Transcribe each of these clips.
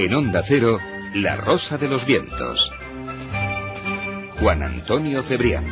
En Onda Cero, La Rosa de los Vientos. Juan Antonio Cebrián.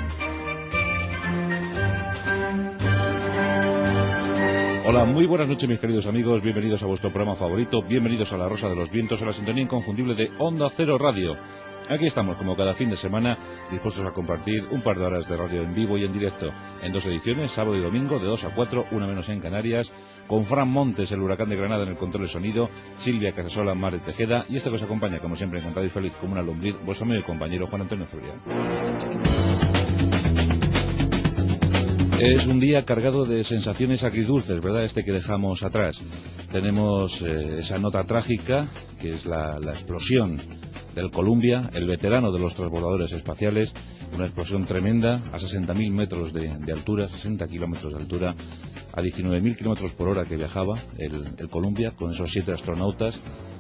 Hola, muy buenas noches mis queridos amigos, bienvenidos a vuestro programa favorito, bienvenidos a La Rosa de los Vientos, a la sintonía inconfundible de Onda Cero Radio. Aquí estamos, como cada fin de semana, dispuestos a compartir un par de horas de radio en vivo y en directo, en dos ediciones, sábado y domingo, de 2 a 4, una menos en Canarias, con Fran Montes, el huracán de Granada, en el control de sonido, Silvia Casasola, Mar de Tejeda, y este que os acompaña, como siempre, encantado y feliz como una lombriz, vuestro amigo y compañero Juan Antonio Cebrián. Es un día cargado de sensaciones agridulces, ¿verdad? Este que dejamos atrás. Tenemos esa nota trágica, que es la explosión del Columbia, el veterano de los transbordadores espaciales, una explosión tremenda a 60.000 metros de altura, 60 kilómetros de altura, a 19.000 kilómetros por hora que viajaba el Columbia, con esos 7 astronautas,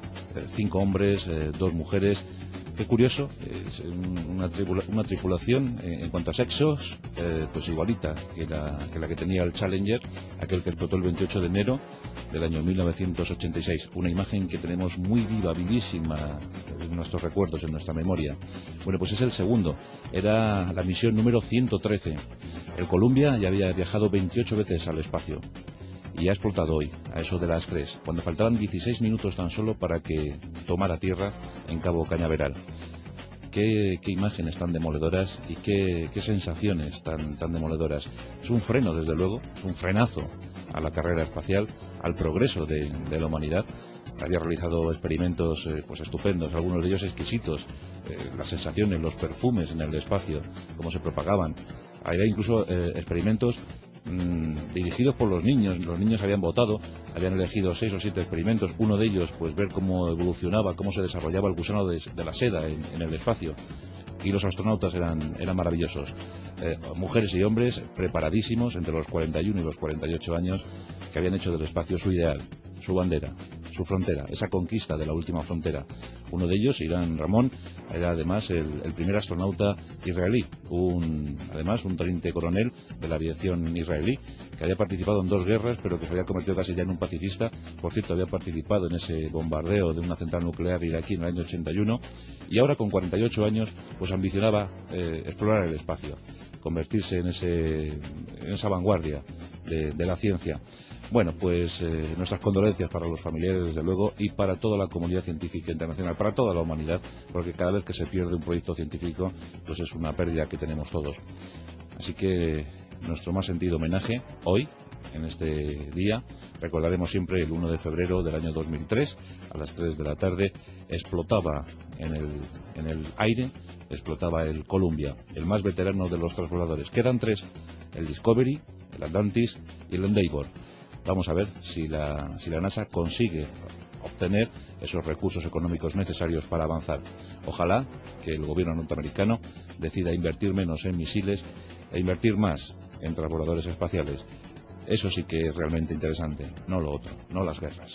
5 hombres, 2 mujeres. Qué curioso, es una tripulación en cuanto a sexos, pues igualita que la que tenía el Challenger, aquel que explotó el 28 de enero del año 1986. Una imagen que tenemos muy viva, vivísima en nuestros recuerdos, en nuestra memoria. Bueno, pues es el segundo, era la misión número 113. El Columbia ya había viajado 28 veces al espacio y ha explotado hoy, a eso de las 3, cuando faltaban 16 minutos tan solo para que tomara tierra en Cabo Cañaveral. Qué imágenes tan demoledoras y qué sensaciones tan demoledoras. Es un freno, desde luego, es un frenazo a la carrera espacial, al progreso de la humanidad. Había realizado experimentos pues estupendos, algunos de ellos exquisitos, las sensaciones, los perfumes en el espacio, cómo se propagaban. Había incluso experimentos dirigidos por los niños habían votado, habían elegido 6 o 7 experimentos, uno de ellos pues ver cómo evolucionaba, cómo se desarrollaba el gusano de la seda en el espacio, y los astronautas eran maravillosos, mujeres y hombres preparadísimos entre los 41 y los 48 años, que habían hecho del espacio su ideal, su bandera, su frontera, esa conquista de la última frontera. Uno de ellos, Ilan Ramon, era además el primer astronauta israelí, además un teniente coronel de la aviación israelí, que había participado en 2 guerras, pero que se había convertido casi ya en un pacifista. Por cierto, había participado en ese bombardeo de una central nuclear iraquí en el año 81, y ahora con 48 años pues ambicionaba explorar el espacio, convertirse en esa vanguardia de la ciencia. Bueno, pues nuestras condolencias para los familiares, desde luego, y para toda la comunidad científica internacional, para toda la humanidad, porque cada vez que se pierde un proyecto científico, pues es una pérdida que tenemos todos. Así que nuestro más sentido homenaje hoy, en este día. Recordaremos siempre el 1 de febrero del año 2003, a las 3 de la tarde, explotaba en el aire, explotaba el Columbia, el más veterano de los transbordadores. Quedan 3, el Discovery, el Atlantis y el Endeavour. Vamos a ver si la NASA consigue obtener esos recursos económicos necesarios para avanzar. Ojalá que el gobierno norteamericano decida invertir menos en misiles e invertir más en transbordadores espaciales. Eso sí que es realmente interesante, no lo otro, no las guerras.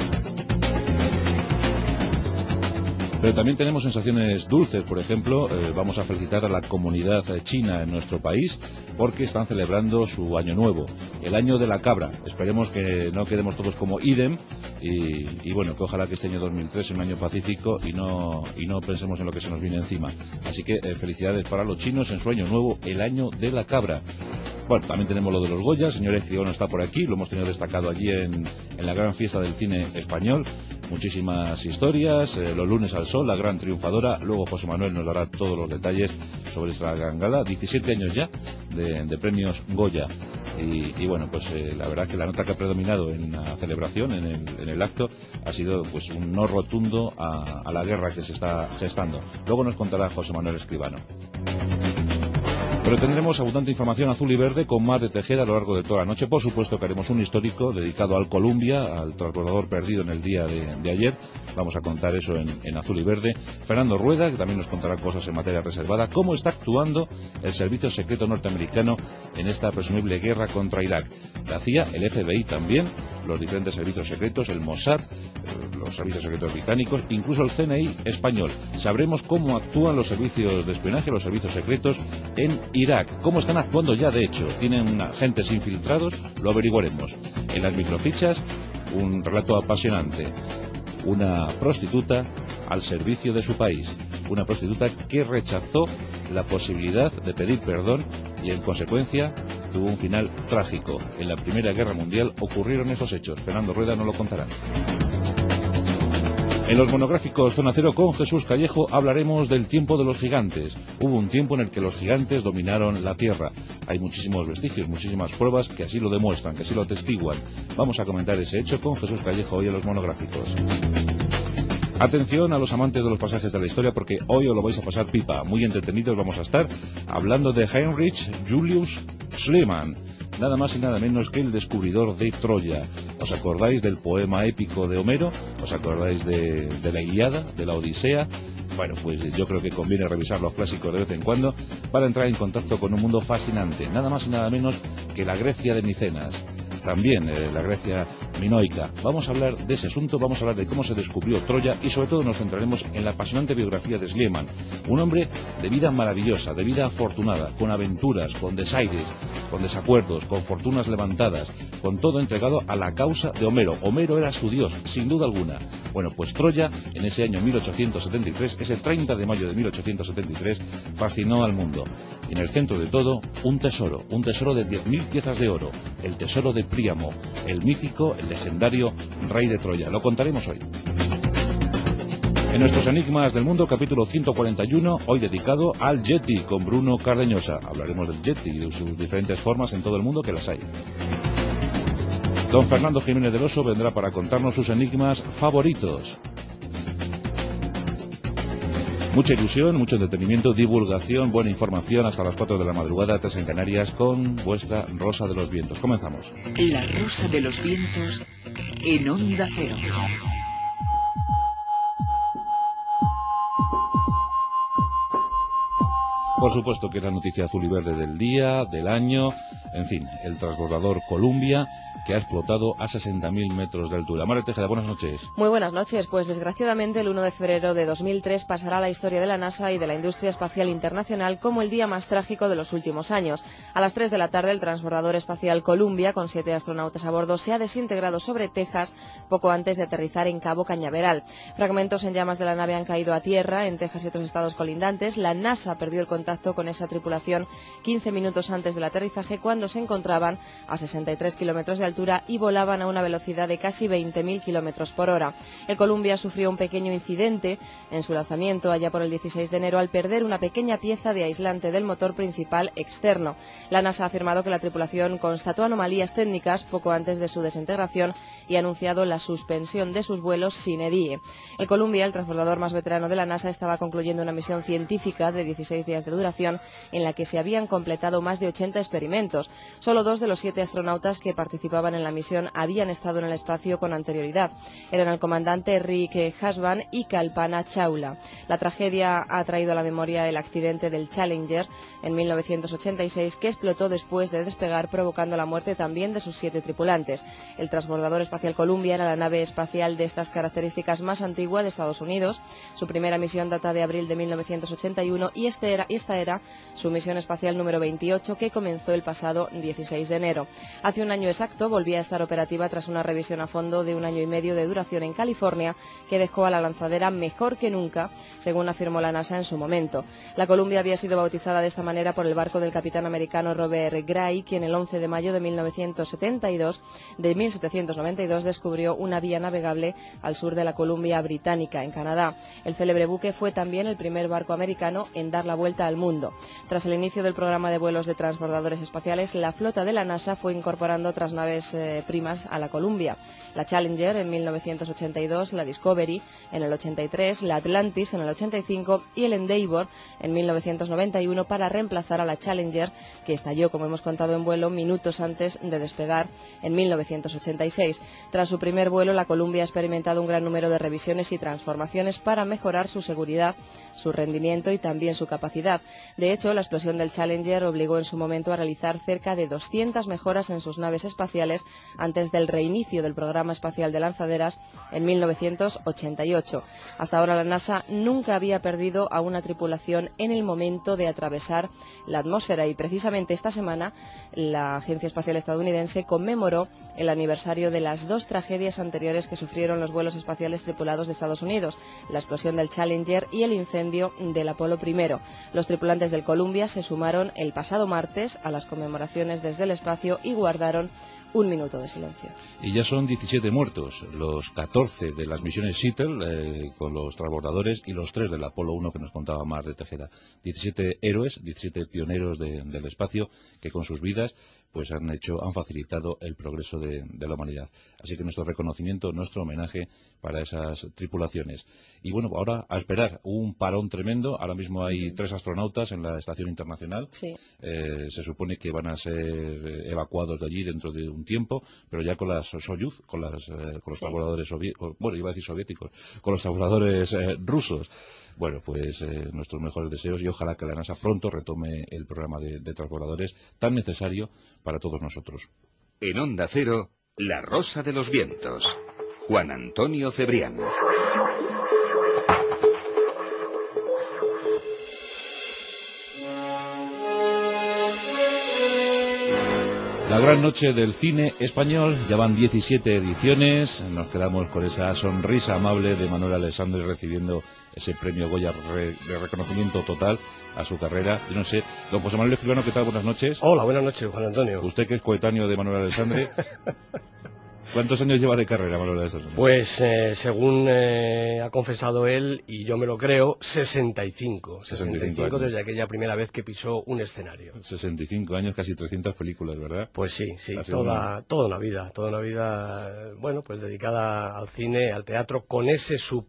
Pero también tenemos sensaciones dulces. Por ejemplo, vamos a felicitar a la comunidad china en nuestro país, porque están celebrando su año nuevo, el año de la cabra. Esperemos que no quedemos todos como idem y bueno, que ojalá que este año 2003 sea un año pacífico y no pensemos en lo que se nos viene encima. Así que felicidades para los chinos en su año nuevo, el año de la cabra. Bueno, también tenemos lo de los Goya. Señor Escribano está por aquí, lo hemos tenido destacado allí en la gran fiesta del cine español. Muchísimas historias, los lunes al sol, la gran triunfadora. Luego José Manuel nos dará todos los detalles sobre esta gran gala. 17 años ya de premios Goya. Y bueno, pues la verdad que la nota que ha predominado en la celebración, en el acto, ha sido pues un no rotundo a la guerra que se está gestando. Luego nos contará José Manuel Escribano. Pero tendremos abundante información azul y verde con Mar de Tejeda a lo largo de toda la noche. Por supuesto que haremos un histórico dedicado al Columbia, al transbordador perdido en el día de ayer. Vamos a contar eso en azul y verde. Fernando Rueda, que también nos contará cosas en materia reservada. Cómo está actuando el servicio secreto norteamericano en esta presumible guerra contra Irak. La CIA, el FBI también, los diferentes servicios secretos, el Mossad, los servicios secretos británicos, incluso el CNI español. Sabremos cómo actúan los servicios de espionaje, los servicios secretos en Irak, cómo están actuando ya. De hecho, tienen agentes infiltrados, lo averiguaremos. En las microfichas, un relato apasionante. una prostituta al servicio de su país, una prostituta que rechazó la posibilidad de pedir perdón y en consecuencia tuvo un final trágico. En la Primera Guerra Mundial ocurrieron esos hechos. Fernando Rueda nos lo contará. En los monográficos Zona Cero con Jesús Callejo hablaremos del tiempo de los gigantes. Hubo un tiempo en el que los gigantes dominaron la Tierra. Hay muchísimos vestigios, muchísimas pruebas que así lo demuestran, que así lo atestiguan. Vamos a comentar ese hecho con Jesús Callejo hoy en los monográficos. Atención a los amantes de los pasajes de la historia, porque hoy os lo vais a pasar pipa. Muy entretenidos vamos a estar hablando de Heinrich Julius Schliemann, nada más y nada menos que el descubridor de Troya. ¿Os acordáis del poema épico de Homero? ¿Os acordáis de la Ilíada, de la Odisea? Bueno, pues yo creo que conviene revisar los clásicos de vez en cuando para entrar en contacto con un mundo fascinante, nada más y nada menos que la Grecia de Micenas. También la Grecia minoica. Vamos a hablar de ese asunto, vamos a hablar de cómo se descubrió Troya y sobre todo nos centraremos en la apasionante biografía de Schliemann, un hombre de vida maravillosa, de vida afortunada, con aventuras, con desaires, con desacuerdos, con fortunas levantadas, con todo entregado a la causa de Homero. Homero era su dios, sin duda alguna. Bueno, pues Troya, en ese año 1873, ese 30 de mayo de 1873, fascinó al mundo. Y en el centro de todo, un tesoro de 10.000 piezas de oro, el tesoro de Príamo, el mítico, el legendario rey de Troya. Lo contaremos hoy. En nuestros Enigmas del Mundo, capítulo 141, hoy dedicado al Yeti, con Bruno Cardeñosa. Hablaremos del Yeti y de sus diferentes formas en todo el mundo, que las hay. Don Fernando Jiménez del Oso vendrá para contarnos sus enigmas favoritos. Mucha ilusión, mucho entretenimiento, divulgación, buena información hasta las 4 de la madrugada, 3 en Canarias, con vuestra Rosa de los Vientos. Comenzamos. La Rosa de los Vientos en Onda Cero. Por supuesto que es la noticia azul y verde del día, del año, en fin, el transbordador Columbia, que ha explotado a 60.000 metros de altura. María Tejeda, buenas noches. Muy buenas noches. Pues desgraciadamente el 1 de febrero de 2003 pasará a la historia de la NASA y de la industria espacial internacional como el día más trágico de los últimos años. A las 3 de la tarde el transbordador espacial Columbia, con 7 astronautas a bordo, se ha desintegrado sobre Texas poco antes de aterrizar en Cabo Cañaveral. Fragmentos en llamas de la nave han caído a tierra en Texas y otros estados colindantes. La NASA perdió el contacto con esa tripulación 15 minutos antes del aterrizaje, cuando se encontraban a 63 kilómetros de altura y volaban a una velocidad de casi 20.000 kilómetros por hora. El Columbia sufrió un pequeño incidente en su lanzamiento allá por el 16 de enero al perder una pequeña pieza de aislante del motor principal externo. La NASA ha afirmado que la tripulación constató anomalías técnicas poco antes de su desintegración y ha anunciado la suspensión de sus vuelos sine die. El Columbia, el transbordador más veterano de la NASA, estaba concluyendo una misión científica de 16 días de duración en la que se habían completado más de 80 experimentos. Solo 2 de los 7 astronautas que participaban en la misión habían estado en el espacio con anterioridad. Eran el comandante Rick Husband y Kalpana Chawla. La tragedia ha traído a la memoria el accidente del Challenger en 1986, que explotó después de despegar, provocando la muerte también de sus 7 tripulantes. El transbordador espacial Columbia era la nave espacial de estas características más antigua de Estados Unidos. Su primera misión data de abril de 1981 y esta era su misión espacial número 28, que comenzó el pasado 16 de enero. Hace un año exacto volvía a estar operativa tras una revisión a fondo de 1 año y medio de duración en California, que dejó a la lanzadera mejor que nunca, según afirmó la NASA en su momento. La Columbia había sido bautizada de esta manera por el barco del capitán americano Robert Gray, quien el 11 de mayo de 1792 descubrió una vía navegable al sur de la Columbia Británica, en Canadá. El célebre buque fue también el primer barco americano en dar la vuelta al mundo. Tras el inicio del programa de vuelos de transbordadores espaciales, la flota de la NASA fue incorporando otras naves primas a la Columbia. La Challenger en 1982, la Discovery en el 83, la Atlantis en el 85 y el Endeavour en 1991 para reemplazar a la Challenger, que estalló, como hemos contado, en vuelo minutos antes de despegar en 1986. Tras su primer vuelo, la Columbia ha experimentado un gran número de revisiones y transformaciones para mejorar su seguridad, su rendimiento y también su capacidad. De hecho, la explosión del Challenger obligó en su momento a realizar cerca cerca de 200 mejoras en sus naves espaciales antes del reinicio del programa espacial de lanzaderas en 1988. Hasta ahora la NASA nunca había perdido a una tripulación en el momento de atravesar la atmósfera y precisamente esta semana la Agencia Espacial Estadounidense conmemoró el aniversario de las 2 tragedias anteriores que sufrieron los vuelos espaciales tripulados de Estados Unidos, la explosión del Challenger y el incendio del Apolo I. Los tripulantes del Columbia se sumaron el pasado martes a las conmemoraciones desde el espacio y guardaron un minuto de silencio. Y ya son 17 muertos, los 14 de las misiones Shuttle con los transbordadores y los 3 del Apolo 1 que nos contaba Mar de Tejeda. 17 héroes, 17 pioneros del espacio que con sus vidas pues han facilitado el progreso de la humanidad. Así que nuestro reconocimiento, nuestro homenaje para esas tripulaciones. Y bueno, ahora a esperar un parón tremendo. Ahora mismo hay 3 astronautas en la Estación Internacional. Sí. Se supone que van a ser evacuados de allí dentro de un tiempo, pero ya con las Soyuz, con los transbordadores soviéticos, bueno, iba a decir soviéticos, con los transbordadores rusos. Bueno, pues nuestros mejores deseos y ojalá que la NASA pronto retome el programa de transbordadores tan necesario para todos nosotros. En Onda Cero, La Rosa de los Vientos. Juan Antonio Cebrián. La gran noche del cine español, ya van 17 ediciones, nos quedamos con esa sonrisa amable de Manuel Alexandre recibiendo ese premio Goya de reconocimiento total a su carrera. Yo no sé, don José Manuel Escribano, ¿qué tal? Buenas noches. Hola, buenas noches, Juan Antonio. Usted que es coetáneo de Manuel Alexandre. ¿Cuántos años lleva de carrera, Manuel Alexandre? Pues según ha confesado él, y yo me lo creo, 65 años. Desde aquella primera vez que pisó un escenario. 65 años, casi 300 películas, ¿verdad? Pues sí, toda una vida, bueno, pues dedicada al cine, al teatro, con ese su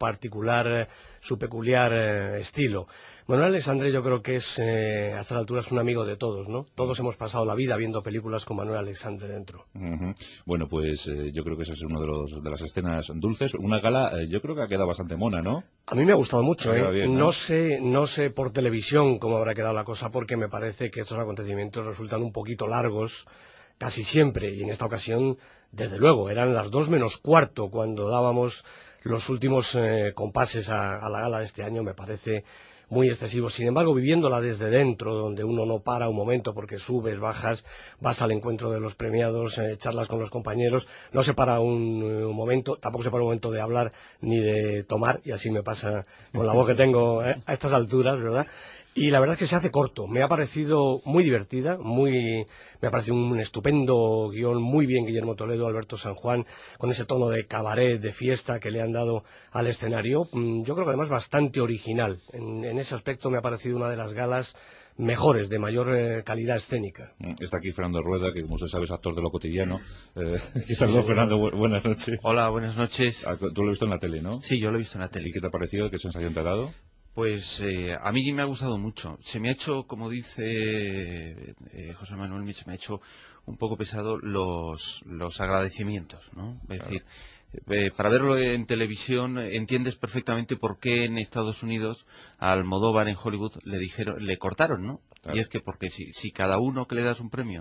peculiar estilo. Manuel Alexandre yo creo que es, a estas alturas, un amigo de todos, ¿no? Todos hemos pasado la vida viendo películas con Manuel Alexandre dentro. Bueno, pues yo creo que esa es una de las escenas dulces. Una gala, yo creo que ha quedado bastante mona, ¿no? A mí me ha gustado mucho, Bien, ¿no? No sé por televisión cómo habrá quedado la cosa, porque me parece que estos acontecimientos resultan un poquito largos, casi siempre, y en esta ocasión, desde luego, eran las 2 menos cuarto cuando dábamos los últimos compases a la gala de este año. Me parece muy excesivo. Sin embargo, viviéndola desde dentro, donde uno no para un momento porque subes, bajas, vas al encuentro de los premiados, charlas con los compañeros, no se para un momento, tampoco se para un momento de hablar ni de tomar, y así me pasa con la voz que tengo a estas alturas, ¿verdad? Y la verdad es que se hace corto. Me ha parecido muy divertida, me ha parecido un estupendo guión, muy bien Guillermo Toledo, Alberto San Juan, con ese tono de cabaret, de fiesta que le han dado al escenario. Yo creo que además bastante original. En ese aspecto me ha parecido una de las galas mejores, de mayor calidad escénica. Está aquí Fernando Rueda, que como usted sabe es actor de Lo Cotidiano. Perdón, Fernando, buenas noches. Hola, buenas noches. Tú lo has visto en la tele, ¿no? Sí, yo lo he visto en la tele. ¿Y qué te ha parecido? ¿Qué sensación te ha dado? Pues a mí me ha gustado mucho. Se me ha hecho, como dice José Manuel, se me ha hecho un poco pesado los agradecimientos, ¿no? Es decir, para verlo en televisión entiendes perfectamente por qué en Estados Unidos a Almodóvar en Hollywood le cortaron, ¿no? Claro. Y es que porque si cada uno que le das un premio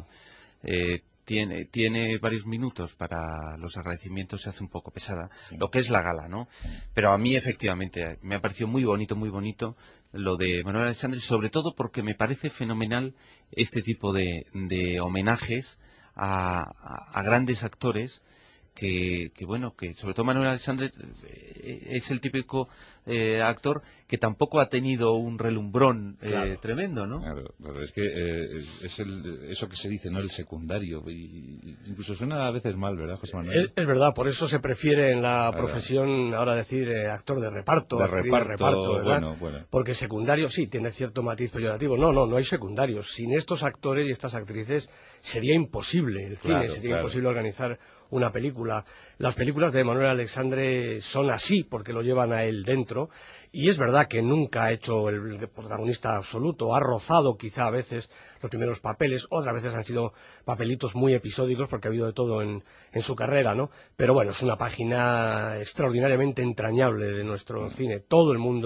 tiene varios minutos para los agradecimientos, se hace un poco pesada, lo que es la gala, ¿no? Pero a mí efectivamente me ha parecido muy bonito lo de Manuel Alexandre, sobre todo porque me parece fenomenal este tipo de homenajes a grandes actores que sobre todo Manuel Alexandre es el típico actor que tampoco ha tenido un relumbrón tremendo, ¿no? Claro, es que es eso que se dice, ¿no? El secundario, incluso suena a veces mal, ¿verdad, José Manuel? Es verdad, por eso se prefiere en la profesión ahora decir actor de reparto, actriz de reparto, ¿verdad? Bueno. Porque secundario sí, tiene cierto matiz peyorativo. No hay secundarios. Sin estos actores y estas actrices sería imposible el cine, sería imposible organizar una película. Las películas de Manuel Alexandre son así porque lo llevan a él dentro, y es verdad que nunca ha hecho el protagonista absoluto, ha rozado quizá a veces los primeros papeles, otras veces han sido papelitos muy episódicos porque ha habido de todo en su carrera, ¿no? Pero bueno, es una página extraordinariamente entrañable de nuestro cine. Todo el mundo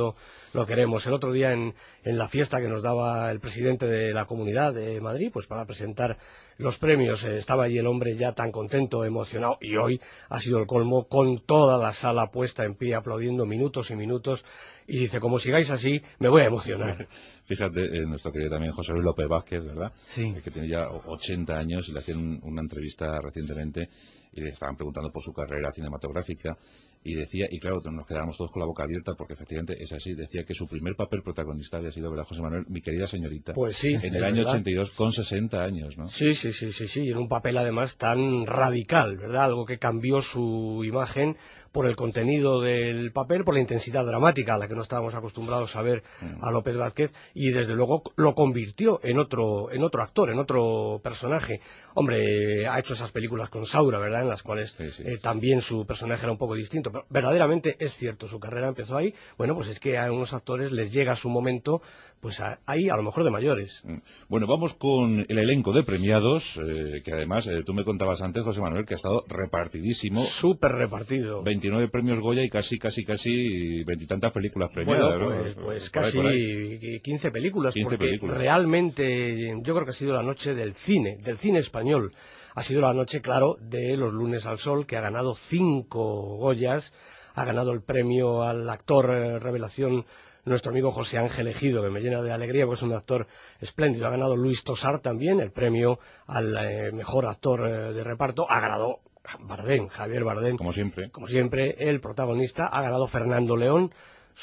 lo queremos. El otro día en la fiesta que nos daba el presidente de la Comunidad de Madrid, pues para presentar los premios, estaba allí el hombre ya tan contento, emocionado, y hoy ha sido el colmo, con toda la sala puesta en pie, aplaudiendo minutos y minutos, y dice, como sigáis así, me voy a emocionar. Fíjate, nuestro querido también José Luis López Vázquez, ¿verdad? Sí. Que tiene ya 80 años y le hacían una entrevista recientemente y le estaban preguntando por su carrera cinematográfica y decía, y claro, nos quedábamos todos con la boca abierta porque efectivamente es así, decía que su primer papel protagonista había sido, ¿verdad, José Manuel? Mi querida señorita. Pues sí. En el año 82 con 60 años, ¿no? Sí, en un papel además tan radical, ¿verdad? Algo que cambió su imagen por el contenido del papel, por la intensidad dramática a la que no estábamos acostumbrados a ver a López Vázquez, y desde luego lo convirtió en otro actor, en otro personaje. Hombre, ha hecho esas películas con Saura, ¿verdad?, en las cuales también su personaje era un poco distinto, pero verdaderamente es cierto, su carrera empezó ahí. Bueno, pues es que a unos actores les llega su momento, pues ahí a lo mejor de mayores. Bueno, vamos con el elenco de premiados, que además tú me contabas antes, José Manuel, que ha estado repartidísimo. Súper repartido. 29 premios Goya y casi veintitantas películas premiadas. Bueno, pues casi 15 películas, 15 porque películas. Realmente yo creo que ha sido la noche del cine español. Ha sido la noche, claro, de Los lunes al sol, que ha ganado 5 Goyas, ha ganado el premio al actor revelación nuestro amigo José Ángel Ejido, que me llena de alegría porque es un actor espléndido. Ha ganado Luis Tosar también el premio al mejor actor de reparto. Ha ganado Javier Bardem, como siempre, el protagonista. Ha ganado Fernando León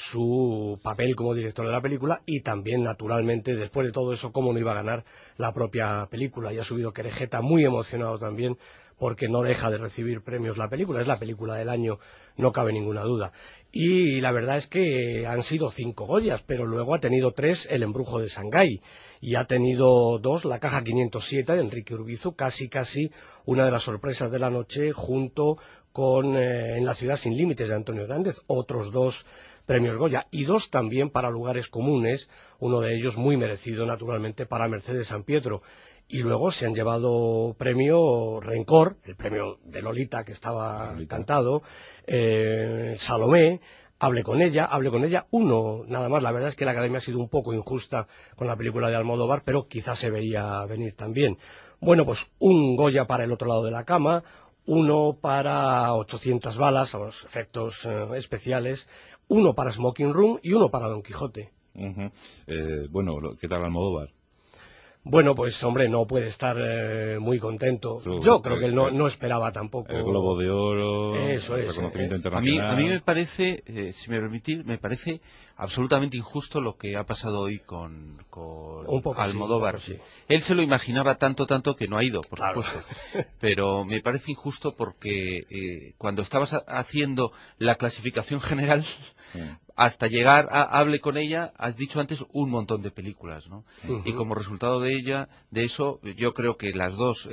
su papel como director de la película, y también, naturalmente, después de todo eso, cómo no iba a ganar la propia película. Y ha subido Querejeta, muy emocionado también, porque no deja de recibir premios la película, es la película del año, no cabe ninguna duda. Y la verdad es que han sido 5 Goyas, pero luego ha tenido 3 El embrujo de Shanghái, y ha tenido 2 La caja 507 de Enrique Urbizu, casi una de las sorpresas de la noche, junto con En la ciudad sin límites de Antonio Hernández, otros 2 premios Goya, y 2 también para Lugares comunes, uno de ellos muy merecido, naturalmente, para Mercedes Sampietro. Y luego se han llevado premio Rencor, el premio de Lolita, que estaba cantado, Salomé, Hable con ella, uno nada más. La verdad es que la Academia ha sido un poco injusta con la película de Almodóvar, pero quizás se veía venir también. Bueno, pues un Goya para El otro lado de la cama, uno para 800 balas, a los efectos especiales, uno para Smoking Room y uno para Don Quijote. Bueno, ¿qué tal Almodóvar? Bueno, pues hombre, no puede estar muy contento. Yo creo que él no esperaba tampoco. El Globo de Oro, eso es, reconocimiento internacional. A mí me parece, si me permitís, me parece absolutamente injusto lo que ha pasado hoy con Almodóvar. Sí. Él se lo imaginaba tanto que no ha ido, por supuesto. Pero me parece injusto porque cuando estabas haciendo la clasificación general, hasta llegar a Hable con ella, has dicho antes un montón de películas, ¿no? Y como resultado de eso, yo creo que las dos,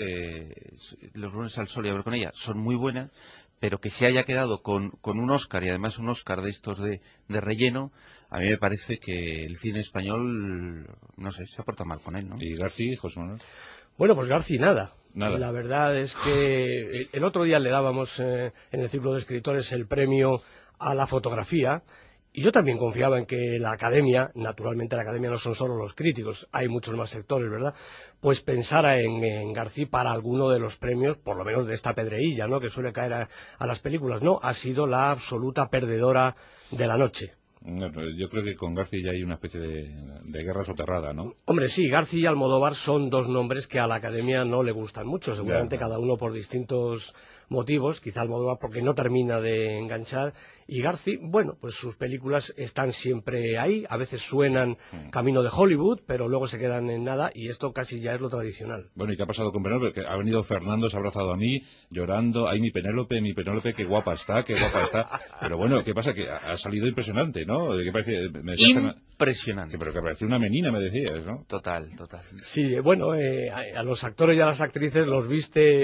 Los lunes al sol y Hable con ella, son muy buenas, pero que se haya quedado con un Oscar, y además un Oscar de estos de relleno, a mí me parece que el cine español, no sé, se ha portado mal con él, ¿no? ¿Y García, José Manuel? Bueno, pues García nada. La verdad es que el otro día le dábamos en el ciclo de escritores el premio a la fotografía, y yo también confiaba en que la Academia, naturalmente la Academia no son solo los críticos, hay muchos más sectores, ¿verdad?, pues pensara en García para alguno de los premios, por lo menos de esta pedreilla, ¿no?, que suele caer a las películas. No, ha sido la absoluta perdedora de la noche. Yo creo que con García ya hay una especie de guerra soterrada, ¿no? Hombre, sí, García y Almodóvar son 2 nombres que a la Academia no le gustan mucho, seguramente cada uno por distintos motivos, quizá Almodóvar porque no termina de enganchar, y García, bueno, pues sus películas están siempre ahí, a veces suenan camino de Hollywood, pero luego se quedan en nada, y esto casi ya es lo tradicional. Bueno, ¿y qué ha pasado con Penélope? Que ha venido Fernando, se ha abrazado a mí, llorando, ay, mi Penélope, qué guapa está, pero bueno, ¿qué pasa? Que ha salido impresionante, ¿no? ¿Qué parece? Impresionante. Pero que parecía una menina, me decías, ¿no? Total. Sí, bueno, a los actores y a las actrices los viste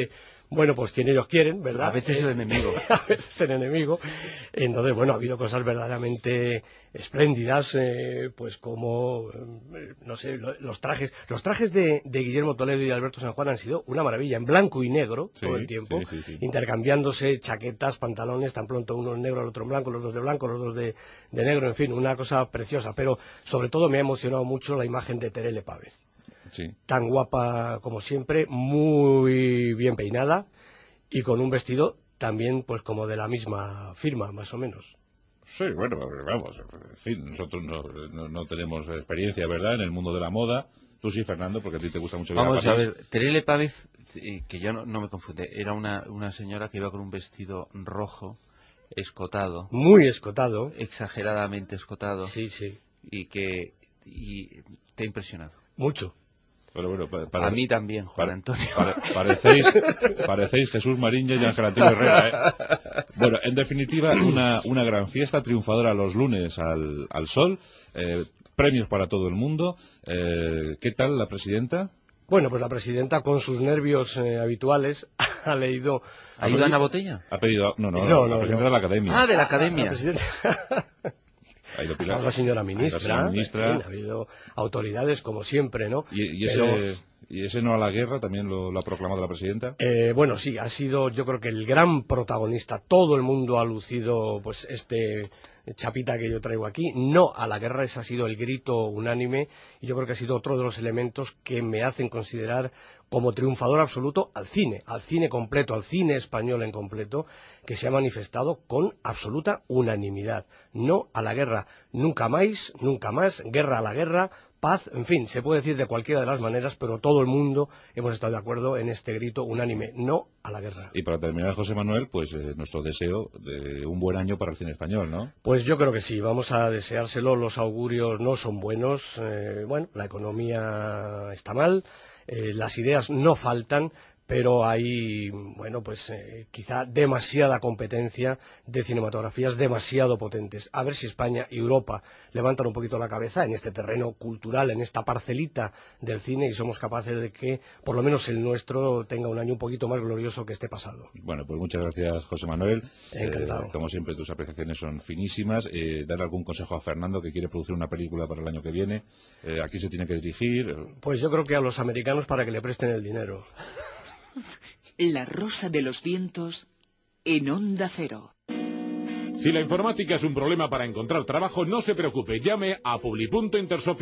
bueno, pues quien ellos quieren, ¿verdad? A veces el enemigo. A veces el enemigo. Entonces, bueno, ha habido cosas verdaderamente espléndidas, pues como, no sé, los trajes de Guillermo Toledo y de Alberto San Juan han sido una maravilla, en blanco y negro todo el tiempo, intercambiándose chaquetas, pantalones, tan pronto uno en negro, el otro en blanco, los dos de blanco, los dos de negro, en fin, una cosa preciosa. Pero sobre todo me ha emocionado mucho la imagen de Terele Pávez. Sí. Tan guapa como siempre, muy bien peinada y con un vestido también pues como de la misma firma, más o menos. Sí, bueno, vamos, en fin, nosotros no tenemos experiencia, ¿verdad?, en el mundo de la moda. Tú sí, Fernando, porque a ti te gusta mucho. Vamos a ver, Terele Pávez, que yo no me confunde, era una señora que iba con un vestido rojo, escotado. Muy escotado. Exageradamente escotado. Sí, sí. Y te ha impresionado. Mucho. Pero bueno, a mí también, Juan Antonio. Parecéis Jesús Mariña y Ángel Antonio Herrera, ¿eh? Bueno, en definitiva, una gran fiesta triunfadora los lunes al sol, premios para todo el mundo. ¿Qué tal la presidenta? Bueno, pues la presidenta, con sus nervios habituales, ha leído... ¿Ha ido a Ana Botella? Ha pedido... No, la presidenta de la academia. Ah, de la academia. La presidenta... la señora ministra, ha habido autoridades como siempre, ¿no? ¿Y ese no a la guerra también lo ha proclamado la presidenta? Bueno, sí, ha sido yo creo que el gran protagonista. Todo el mundo ha lucido pues este chapita que yo traigo aquí. No a la guerra, ese ha sido el grito unánime y yo creo que ha sido otro de los elementos que me hacen considerar como triunfador absoluto al cine completo, al cine español en completo, que se ha manifestado con absoluta unanimidad. No a la guerra, nunca más, guerra a la guerra, paz, en fin, se puede decir de cualquiera de las maneras, pero todo el mundo hemos estado de acuerdo en este grito unánime, no a la guerra. Y para terminar, José Manuel, pues nuestro deseo de un buen año para el cine español, ¿no? Pues yo creo que sí, vamos a deseárselo, los augurios no son buenos, bueno, la economía está mal, las ideas no faltan, pero hay, bueno, pues quizá demasiada competencia de cinematografías demasiado potentes. A ver si España y Europa levantan un poquito la cabeza en este terreno cultural, en esta parcelita del cine, y somos capaces de que, por lo menos el nuestro, tenga un año un poquito más glorioso que este pasado. Bueno, pues muchas gracias, José Manuel. Encantado. Como siempre, tus apreciaciones son finísimas. Dar algún consejo a Fernando, que quiere producir una película para el año que viene. ¿A quién se tiene que dirigir? Pues yo creo que a los americanos para que le presten el dinero. La Rosa de los Vientos en Onda Cero. Si la informática es un problema para encontrar trabajo, no se preocupe, llame a Publi.Intersopi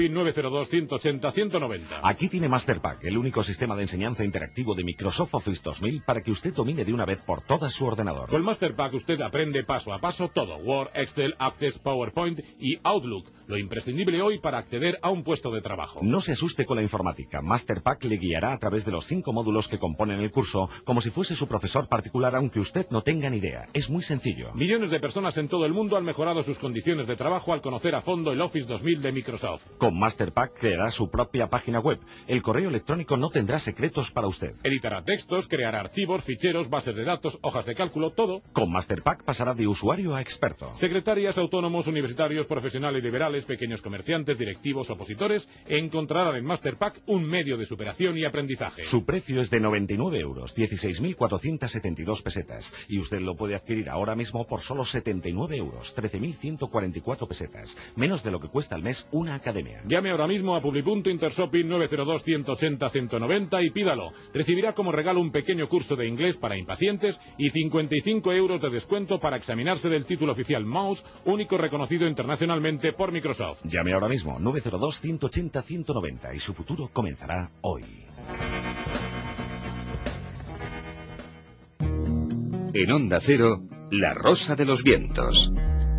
902-180-190. Aquí tiene Masterpack, el único sistema de enseñanza interactivo de Microsoft Office 2000 para que usted domine de una vez por todas su ordenador. Con Masterpack usted aprende paso a paso todo, Word, Excel, Access, PowerPoint y Outlook, lo imprescindible hoy para acceder a un puesto de trabajo. No se asuste con la informática, Masterpack le guiará a través de los 5 módulos que componen el curso, como si fuese su profesor particular, aunque usted no tenga ni idea. Es muy sencillo. Millones de personas en todo el mundo han mejorado sus condiciones de trabajo al conocer a fondo el Office 2000 de Microsoft. Con Masterpack creará su propia página web. El correo electrónico no tendrá secretos para usted. Editará textos, creará archivos, ficheros, bases de datos, hojas de cálculo, todo. Con Masterpack pasará de usuario a experto. Secretarias, autónomos, universitarios, profesionales liberales, pequeños comerciantes, directivos, opositores, encontrarán en Masterpack un medio de superación y aprendizaje. Su precio es de 99 euros, 16.472 pesetas. Y usted lo puede adquirir ahora mismo por solo 79 euros, 13.144 pesetas. Menos de lo que cuesta al mes una academia. Llame ahora mismo a Publi.Intersopi 902-180-190 y pídalo. Recibirá como regalo un pequeño curso de inglés para impacientes y 55 euros de descuento para examinarse del título oficial Mouse, único reconocido internacionalmente por Microsoft. Llame ahora mismo 902-180-190 y su futuro comenzará hoy. En Onda Cero, La Rosa de los Vientos.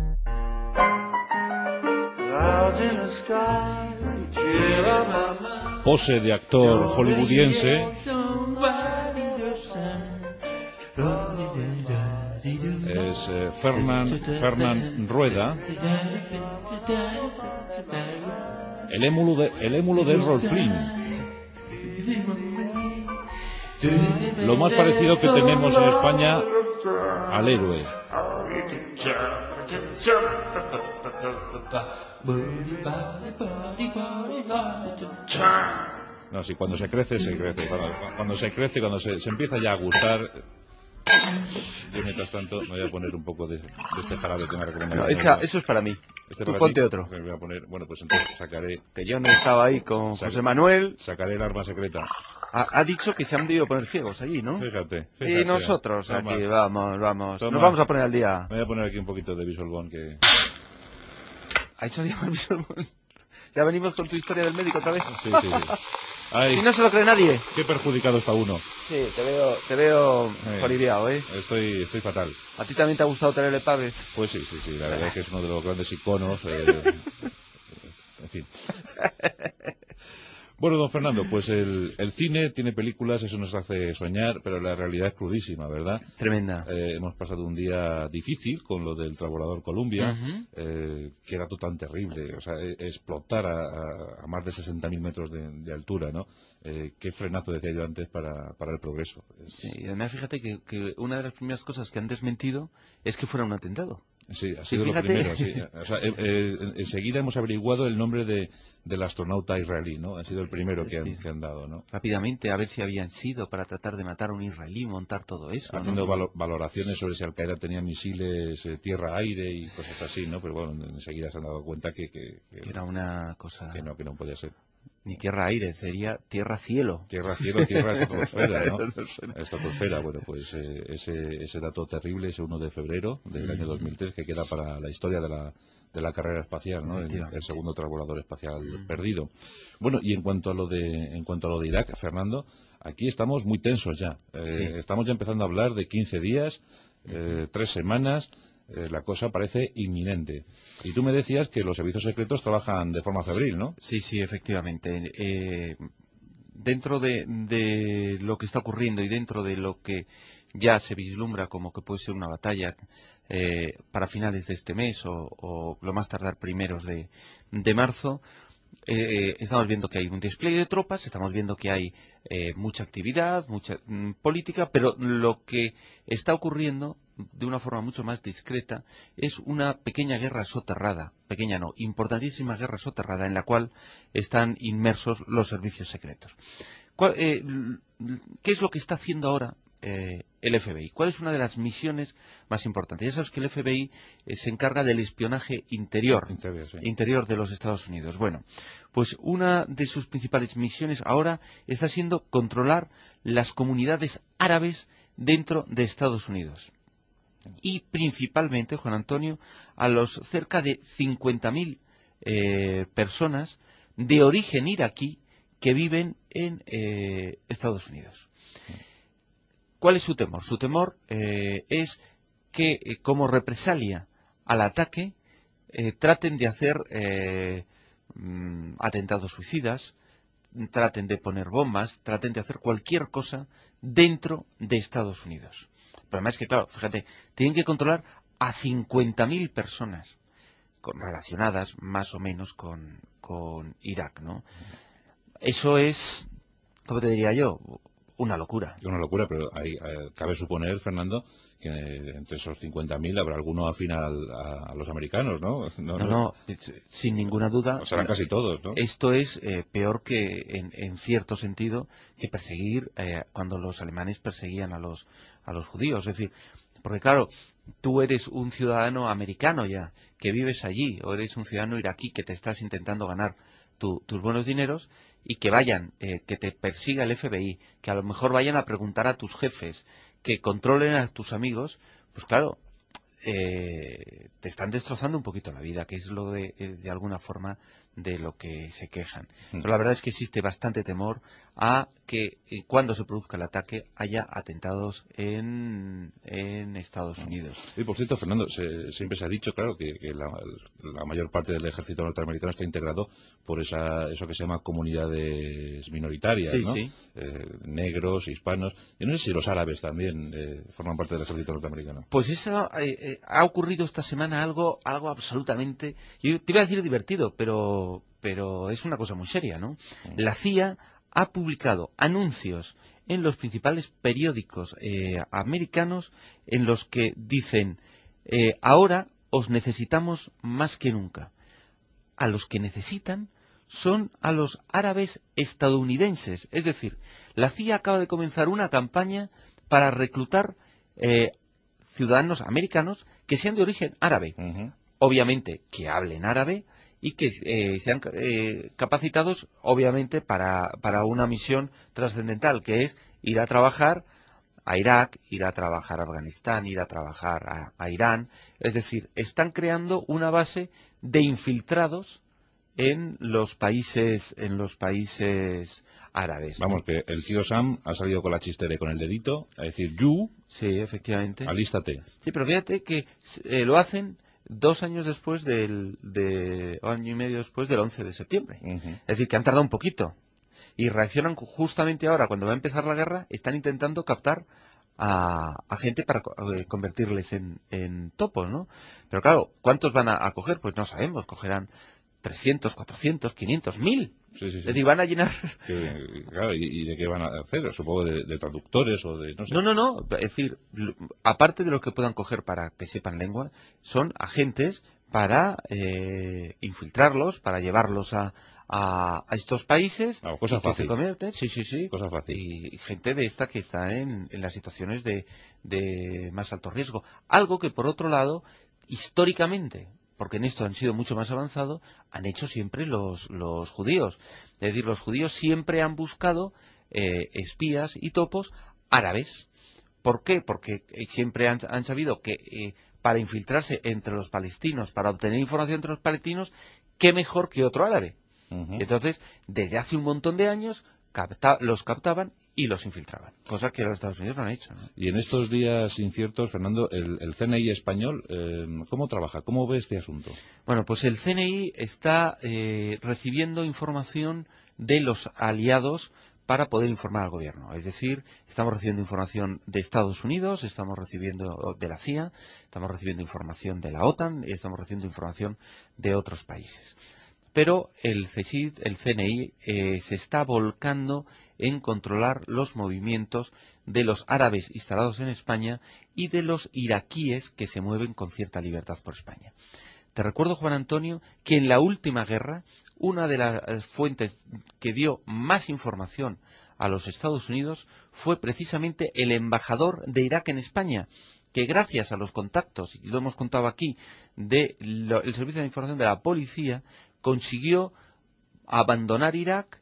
Pose de actor hollywoodiense. Es Fernán Rueda. El émulo de Errol Flynn. Lo más parecido que tenemos en España al héroe. No, sí, cuando se crece, se crece. Cuando se crece, cuando se empieza ya a gustar. Yo, mientras tanto, me voy a poner un poco de este jarabe que me ha recomendado. Eso es para mí. Tú ponte otro. Me voy a poner, bueno, pues entonces sacaré. Que yo no estaba ahí con José Manuel. Sacaré el arma secreta. Ha dicho que se han debido poner ciegos allí, ¿no? Fíjate. Y nosotros Toma. aquí, vamos. Toma. Nos vamos a poner al día. Me voy a poner aquí un poquito de Visual Bond que... Ahí se llama Visual Bond. Ya venimos con tu historia del médico otra vez. Sí. Ay, si no se lo cree nadie. Qué perjudicado está uno. Sí, te veo foliviado, ¿eh? Estoy fatal. ¿A ti también te ha gustado tener el Pave? Pues sí, la verdad es que es uno de los grandes iconos. En fin. Bueno, don Fernando, pues el cine tiene películas, eso nos hace soñar, pero la realidad es crudísima, ¿verdad? Tremenda. Hemos pasado un día difícil con lo del transbordador Columbia, que era tan terrible, o sea, explotar a más de 60.000 metros de altura, ¿no? Qué frenazo, decía yo antes, para el progreso. Sí, y además fíjate que una de las primeras cosas que han desmentido es que fuera un atentado. Sí, ha sido lo primero, sí. O sea, enseguida hemos averiguado el nombre del astronauta israelí, ¿no? Ha sido el primero que han dado, ¿no? Rápidamente, a ver si habían sido para tratar de matar a un israelí, montar todo eso, haciendo valoraciones sobre si Al-Qaeda tenía misiles tierra-aire y cosas así, ¿no? Pero bueno, enseguida se han dado cuenta que era una cosa... Que no podía ser. Ni tierra-aire, sería tierra-cielo. Tierra-cielo, tierra-estratosfera, ¿no? Estratosfera, bueno, pues ese dato terrible, ese 1 de febrero del año 2003, que queda para la historia de la carrera espacial, ¿no? El segundo transbordador espacial perdido. Bueno, y en cuanto a lo de Irak, Fernando, aquí estamos muy tensos ya. Estamos ya empezando a hablar de 15 días, 3 semanas. La cosa parece inminente. Y tú me decías que los servicios secretos trabajan de forma febril, ¿no? Sí, efectivamente. Dentro de lo que está ocurriendo y dentro de lo que ya se vislumbra como que puede ser una batalla para finales de este mes o lo más tardar primeros de marzo, estamos viendo que hay un despliegue de tropas, estamos viendo que hay mucha actividad, mucha política, pero lo que está ocurriendo de una forma mucho más discreta es una pequeña guerra soterrada, pequeña no, importantísima guerra soterrada en la cual están inmersos los servicios secretos. ¿Qué es lo que está haciendo ahora el FBI? ¿Cuál es una de las misiones más importantes? Ya sabes que el FBI se encarga del espionaje interior de los Estados Unidos. Bueno, pues una de sus principales misiones ahora está siendo controlar las comunidades árabes dentro de Estados Unidos. Y principalmente, Juan Antonio, a los cerca de 50.000 personas de origen iraquí que viven en Estados Unidos. ¿Cuál es su temor? Su temor es que como represalia al ataque traten de hacer atentados suicidas, traten de poner bombas, traten de hacer cualquier cosa dentro de Estados Unidos. El problema es que, claro, fíjate, tienen que controlar a 50.000 personas relacionadas más o menos con Irak, ¿no? Eso es, ¿cómo te diría yo? Una locura. Una locura, pero cabe suponer, Fernando, que entre esos 50.000 habrá alguno afín a los americanos, ¿no? No, sin ninguna duda. O serán casi todos, ¿no? Esto es peor que, en cierto sentido, que perseguir cuando los alemanes perseguían a los judíos. Es decir, porque claro, tú eres un ciudadano americano ya, que vives allí, o eres un ciudadano iraquí que te estás intentando ganar tus buenos dineros, y que vayan, que te persiga el FBI, que a lo mejor vayan a preguntar a tus jefes, que controlen a tus amigos, pues claro, te están destrozando un poquito la vida, que es lo de alguna forma de lo que se quejan. Pero la verdad es que existe bastante temor a que cuando se produzca el ataque haya atentados en Estados Unidos. Y por cierto, Fernando, siempre se ha dicho, claro, que la mayor parte del ejército norteamericano está integrado por eso que se llama comunidades minoritarias, ¿no? Sí. Negros, hispanos, y no sé si los árabes también forman parte del ejército norteamericano. Pues eso ha ocurrido esta semana algo absolutamente, yo te iba a decir divertido, pero es una cosa muy seria, ¿no? La CIA ha publicado anuncios en los principales periódicos americanos en los que dicen ahora os necesitamos más que nunca. A los que necesitan son a los árabes estadounidenses. Es decir, la CIA acaba de comenzar una campaña para reclutar ciudadanos americanos que sean de origen árabe. Obviamente que hablen árabe y que sean capacitados, obviamente, para una misión trascendental, que es ir a trabajar a Irak, ir a trabajar a Afganistán, ir a trabajar a Irán. Es decir, están creando una base de infiltrados en los países árabes, ¿no? Vamos, que el tío Sam ha salido con la chistera y con el dedito a decir, sí, efectivamente, alístate. Sí, pero fíjate que lo hacen 2 años después año y medio después del 11 de septiembre. Es decir, que han tardado un poquito. Y reaccionan justamente ahora, cuando va a empezar la guerra, están intentando captar a gente para convertirles en topos, ¿no? Pero claro, ¿cuántos van a coger? Pues no sabemos, cogerán 300, 400, 500, 1000. Sí. Es decir, van a llenar... Claro, ¿y de qué van a hacer? Supongo de traductores o de... no sé. No. Es decir, aparte de los que puedan coger para que sepan lengua, son agentes para infiltrarlos, para llevarlos a estos países. Cosa y que fácil. se convierten, sí. Cosa fácil. Y gente de esta que está en las situaciones de más alto riesgo. Algo que, por otro lado, históricamente, porque en esto han sido mucho más avanzados, han hecho siempre los judíos. Es decir, los judíos siempre han buscado espías y topos árabes. ¿Por qué? Porque siempre han sabido que para infiltrarse entre los palestinos, para obtener información entre los palestinos, qué mejor que otro árabe. Entonces, desde hace un montón de años, los captaban y los infiltraban, cosa que los Estados Unidos no han hecho, ¿no? Y en estos días inciertos, Fernando, el CNI español, ¿cómo trabaja? ¿Cómo ve este asunto? Bueno, pues el CNI está recibiendo información de los aliados para poder informar al gobierno. Es decir, estamos recibiendo información de Estados Unidos, estamos recibiendo de la CIA, estamos recibiendo información de la OTAN y estamos recibiendo información de otros países. Pero el CNI, se está volcando en controlar los movimientos de los árabes instalados en España y de los iraquíes que se mueven con cierta libertad por España. Te recuerdo, Juan Antonio, que en la última guerra, una de las fuentes que dio más información a los Estados Unidos fue precisamente el embajador de Irak en España, que gracias a los contactos, y lo hemos contado aquí, del Servicio de Información de la Policía, consiguió abandonar Irak,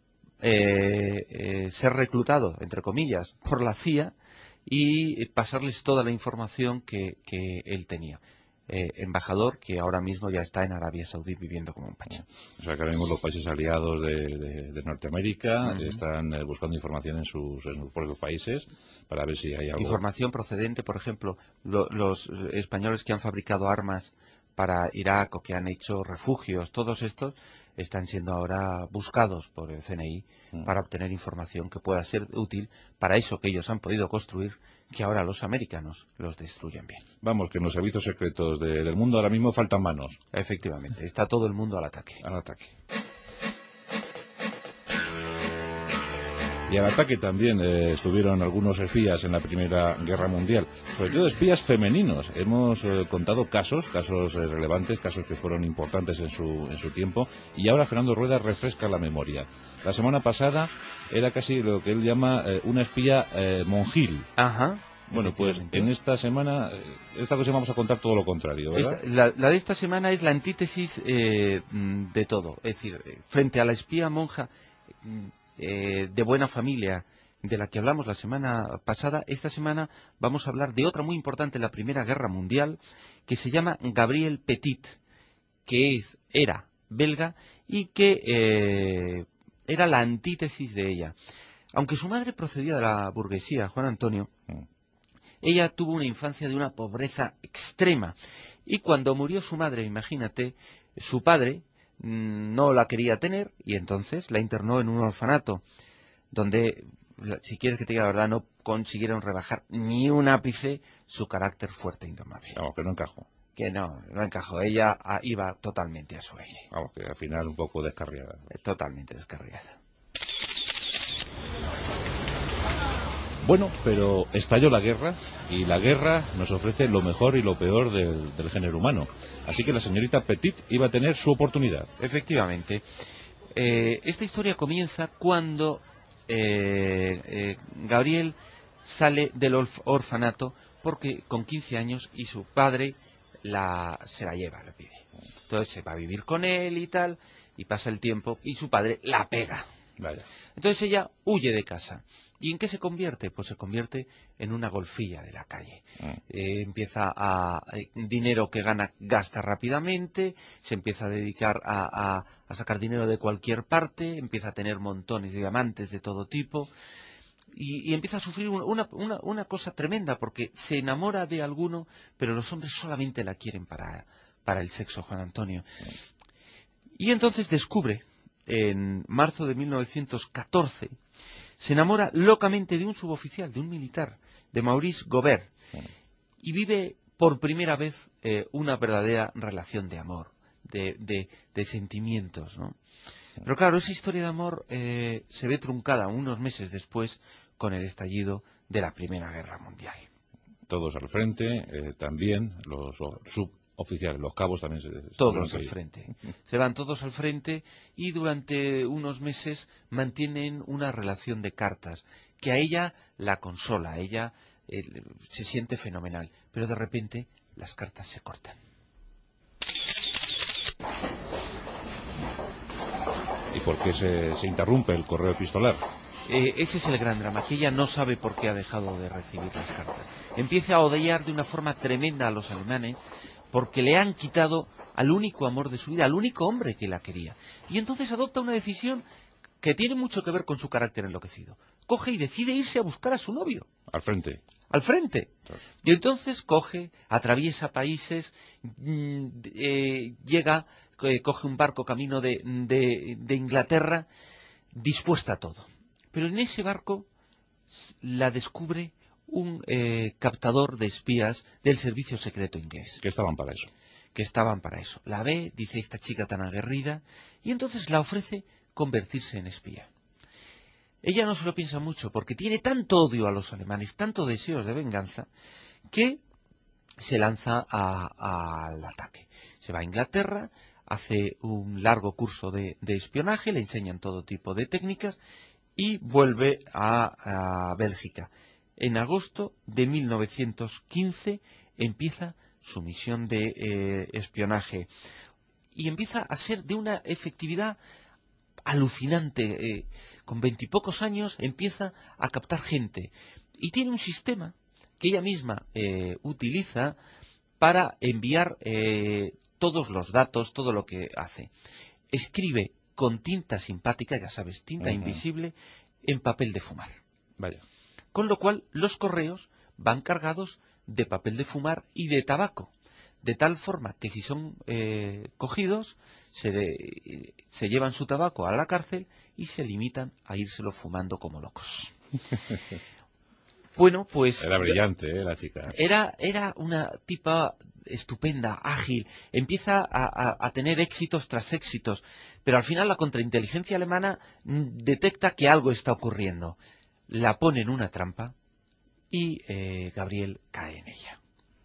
ser reclutado, entre comillas, por la CIA y pasarles toda la información que él tenía. Embajador que ahora mismo ya está en Arabia Saudí viviendo como un pacha. O sea que ahora mismo los países aliados de Norteamérica están buscando información en sus propios países para ver si hay algo. Información procedente, por ejemplo, los españoles que han fabricado armas para Irak o que han hecho refugios, todos estos están siendo ahora buscados por el CNI para obtener información que pueda ser útil para eso que ellos han podido construir, que ahora los americanos los destruyen bien. Vamos, que en los servicios secretos del mundo ahora mismo faltan manos. Efectivamente, está todo el mundo al ataque. Al ataque. Y al ataque también estuvieron algunos espías en la Primera Guerra Mundial, sobre todo espías femeninos. Hemos contado casos relevantes, casos que fueron importantes en su tiempo, y ahora Fernando Rueda refresca la memoria. La semana pasada era casi lo que él llama una espía monjil. Ajá. Bueno, pues en esta semana, esta ocasión vamos a contar todo lo contrario, ¿verdad? La de esta semana es la antítesis de todo. Es decir, frente a la espía monja de buena familia de la que hablamos la semana pasada, esta semana vamos a hablar de otra muy importante en la Primera Guerra Mundial, que se llama Gabrielle Petit, que era belga y que era la antítesis de ella. Aunque su madre procedía de la burguesía, Juan Antonio, ella tuvo una infancia de una pobreza extrema. Y cuando murió su madre, imagínate, su padre no la quería tener y entonces la internó en un orfanato donde, si quieres que te diga la verdad, no consiguieron rebajar ni un ápice su carácter fuerte e indomable. Vamos, que no encajó. Que no encajó. Ella iba totalmente a su aire. Vamos, que al final un poco descarriada. Totalmente descarriada. Bueno, pero estalló la guerra y la guerra nos ofrece lo mejor y lo peor del género humano. Así que la señorita Petit iba a tener su oportunidad. Efectivamente. esta historia comienza cuando Gabriel sale del orfanato porque con 15 años y su padre se la lleva, le pide. Entonces se va a vivir con él y tal, y pasa el tiempo y su padre la pega. Vaya. Entonces ella huye de casa. ¿Y en qué se convierte? Pues se convierte en una golfilla de la calle. Empieza a dinero que gasta rápidamente, se empieza a dedicar a sacar dinero de cualquier parte, empieza a tener montones de diamantes de todo tipo y empieza a sufrir una cosa tremenda porque se enamora de alguno, pero los hombres solamente la quieren para el sexo, Juan Antonio. Y entonces descubre, en marzo de 1914, se enamora locamente de un suboficial, de un militar, de Maurice Gobert, y vive por primera vez una verdadera relación de amor, de sentimientos, ¿no? Pero claro, esa historia de amor se ve truncada unos meses después con el estallido de la Primera Guerra Mundial. Todos al frente, también los suboficiales, los cabos también todos al frente. Se van todos al frente y durante unos meses mantienen una relación de cartas que a ella la consola, a ella se siente fenomenal, pero de repente las cartas se cortan. ¿Y por qué se interrumpe el correo epistolar? Ese es el gran drama, que ella no sabe por qué ha dejado de recibir las cartas. Empieza a odiar de una forma tremenda a los alemanes porque le han quitado al único amor de su vida, al único hombre que la quería. Y entonces adopta una decisión que tiene mucho que ver con su carácter enloquecido. Coge y decide irse a buscar a su novio. Al frente. Al frente. Y entonces atraviesa países, llega, coge un barco camino de Inglaterra, dispuesta a todo. Pero en ese barco la descubre un captador de espías del servicio secreto inglés. Que estaban para eso. La ve, dice, esta chica tan aguerrida, y entonces la ofrece convertirse en espía. Ella no se lo piensa mucho, porque tiene tanto odio a los alemanes, tanto deseos de venganza, que se lanza al ataque. Se va a Inglaterra, hace un largo curso de espionaje, le enseñan todo tipo de técnicas, y vuelve a Bélgica. En agosto de 1915 empieza su misión de espionaje y empieza a ser de una efectividad alucinante. Con 20 y pocos años empieza a captar gente y tiene un sistema que ella misma utiliza para enviar todos los datos, todo lo que hace. Escribe con tinta simpática, ya sabes, tinta invisible, en papel de fumar. Vaya. Con lo cual los correos van cargados de papel de fumar y de tabaco, de tal forma que si son cogidos, se llevan su tabaco a la cárcel y se limitan a írselo fumando como locos. Bueno, pues... Era brillante, la chica. Era una tipa estupenda, ágil, empieza a tener éxitos tras éxitos, pero al final la contrainteligencia alemana detecta que algo está ocurriendo. La pone en una trampa y Gabriel cae en ella.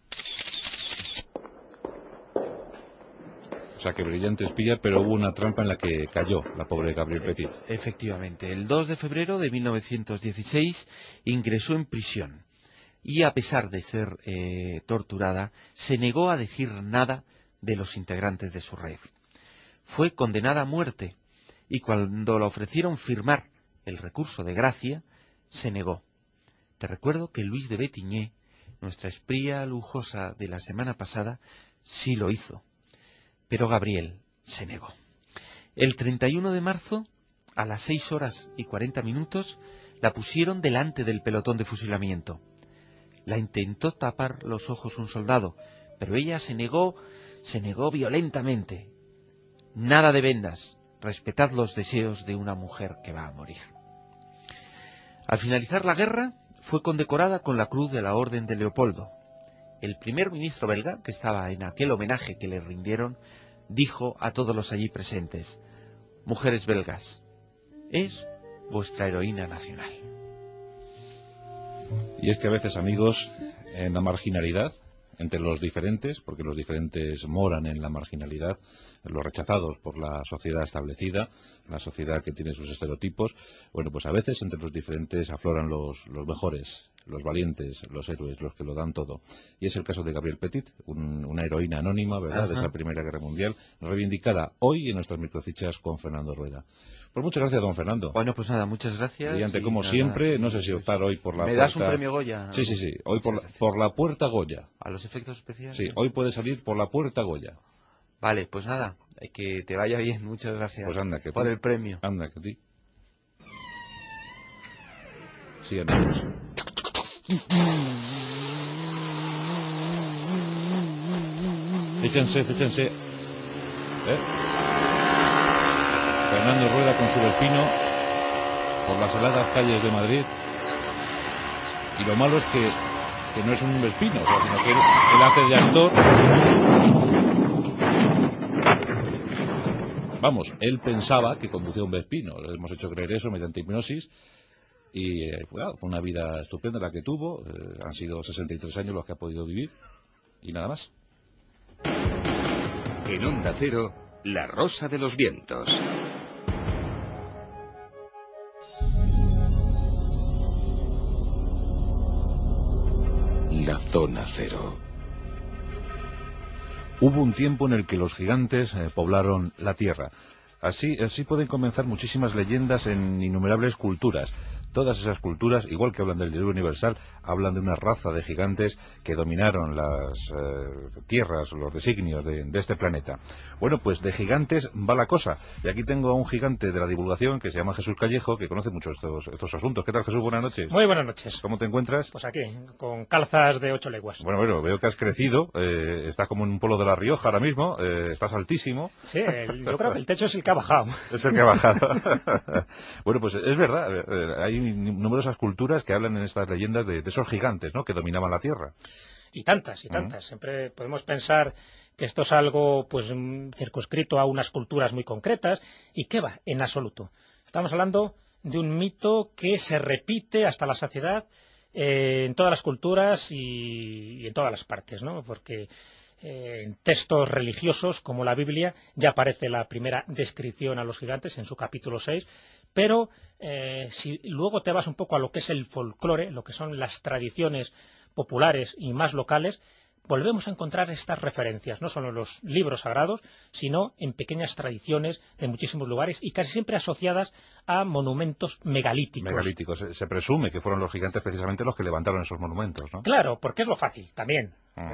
O sea, que brillante espía, pero hubo una trampa en la que cayó la pobre Gabriel Petit. Efectivamente, el 2 de febrero de 1916 ingresó en prisión y a pesar de ser torturada, se negó a decir nada de los integrantes de su red. Fue condenada a muerte y cuando le ofrecieron firmar el recurso de gracia, se negó. Te recuerdo que Luis de Bettigné, nuestra espía lujosa de la semana pasada, sí lo hizo. Pero Gabriel se negó. El 31 de marzo, a las 6:40, la pusieron delante del pelotón de fusilamiento. La intentó tapar los ojos un soldado, pero ella se negó violentamente. Nada de vendas, respetad los deseos de una mujer que va a morir. Al finalizar la guerra, fue condecorada con la Cruz de la Orden de Leopoldo. El primer ministro belga, que estaba en aquel homenaje que le rindieron, dijo a todos los allí presentes: mujeres belgas, es vuestra heroína nacional. Y es que a veces, amigos, en la marginalidad, entre los diferentes, porque los diferentes moran en la marginalidad, los rechazados por la sociedad establecida, la sociedad que tiene sus estereotipos. Bueno, pues a veces entre los diferentes afloran los mejores, los valientes, los héroes, los que lo dan todo. Y es el caso de Gabrielle Petit, una heroína anónima, ¿verdad?, de esa Primera Guerra Mundial, reivindicada hoy en nuestras microfichas con Fernando Rueda. Pues muchas gracias, don Fernando. Bueno, pues nada, muchas gracias. Y ante, como siempre, no sé si optar hoy por la puerta... ¿Me das un premio Goya? Sí, hoy por la puerta Goya. ¿A los efectos especiales? Sí, hoy puede salir por la puerta Goya. Vale, pues nada, que te vaya bien, muchas gracias. Pues anda, que por el premio. Anda, que ti. Sí, amigos. Fíjense. Fernando Rueda con su Vespino por las heladas calles de Madrid. Y lo malo es que no es un Vespino, o sea, sino que él hace de actor. Vamos, él pensaba que conducía un Vespino. Le hemos hecho creer eso mediante hipnosis. Y fue una vida estupenda la que tuvo. Han sido 63 años los que ha podido vivir. Y nada más. En Onda Cero, La Rosa de los Vientos. La Zona Cero. Hubo un tiempo en el que los gigantes poblaron la Tierra. Así pueden comenzar muchísimas leyendas en innumerables culturas. Todas esas culturas, igual que hablan del diluvio universal, hablan de una raza de gigantes que dominaron las tierras, los designios de este planeta. Bueno, pues de gigantes va la cosa. Y aquí tengo a un gigante de la divulgación que se llama Jesús Callejo, que conoce mucho estos asuntos. ¿Qué tal, Jesús? Buenas noches. Muy buenas noches. ¿Cómo te encuentras? Pues aquí, con calzas de 8 leguas. Bueno, veo que has crecido. Estás como en un pueblo de La Rioja ahora mismo. Estás altísimo. Sí, yo creo que el techo es el que ha bajado. Es el que ha bajado. Bueno, pues es verdad. Hay numerosas culturas que hablan en estas leyendas de esos gigantes, ¿no?, que dominaban la Tierra. Y tantas. Siempre podemos pensar que esto es algo pues circunscrito a unas culturas muy concretas. ¿Y qué va? En absoluto. Estamos hablando de un mito que se repite hasta la saciedad en todas las culturas y en todas las partes, ¿no? Porque en textos religiosos como la Biblia ya aparece la primera descripción a los gigantes en su capítulo 6, pero si luego te vas un poco a lo que es el folclore, lo que son las tradiciones populares y más locales, volvemos a encontrar estas referencias, no solo en los libros sagrados, sino en pequeñas tradiciones de muchísimos lugares y casi siempre asociadas a monumentos megalíticos. Se presume que fueron los gigantes precisamente los que levantaron esos monumentos, ¿no? Claro, porque es lo fácil también.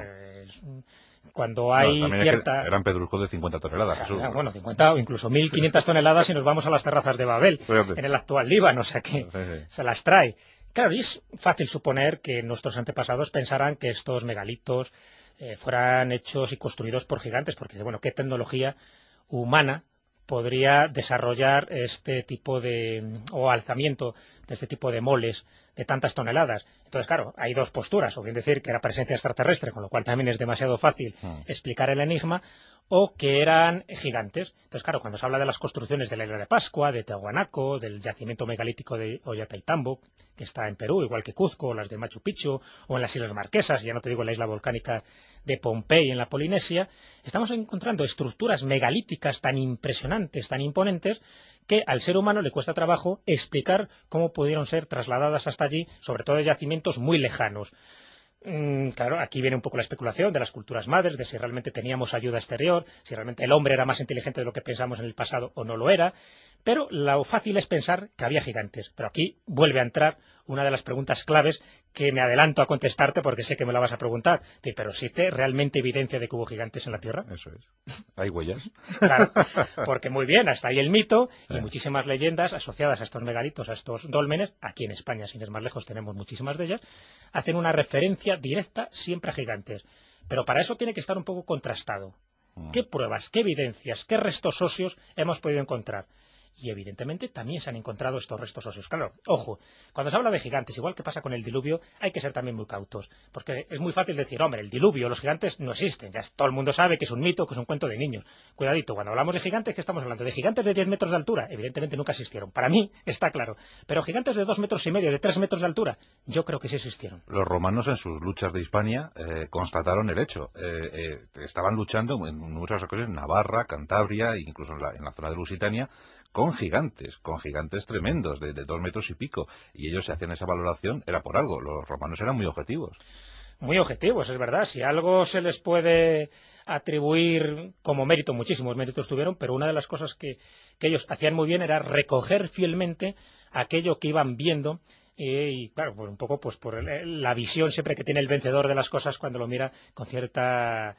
Cuando hay cierta... Eran pedruscos de 50 toneladas. Jesús. Bueno, 50 o incluso 1.500 toneladas si nos vamos a las terrazas de Babel, en el actual Líbano, o sea que se las trae. Claro, y es fácil suponer que nuestros antepasados pensaran que estos megalitos fueran hechos y construidos por gigantes, porque, bueno, ¿qué tecnología humana podría desarrollar este tipo o alzamiento de este tipo de moles de tantas toneladas? Entonces, claro, hay dos posturas, o bien decir que era presencia extraterrestre, con lo cual también es demasiado fácil explicar el enigma, o que eran gigantes. Entonces, claro, cuando se habla de las construcciones de la isla de Pascua, de Tiahuanaco, del yacimiento megalítico de Ollantaytambo, que está en Perú, igual que Cuzco, o las de Machu Picchu, o en las Islas Marquesas, ya no te digo en la isla volcánica de Pompey, en la Polinesia, estamos encontrando estructuras megalíticas tan impresionantes, tan imponentes, que al ser humano le cuesta trabajo explicar cómo pudieron ser trasladadas hasta allí, sobre todo de yacimientos muy lejanos. Claro, aquí viene un poco la especulación de las culturas madres, de si realmente teníamos ayuda exterior, si realmente el hombre era más inteligente de lo que pensamos en el pasado o no lo era, pero lo fácil es pensar que había gigantes. Pero aquí vuelve a entrar una de las preguntas claves que me adelanto a contestarte porque sé que me la vas a preguntar. Pero ¿existe realmente evidencia de que hubo gigantes en la Tierra? Eso es. ¿Hay huellas? Claro, porque muy bien, hasta ahí el mito y muchísimas leyendas asociadas a estos megalitos, a estos dólmenes. Aquí en España, sin ir más lejos, tenemos muchísimas de ellas. Hacen una referencia directa siempre a gigantes. Pero para eso tiene que estar un poco contrastado. ¿Qué pruebas, qué evidencias, qué restos óseos hemos podido encontrar? Y evidentemente también se han encontrado estos restos óseos. Claro, ojo, cuando se habla de gigantes, igual que pasa con el diluvio, hay que ser también muy cautos, porque es muy fácil decir, hombre, el diluvio, los gigantes no existen, ya todo el mundo sabe que es un mito, que es un cuento de niños. Cuidadito, cuando hablamos de gigantes, ¿qué estamos hablando? ¿De gigantes de 10 metros de altura? Evidentemente nunca existieron, para mí está claro, pero gigantes de 2 metros y medio, de 3 metros de altura, yo creo que sí existieron. Los romanos en sus luchas de Hispania constataron el hecho, estaban luchando en muchas ocasiones en Navarra, Cantabria, incluso en la zona de Lusitania, con gigantes tremendos, de 2 metros y pico, y ellos se hacían esa valoración, era por algo, los romanos eran muy objetivos. Muy objetivos, es verdad, si algo se les puede atribuir como mérito, muchísimos méritos tuvieron, pero una de las cosas que ellos hacían muy bien era recoger fielmente aquello que iban viendo, y claro, pues un poco pues por la visión siempre que tiene el vencedor de las cosas cuando lo mira con cierta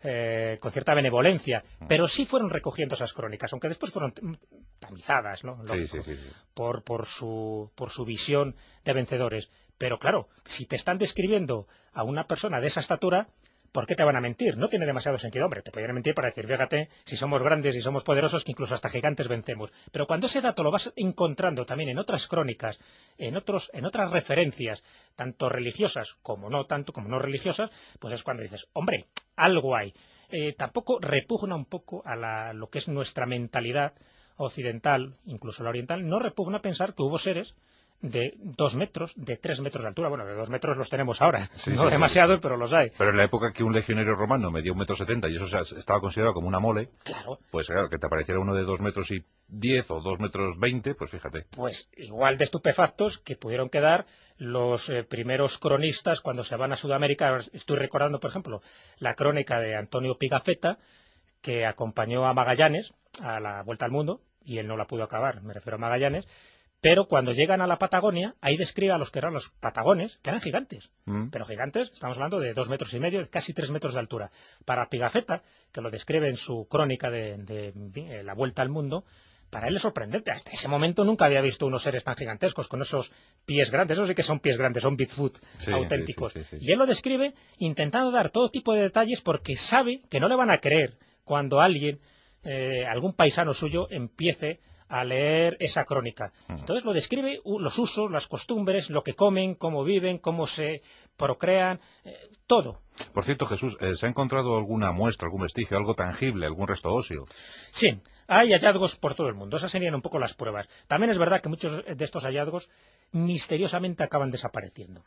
benevolencia, pero sí fueron recogiendo esas crónicas, aunque después fueron tamizadas, ¿no? Lógico, Sí. por su visión de vencedores. Pero claro, si te están describiendo a una persona de esa estatura, ¿por qué te van a mentir? No tiene demasiado sentido. Hombre, te podrían mentir para decir, fíjate, si somos grandes y somos poderosos, que incluso hasta gigantes vencemos. Pero cuando ese dato lo vas encontrando también en otras crónicas, en otras referencias, tanto religiosas como no religiosas, pues es cuando dices, hombre, algo hay. Tampoco repugna un poco a lo que es nuestra mentalidad occidental, incluso la oriental, no repugna pensar que hubo seres de 2 metros, de 3 metros de altura. Bueno, de 2 metros los tenemos ahora, no demasiados, pero los hay. Pero en la época que un legionario romano medía 1,70 m y eso estaba considerado como una mole, claro, pues claro, que te apareciera uno de 2,10 m o 2,20 m, pues fíjate. Pues igual de estupefactos que pudieron quedar los primeros cronistas cuando se van a Sudamérica. Estoy recordando, por ejemplo, la crónica de Antonio Pigafetta, que acompañó a Magallanes a la Vuelta al Mundo, y él no la pudo acabar, me refiero a Magallanes. Pero cuando llegan a la Patagonia, ahí describe a los que eran los patagones, que eran gigantes. Pero gigantes, estamos hablando de 2 metros y medio, casi 3 metros de altura. Para Pigafetta, que lo describe en su crónica de la Vuelta al Mundo, para él es sorprendente. Hasta ese momento nunca había visto unos seres tan gigantescos, con esos pies grandes. Esos sí que son pies grandes, son Bigfoot auténticos. Sí. Y él lo describe intentando dar todo tipo de detalles porque sabe que no le van a creer cuando alguien, algún paisano suyo, empiece a leer esa crónica. Entonces lo describe, los usos, las costumbres, lo que comen, cómo viven, cómo se procrean, todo. Por cierto, Jesús, ¿se ha encontrado alguna muestra, algún vestigio, algo tangible, algún resto óseo? Sí, hay hallazgos por todo el mundo. Esas serían un poco las pruebas. También es verdad que muchos de estos hallazgos misteriosamente acaban desapareciendo.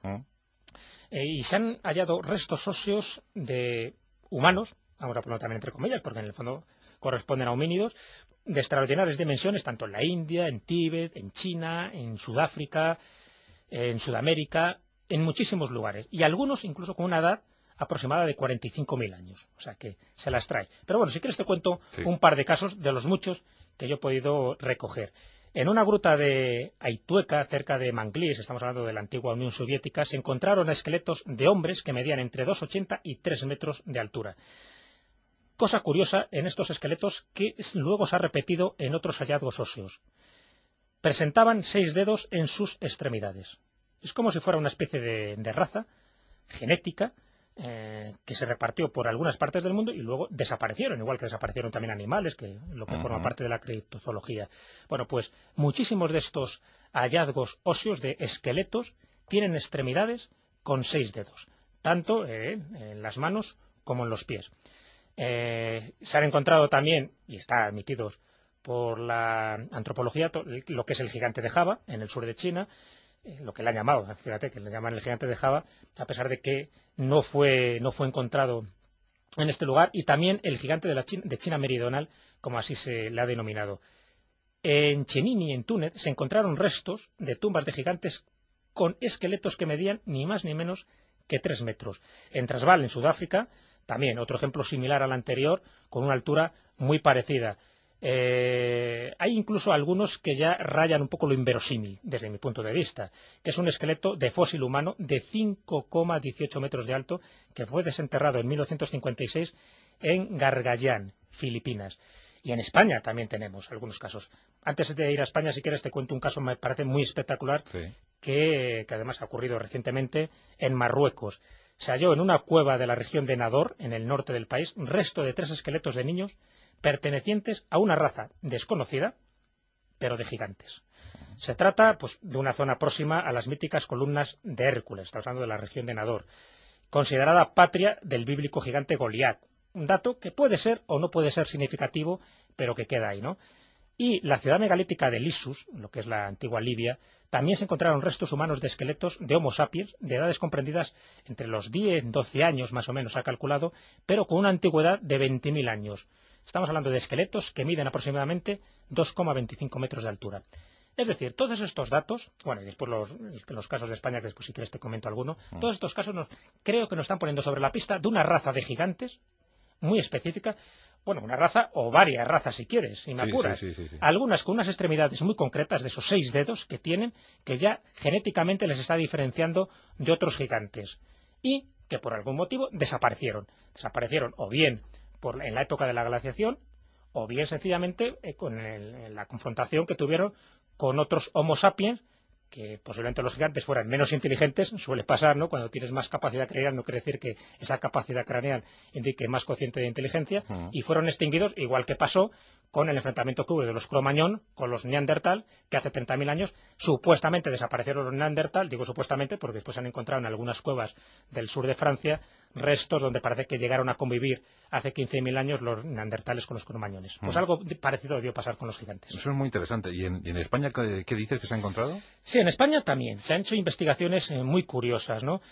Y se han hallado restos óseos de humanos, vamos a ponerlo también entre comillas, porque en el fondo corresponden a homínidos, de extraordinarias dimensiones, tanto en la India, en Tíbet, en China, en Sudáfrica, en Sudamérica, en muchísimos lugares. Y algunos incluso con una edad aproximada de 45.000 años. O sea que se las trae. Pero bueno, si quieres te cuento un par de casos de los muchos que yo he podido recoger. En una gruta de Aitueca, cerca de Manglis, estamos hablando de la antigua Unión Soviética, se encontraron esqueletos de hombres que medían entre 2,80 y 3 metros de altura. Cosa curiosa en estos esqueletos que luego se ha repetido en otros hallazgos óseos. Presentaban 6 dedos en sus extremidades. Es como si fuera una especie de raza genética que se repartió por algunas partes del mundo y luego desaparecieron, igual que desaparecieron también animales, que lo que forma parte de la criptozoología. Bueno, pues muchísimos de estos hallazgos óseos de esqueletos tienen extremidades con 6 dedos, tanto en las manos como en los pies. Se han encontrado también, y está admitido por la antropología, lo que es el gigante de Java, en el sur de China, lo que le han llamado, fíjate que le llaman el gigante de Java, a pesar de que no fue encontrado en este lugar, y también el gigante de China meridional, como así se le ha denominado. En Chenini, en Túnez, se encontraron restos de tumbas de gigantes con esqueletos que medían ni más ni menos que 3 metros. En Transvaal, en Sudáfrica, también otro ejemplo similar al anterior, con una altura muy parecida. Hay incluso algunos que ya rayan un poco lo inverosímil, desde mi punto de vista, que es un esqueleto de fósil humano de 5,18 metros de alto, que fue desenterrado en 1956 en Gargallán, Filipinas. Y en España también tenemos algunos casos. Antes de ir a España, si quieres, te cuento un caso que me parece muy espectacular, que además ha ocurrido recientemente en Marruecos. Se halló en una cueva de la región de Nador, en el norte del país, resto de 3 esqueletos de niños pertenecientes a una raza desconocida, pero de gigantes. Se trata pues, de una zona próxima a las míticas columnas de Hércules, estamos hablando de la región de Nador, considerada patria del bíblico gigante Goliat. Un dato que puede ser o no puede ser significativo, pero que queda ahí, ¿no? Y la ciudad megalítica de Lissus, lo que es la antigua Libia, también se encontraron restos humanos de esqueletos de Homo sapiens, de edades comprendidas entre los 10, 12 años más o menos, se ha calculado, pero con una antigüedad de 20.000 años. Estamos hablando de esqueletos que miden aproximadamente 2,25 metros de altura. Es decir, todos estos datos, bueno, y después los casos de España, que después si quieres te comento alguno, todos estos casos creo que nos están poniendo sobre la pista de una raza de gigantes muy específica, bueno, una raza o varias razas si quieres, si me apuras. Sí. Algunas con unas extremidades muy concretas de esos 6 dedos que tienen, que ya genéticamente les está diferenciando de otros gigantes y que por algún motivo desaparecieron. Desaparecieron o bien en la época de la glaciación o bien sencillamente con la confrontación que tuvieron con otros Homo sapiens, que posiblemente los gigantes fueran menos inteligentes, suele pasar, ¿no? Cuando tienes más capacidad craneal no quiere decir que esa capacidad craneal indique más cociente de inteligencia, y fueron extinguidos, igual que pasó con el enfrentamiento que hubo de los Cro-Magnon con los Neandertal, que hace 30.000 años supuestamente desaparecieron los Neandertal, digo supuestamente porque después se han encontrado en algunas cuevas del sur de Francia restos donde parece que llegaron a convivir hace 15.000 años los neandertales con los cromagnones. Pues algo parecido debió pasar con los gigantes. Eso es muy interesante. ¿Y en España qué dices que se ha encontrado? Sí, en España también. Se han hecho investigaciones muy curiosas, ¿no?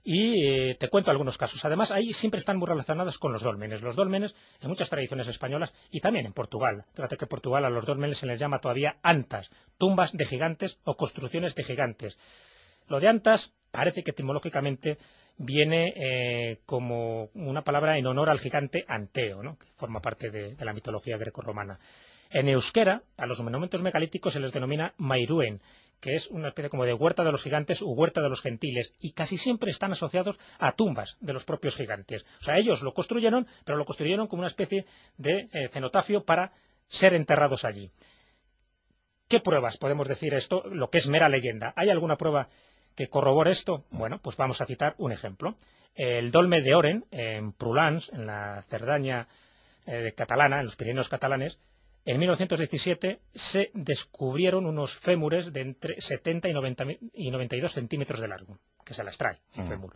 Y te cuento algunos casos. Además, ahí siempre están muy relacionadas con los dólmenes. Los dólmenes, en muchas tradiciones españolas, y también en Portugal. Fíjate que en Portugal a los dólmenes se les llama todavía antas, tumbas de gigantes o construcciones de gigantes. Lo de antas parece que etimológicamente viene como una palabra en honor al gigante Anteo, ¿no? Que forma parte de la mitología grecorromana. En euskera, a los monumentos megalíticos se les denomina mairuen, que es una especie como de huerta de los gigantes u huerta de los gentiles, y casi siempre están asociados a tumbas de los propios gigantes. O sea, ellos lo construyeron, pero lo construyeron como una especie de cenotafio para ser enterrados allí. ¿Qué pruebas podemos decir esto? Lo que es mera leyenda. ¿Hay alguna prueba que corrobore esto? Bueno, pues vamos a citar un ejemplo. El dolmen de Oren, en Prulans, en la Cerdaña catalana, en los Pirineos catalanes, en 1917 se descubrieron unos fémures de entre 70 y 92 centímetros de largo, que se las trae el fémur.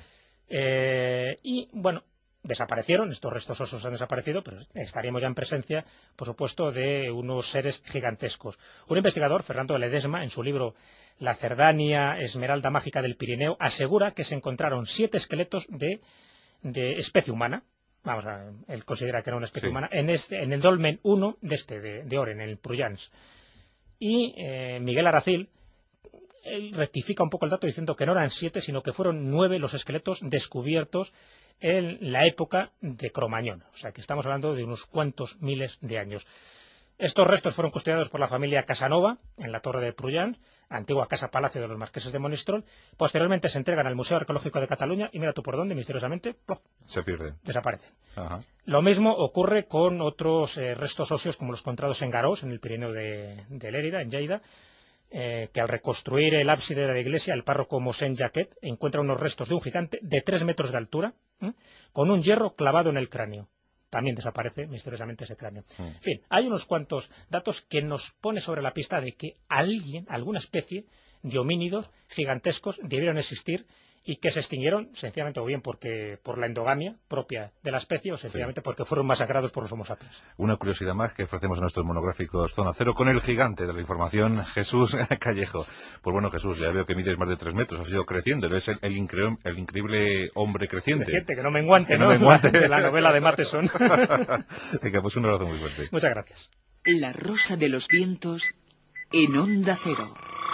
Y bueno, desaparecieron, estos restos óseos han desaparecido, pero estaríamos ya en presencia, por supuesto, de unos seres gigantescos. Un investigador, Fernando Ledesma, en su libro La Cerdaña Esmeralda Mágica del Pirineo, asegura que se encontraron 7 esqueletos de especie humana. Vamos a, él considera que era una especie humana, en el dolmen 1 de Oren, en el Pruyans. Y Miguel Aracil, él rectifica un poco el dato diciendo que no eran 7, sino que fueron 9 los esqueletos descubiertos en la época de Cro-Magnon. O sea que estamos hablando de unos cuantos miles de años. Estos restos fueron custodiados por la familia Casanova en la torre de Pruyans, antigua casa-palacio de los marqueses de Monistrol. Posteriormente se entregan al Museo Arqueológico de Cataluña y mira tú por dónde, misteriosamente, ¡plof!, se pierden. Desaparecen. Ajá. Lo mismo ocurre con otros restos óseos como los encontrados en Garós, en el Pirineo de Lérida, en Lleida, que al reconstruir el ábside de la iglesia, el párroco Mosén Jaquet encuentra unos restos de un gigante de 3 metros de altura, con un hierro clavado en el cráneo. También desaparece misteriosamente ese cráneo. En fin, hay unos cuantos datos que nos pone sobre la pista de que alguna especie de homínidos gigantescos debieron existir y que se extinguieron sencillamente o bien por la endogamia propia de la especie o sencillamente porque fueron masacrados por los Homo sapiens. Una curiosidad más que ofrecemos en nuestros monográficos Zona Cero con el gigante de la información, Jesús Callejo. Pues bueno, Jesús, ya veo que mides más de 3 metros, has ido creciendo, eres el increíble hombre creciente. Creciente, que no menguante, ¿no? De la novela de Matheson. Venga, pues un abrazo muy fuerte. Muchas gracias. La Rosa de los Vientos en Onda Cero.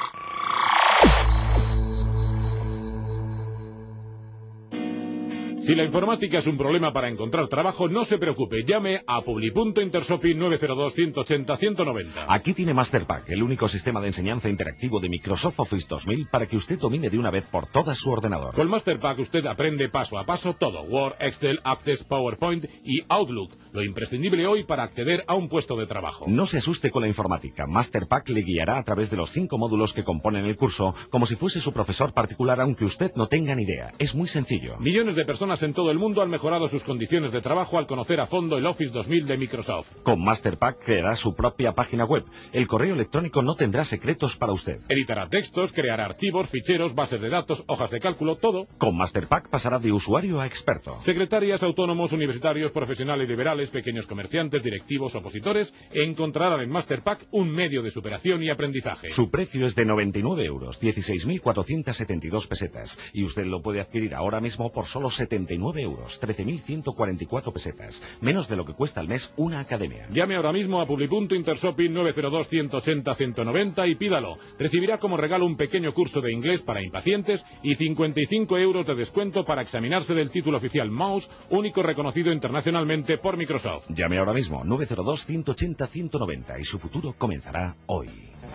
Si la informática es un problema para encontrar trabajo, no se preocupe, llame a Publipunto Intersopi 902-180-190. Aquí tiene Masterpack, el único sistema de enseñanza interactivo de Microsoft Office 2000 para que usted domine de una vez por todas su ordenador. Con Masterpack usted aprende paso a paso todo, Word, Excel, Access, PowerPoint y Outlook. lo imprescindible hoy para acceder a un puesto de trabajo. No se asuste con la informática. Masterpack le guiará a través de los 5 módulos que componen el curso, como si fuese su profesor particular, aunque usted no tenga ni idea. Es muy sencillo. Millones de personas en todo el mundo han mejorado sus condiciones de trabajo al conocer a fondo el Office 2000 de Microsoft. Con Masterpack creará su propia página web. El correo electrónico no tendrá secretos para usted. Editará textos, creará archivos, ficheros, bases de datos, hojas de cálculo, todo. Con Masterpack pasará de usuario a experto. Secretarias, autónomos, universitarios, profesionales liberales, pequeños comerciantes, directivos, opositores, encontrarán en Masterpack un medio de superación y aprendizaje. Su precio es de 99 euros, 16.472 pesetas. Y usted lo puede adquirir ahora mismo por solo 79 euros, 13.144 pesetas. Menos de lo que cuesta al mes una academia. Llame ahora mismo a Publi.Intershopping 902-180-190 y pídalo. Recibirá como regalo un pequeño curso de inglés para impacientes y 55 euros de descuento para examinarse del título oficial Mouse, único reconocido internacionalmente por Microsoft. Llame ahora mismo 902-180-190 y su futuro comenzará hoy.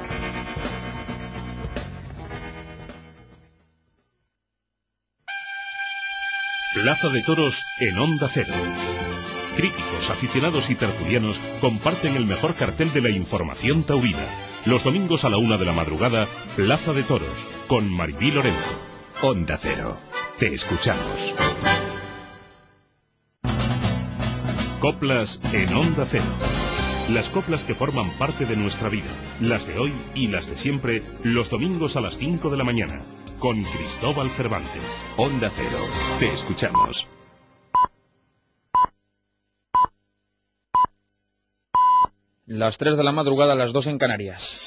Plaza de Toros en Onda Cero. Críticos, aficionados y tertulianos comparten el mejor cartel de la información taurina. Los domingos a la 1 de la madrugada, Plaza de Toros, con Maribí Lorenzo. Onda Cero. Te escuchamos. Coplas en Onda Cero. Las coplas que forman parte de nuestra vida, las de hoy y las de siempre, los domingos a las 5 de la mañana, con Cristóbal Cervantes. Onda Cero. Te escuchamos. Las 3 de la madrugada, las 2 en Canarias.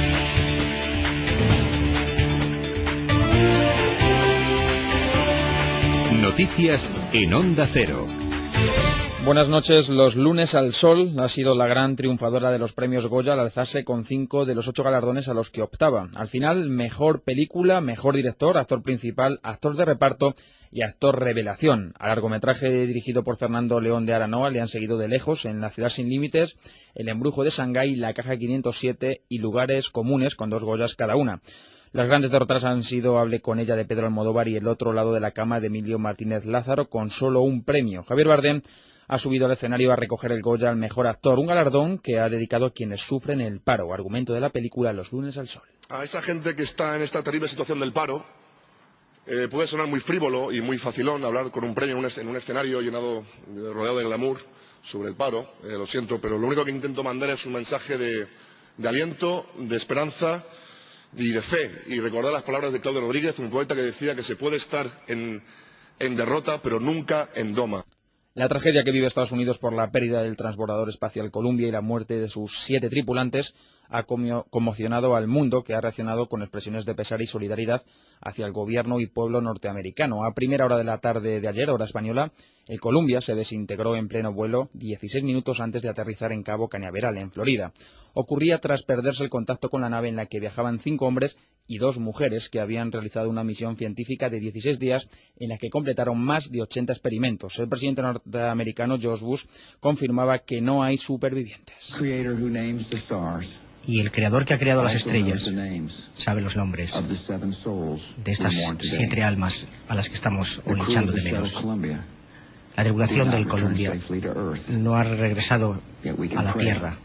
Noticias en Onda Cero. Buenas noches. Los lunes al sol ha sido la gran triunfadora de los premios Goya al alzarse con 5 de los 8 galardones a los que optaba. Al final, mejor película, mejor director, actor principal, actor de reparto y actor revelación. Al largometraje dirigido por Fernando León de Aranoa le han seguido de lejos En la ciudad sin límites, El embrujo de Shanghái, La caja 507 y Lugares comunes, con 2 Goyas cada una. Las grandes derrotas han sido Hable con ella de Pedro Almodóvar y El otro lado de la cama de Emilio Martínez Lázaro, con solo un premio. Javier Bardem ha subido al escenario a recoger el Goya al mejor actor, un galardón que ha dedicado a quienes sufren el paro. Argumento de la película Los lunes al sol. A esa gente que está en esta terrible situación del paro, puede sonar muy frívolo y muy facilón hablar con un premio en un escenario rodeado de glamour sobre el paro. Lo siento, pero lo único que intento mandar es un mensaje de aliento, de esperanza y de fe. Y recordar las palabras de Claudio Rodríguez, un poeta que decía que se puede estar en derrota, pero nunca en doma. La tragedia que vive Estados Unidos por la pérdida del transbordador espacial Columbia y la muerte de sus 7 tripulantes ha conmocionado al mundo, que ha reaccionado con expresiones de pesar y solidaridad hacia el gobierno y pueblo norteamericano. A primera hora de la tarde de ayer, hora española, el Columbia se desintegró en pleno vuelo 16 minutos antes de aterrizar en Cabo Cañaveral, en Florida. Ocurría tras perderse el contacto con la nave en la que viajaban 5 hombres y 2 mujeres que habían realizado una misión científica de 16 días en la que completaron más de 80 experimentos. El presidente norteamericano George Bush confirmaba que no hay supervivientes. Y el creador que ha creado las estrellas sabe los nombres de estas 7 almas a las que estamos hoy echando de menos. La tripulación del Columbia no ha regresado a la Tierra.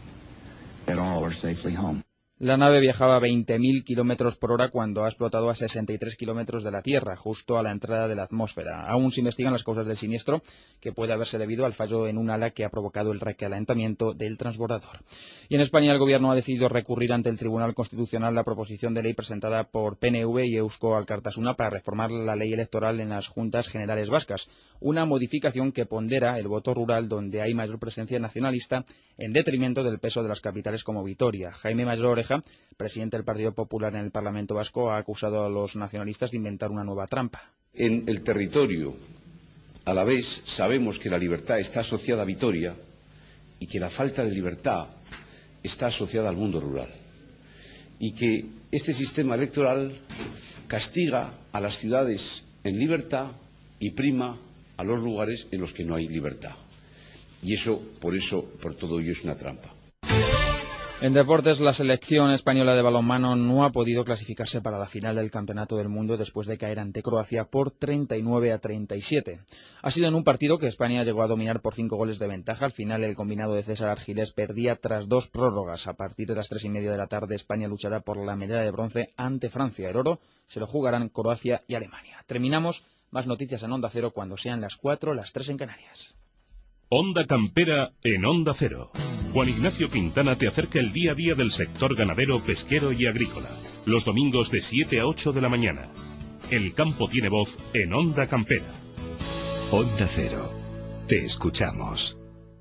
La nave viajaba a 20.000 kilómetros por hora cuando ha explotado a 63 kilómetros de la Tierra, justo a la entrada de la atmósfera. Aún se investigan las causas del siniestro, que puede haberse debido al fallo en un ala que ha provocado el recalentamiento del transbordador. Y en España el Gobierno ha decidido recurrir ante el Tribunal Constitucional la proposición de ley presentada por PNV y Eusko Alkartasuna para reformar la ley electoral en las Juntas Generales Vascas, una modificación que pondera el voto rural donde hay mayor presencia nacionalista en detrimento del peso de las capitales como Vitoria. Jaime Mayor Oreja, presidente del Partido Popular en el Parlamento Vasco, ha acusado a los nacionalistas de inventar una nueva trampa. En el territorio alavés sabemos que la libertad está asociada a Vitoria y que la falta de libertad está asociada al mundo rural. Y que este sistema electoral castiga a las ciudades en libertad y prima a los lugares en los que no hay libertad. Y por todo ello es una trampa. En deportes, la selección española de balonmano no ha podido clasificarse para la final del Campeonato del Mundo después de caer ante Croacia por 39-37. Ha sido en un partido que España llegó a dominar por 5 goles de ventaja. Al final, el combinado de César Argilés perdía tras 2 prórrogas. A partir de las 3:30 de la tarde, España luchará por la medalla de bronce ante Francia. El oro se lo jugarán Croacia y Alemania. Terminamos. Más noticias en Onda Cero cuando sean las 4, las 3 en Canarias. Onda Campera en Onda Cero. Juan Ignacio Quintana te acerca el día a día del sector ganadero, pesquero y agrícola. Los domingos de 7 a 8 de la mañana. El campo tiene voz en Onda Campera. Onda Cero. Te escuchamos.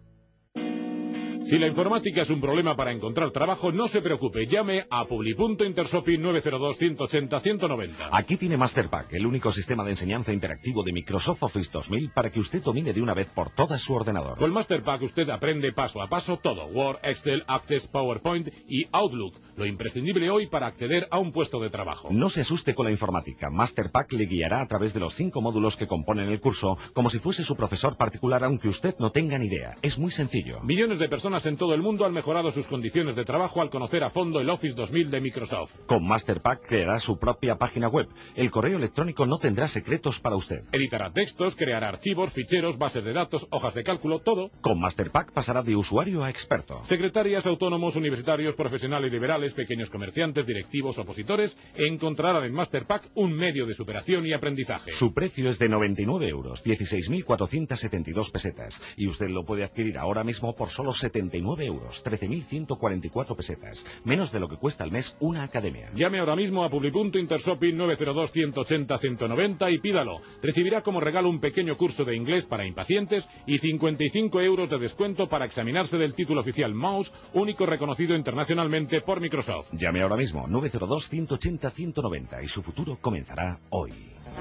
Si la informática es un problema para encontrar trabajo, no se preocupe, llame a Publi.Intersopi 902-180-190. Aquí tiene Masterpack, el único sistema de enseñanza interactivo de Microsoft Office 2000 para que usted domine de una vez por todas su ordenador. Con Masterpack usted aprende paso a paso todo, Word, Excel, Access, PowerPoint y Outlook, lo imprescindible hoy para acceder a un puesto de trabajo. No se asuste con la informática, Masterpack le guiará a través de los 5 módulos que componen el curso, como si fuese su profesor particular, aunque usted no tenga ni idea. Es muy sencillo. Millones de personas en todo el mundo han mejorado sus condiciones de trabajo al conocer a fondo el Office 2000 de Microsoft. Con Masterpack creará su propia página web. El correo electrónico no tendrá secretos para usted. Editará textos, creará archivos, ficheros, bases de datos, hojas de cálculo, todo. Con Masterpack pasará de usuario a experto. Secretarias, autónomos, universitarios, profesionales liberales, pequeños comerciantes, directivos, opositores, encontrarán en Masterpack un medio de superación y aprendizaje. Su precio es de 99 euros, 16.472 pesetas. Y usted lo puede adquirir ahora mismo por solo 79 euros, 13.144 pesetas. Menos de lo que cuesta al mes una academia. Llame ahora mismo a Publi.Intersopi 902-180-190 y pídalo. Recibirá como regalo un pequeño curso de inglés para impacientes y 55 euros de descuento para examinarse del título oficial Mouse, único reconocido internacionalmente por Microsoft. Llame ahora mismo 902-180-190 y su futuro comenzará hoy.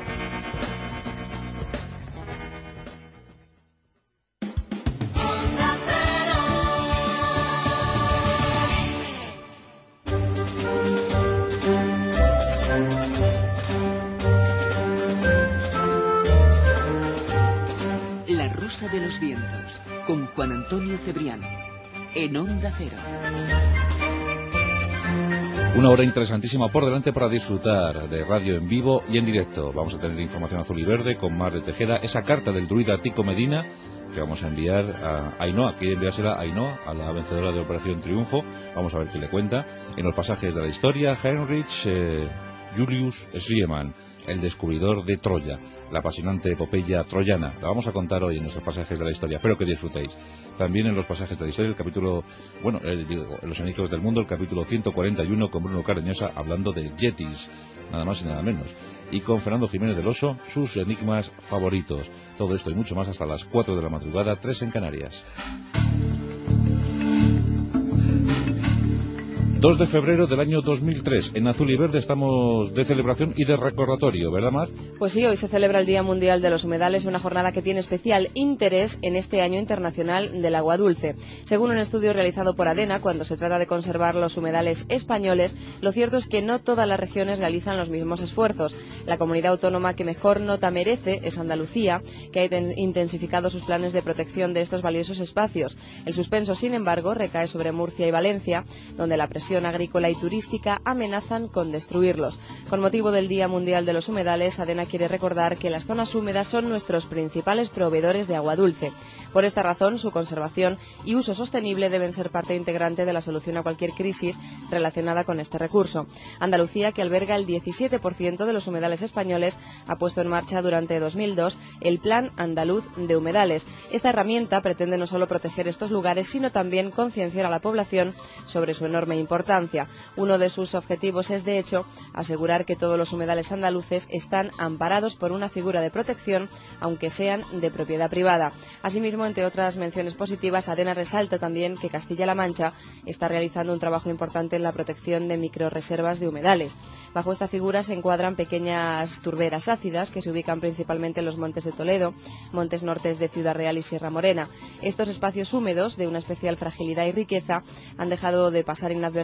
La Rosa de los Vientos, con Juan Antonio Cebrián, en Onda Cero. Una hora interesantísima por delante para disfrutar de radio en vivo y en directo. Vamos a tener información azul y verde con Mar de Tejeda, esa carta del druida Tico Medina que vamos a enviar a Ainhoa. Quiere enviársela a Ainhoa, a la vencedora de Operación Triunfo. Vamos a ver qué le cuenta. En los pasajes de la historia, Heinrich Julius Schliemann, el descubridor de Troya, la apasionante epopeya troyana. La vamos a contar hoy en nuestros pasajes de la historia. Espero que disfrutéis. También en los pasajes de la historia, el capítulo, Los Enigmas del Mundo, el capítulo 141, con Bruno Cardeñosa hablando del Yetis, nada más y nada menos. Y con Fernando Jiménez del Oso, sus enigmas favoritos. Todo esto y mucho más hasta las 4 de la madrugada, 3 en Canarias. 2 de febrero del año 2003. En Azul y Verde estamos de celebración y de recordatorio, ¿verdad, Mar? Pues sí, hoy se celebra el Día Mundial de los Humedales, una jornada que tiene especial interés en este Año Internacional del Agua Dulce. Según un estudio realizado por ADENA, cuando se trata de conservar los humedales españoles, lo cierto es que no todas las regiones realizan los mismos esfuerzos. La comunidad autónoma que mejor nota merece es Andalucía, que ha intensificado sus planes de protección de estos valiosos espacios. El suspenso, sin embargo, recae sobre Murcia y Valencia, donde la presión agrícola y turística amenazan con destruirlos. Con motivo del Día Mundial de los Humedales, ADENA quiere recordar que las zonas húmedas son nuestros principales proveedores de agua dulce. Por esta razón, su conservación y uso sostenible deben ser parte integrante de la solución a cualquier crisis relacionada con este recurso. Andalucía, que alberga el 17% de los humedales españoles, ha puesto en marcha durante 2002 el Plan Andaluz de Humedales. Esta herramienta pretende no solo proteger estos lugares, sino también concienciar a la población sobre su enorme importancia. Uno de sus objetivos es, de hecho, asegurar que todos los humedales andaluces están amparados por una figura de protección, aunque sean de propiedad privada. Asimismo, entre otras menciones positivas, ADENA resalta también que Castilla-La Mancha está realizando un trabajo importante en la protección de microrreservas de humedales. Bajo esta figura se encuadran pequeñas turberas ácidas que se ubican principalmente en los montes de Toledo, montes nortes de Ciudad Real y Sierra Morena. Estos espacios húmedos, de una especial fragilidad y riqueza, han dejado de pasar inadvertidos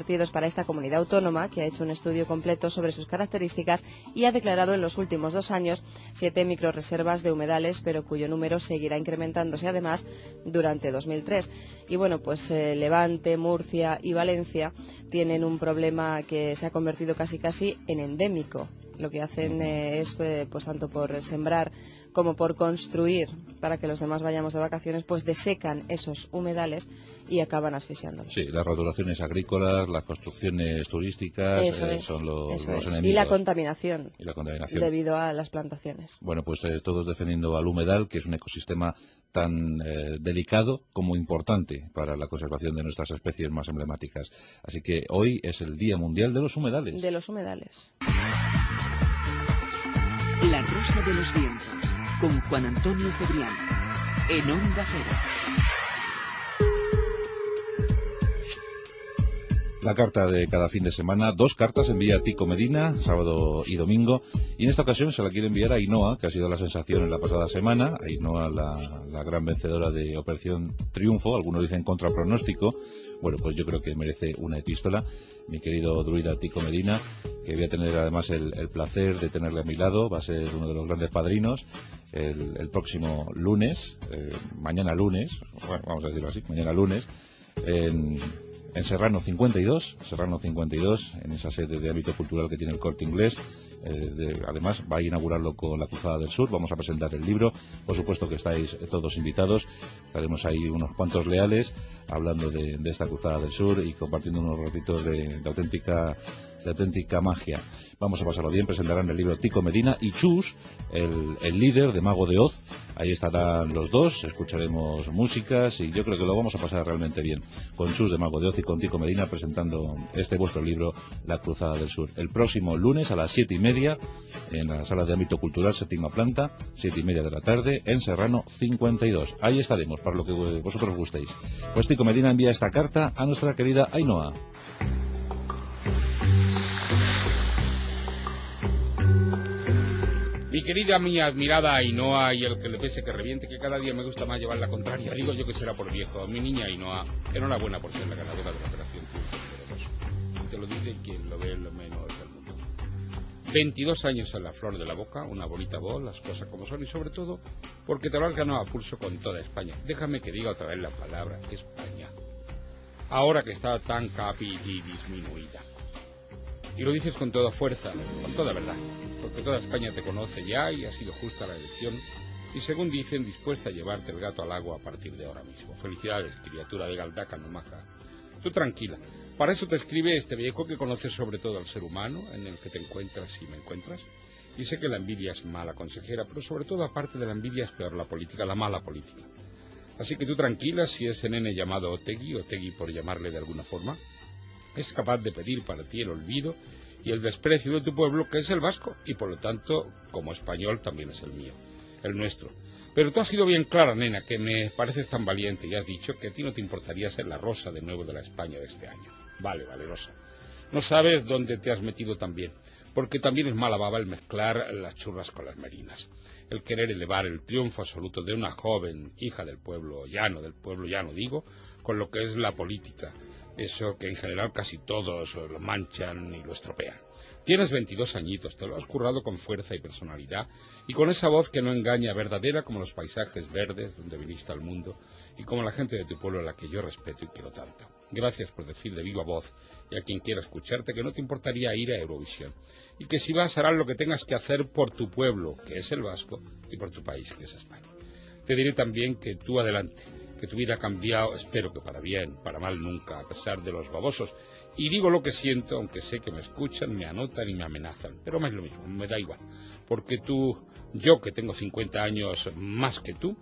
vertidos para esta comunidad autónoma, que ha hecho un estudio completo sobre sus características y ha declarado en los últimos 2 años 7 microrreservas de humedales, pero cuyo número seguirá incrementándose además durante 2003. Y bueno, pues Levante, Murcia y Valencia tienen un problema que se ha convertido casi en endémico. Lo que hacen es, pues tanto por sembrar como por construir para que los demás vayamos de vacaciones, pues desecan esos humedales y acaban asfixiándolos. Sí, las rotulaciones agrícolas, las construcciones turísticas son los enemigos. Y la contaminación. Debido a las plantaciones. Bueno, pues todos defendiendo al humedal, que es un ecosistema tan delicado como importante para la conservación de nuestras especies más emblemáticas. Así que hoy es el Día Mundial de los Humedales. De los humedales. La Rosa de los Vientos, con Juan Antonio Cebrián, en Onda Cero. La carta de cada fin de semana, 2 cartas envía Tico Medina, sábado y domingo, y en esta ocasión se la quiere enviar a Ainhoa, que ha sido la sensación en la pasada semana. Ainhoa, la gran vencedora de Operación Triunfo, algunos dicen contra pronóstico. Bueno, pues yo creo que merece una epístola. Mi querido druida Tico Medina, que voy a tener además el placer de tenerle a mi lado, va a ser uno de los grandes padrinos el próximo lunes, mañana lunes, bueno, vamos a decirlo así, mañana lunes, en Serrano 52, en esa sede de ámbito cultural que tiene el Corte Inglés. Además va a inaugurarlo con la Cruzada del Sur. Vamos a presentar el libro, por supuesto que estáis todos invitados. Estaremos ahí unos cuantos leales hablando de esta Cruzada del Sur y compartiendo unos ratitos de auténtica magia. Vamos a pasarlo bien. Presentarán el libro Tico Medina y Chus, el líder de Mago de Oz. Ahí estarán los dos, escucharemos músicas y yo creo que lo vamos a pasar realmente bien con Chus de Mago de Oz y con Tico Medina presentando vuestro libro, La Cruzada del Sur. El próximo lunes a las 7:30 en la sala de ámbito cultural, 7ª planta, 7:30 de la tarde, en Serrano 52. Ahí estaremos para lo que vosotros gustéis. Pues Tico Medina envía esta carta a nuestra querida Ainhoa. Mi querida, mi admirada Ainhoa, y el que le pese que reviente, que cada día me gusta más llevar la contraria. Digo yo que será por viejo. Mi niña Ainhoa, enhorabuena por ser la ganadora de la Operación Triunfo. Te lo dice quien lo ve lo menos del mundo. 22 años en la flor de la boca, una bonita voz, las cosas como son, y sobre todo porque te lo has ganado a pulso con toda España. Déjame que diga otra vez la palabra España, ahora que está tan disminuida. Y lo dices con toda fuerza, con toda verdad, porque toda España te conoce ya y ha sido justa la elección y, según dicen, dispuesta a llevarte el gato al agua a partir de ahora mismo. Felicidades, criatura de Galdácano maja. Tú tranquila, para eso te escribe este viejo que conoce sobre todo al ser humano en el que te encuentras y me encuentras. Y sé que la envidia es mala consejera, pero sobre todo, aparte de la envidia, es peor la política, la mala política. Así que tú tranquila, si ese nene llamado Otegui por llamarle de alguna forma, es capaz de pedir para ti el olvido y el desprecio de tu pueblo, que es el vasco, y por lo tanto, como español, también es el mío, el nuestro. Pero tú has sido bien clara, nena, que me pareces tan valiente y has dicho que a ti no te importaría ser la Rosa de nuevo de la España de este año. Vale, Rosa. No sabes dónde te has metido también, porque también es mala baba el mezclar las churras con las merinas, el querer elevar el triunfo absoluto de una joven hija del pueblo llano digo, con lo que es la política. Eso que en general casi todos lo manchan y lo estropean. Tienes 22 añitos, te lo has currado con fuerza y personalidad, y con esa voz que no engaña, verdadera como los paisajes verdes donde viniste al mundo, y como la gente de tu pueblo a la que yo respeto y quiero tanto. Gracias por decir de viva voz, y a quien quiera escucharte, que no te importaría ir a Eurovisión, y que si vas harás lo que tengas que hacer por tu pueblo, que es el vasco, y por tu país, que es España. Te diré también que tú adelante, que tu vida ha cambiado, espero que para bien, para mal nunca, a pesar de los babosos. Y digo lo que siento, aunque sé que me escuchan, me anotan y me amenazan. Pero me es lo mismo, me da igual. Porque yo que tengo 50 años más que tú,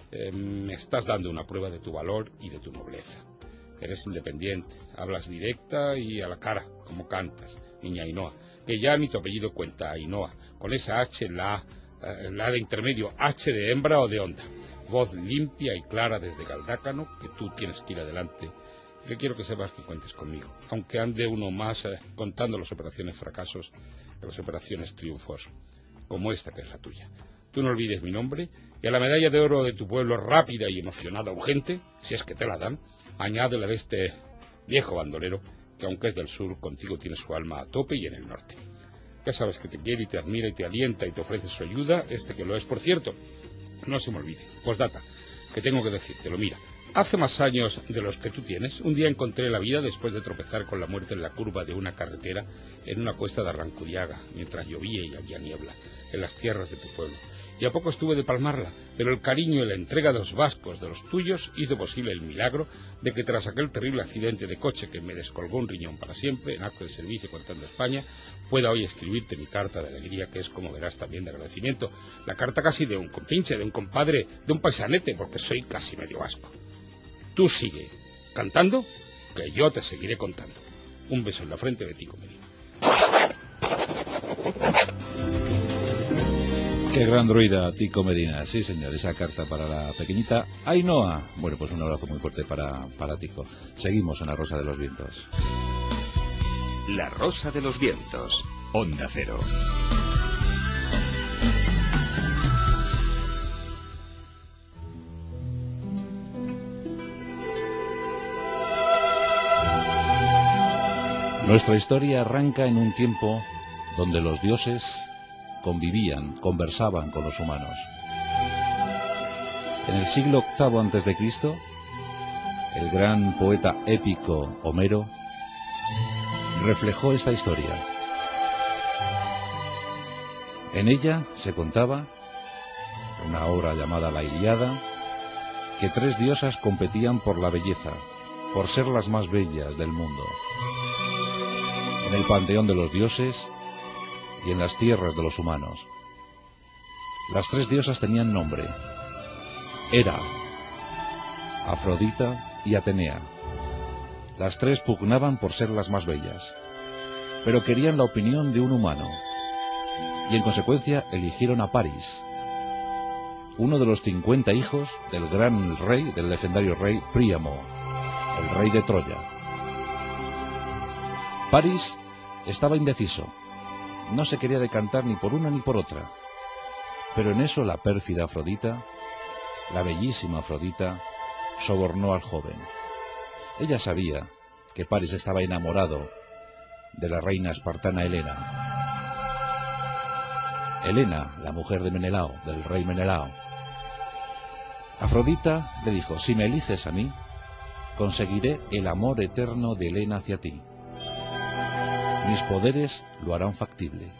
me estás dando una prueba de tu valor y de tu nobleza. Eres independiente, hablas directa y a la cara, como cantas, niña Ainhoa. Que ya ni tu apellido cuenta, Ainhoa. Con esa H, la de intermedio, H de hembra o de onda. Voz limpia y clara desde Galdácano, que tú tienes que ir adelante, que quiero que sepas que cuentes conmigo, aunque ande uno más contando las operaciones fracasos que las operaciones triunfos, como esta que es la tuya. Tú no olvides mi nombre, y a la medalla de oro de tu pueblo rápida y emocionada, urgente, si es que te la dan, añádela de este viejo bandolero, que aunque es del sur, contigo tiene su alma a tope y en el norte. Ya sabes que te quiere y te admira y te alienta y te ofrece su ayuda, que lo es, por cierto. No se me olvide. Postdata, que tengo que decírtelo, mira. Hace más años de los que tú tienes, un día encontré la vida después de tropezar con la muerte en la curva de una carretera en una cuesta de Arrancuriaga, mientras llovía y había niebla, en las tierras de tu pueblo. Y a poco estuve de palmarla, pero el cariño y la entrega de los vascos, de los tuyos, hizo posible el milagro de que tras aquel terrible accidente de coche que me descolgó un riñón para siempre, en acto de servicio contando España, pueda hoy escribirte mi carta de alegría, que es, como verás, también de agradecimiento. La carta casi de un compinche, de un compadre, de un paisanete, porque soy casi medio vasco. Tú sigue cantando, que yo te seguiré contando. Un beso en la frente de Tico Medina. Qué gran druida, Tico Medina. Sí, señor, esa carta para la pequeñita Ainhoa. Bueno, pues un abrazo muy fuerte para Tico. Seguimos en La Rosa de los Vientos. La Rosa de los Vientos. Onda Cero. Nuestra historia arranca en un tiempo donde los dioses convivían, conversaban con los humanos. En el siglo VIII a.C., el gran poeta épico Homero reflejó esta historia. En ella se contaba, en una obra llamada La Ilíada, que tres diosas competían por la belleza, por ser las más bellas del mundo. En el panteón de los dioses y en las tierras de los humanos. Las tres diosas tenían nombre: Hera, Afrodita y Atenea. Las tres pugnaban por ser las más bellas, pero querían la opinión de un humano, y en consecuencia eligieron a Paris, uno de los 50 hijos del gran rey, del legendario rey Príamo, el rey de Troya. Paris estaba indeciso, no se quería decantar ni por una ni por otra, pero en eso la pérfida Afrodita, la bellísima Afrodita, sobornó al joven. Ella sabía que Paris estaba enamorado de la reina espartana Helena. Helena, la mujer de Menelao, del rey Menelao. Afrodita le dijo: si me eliges a mí, conseguiré el amor eterno de Helena hacia ti. Mis poderes lo harán factible.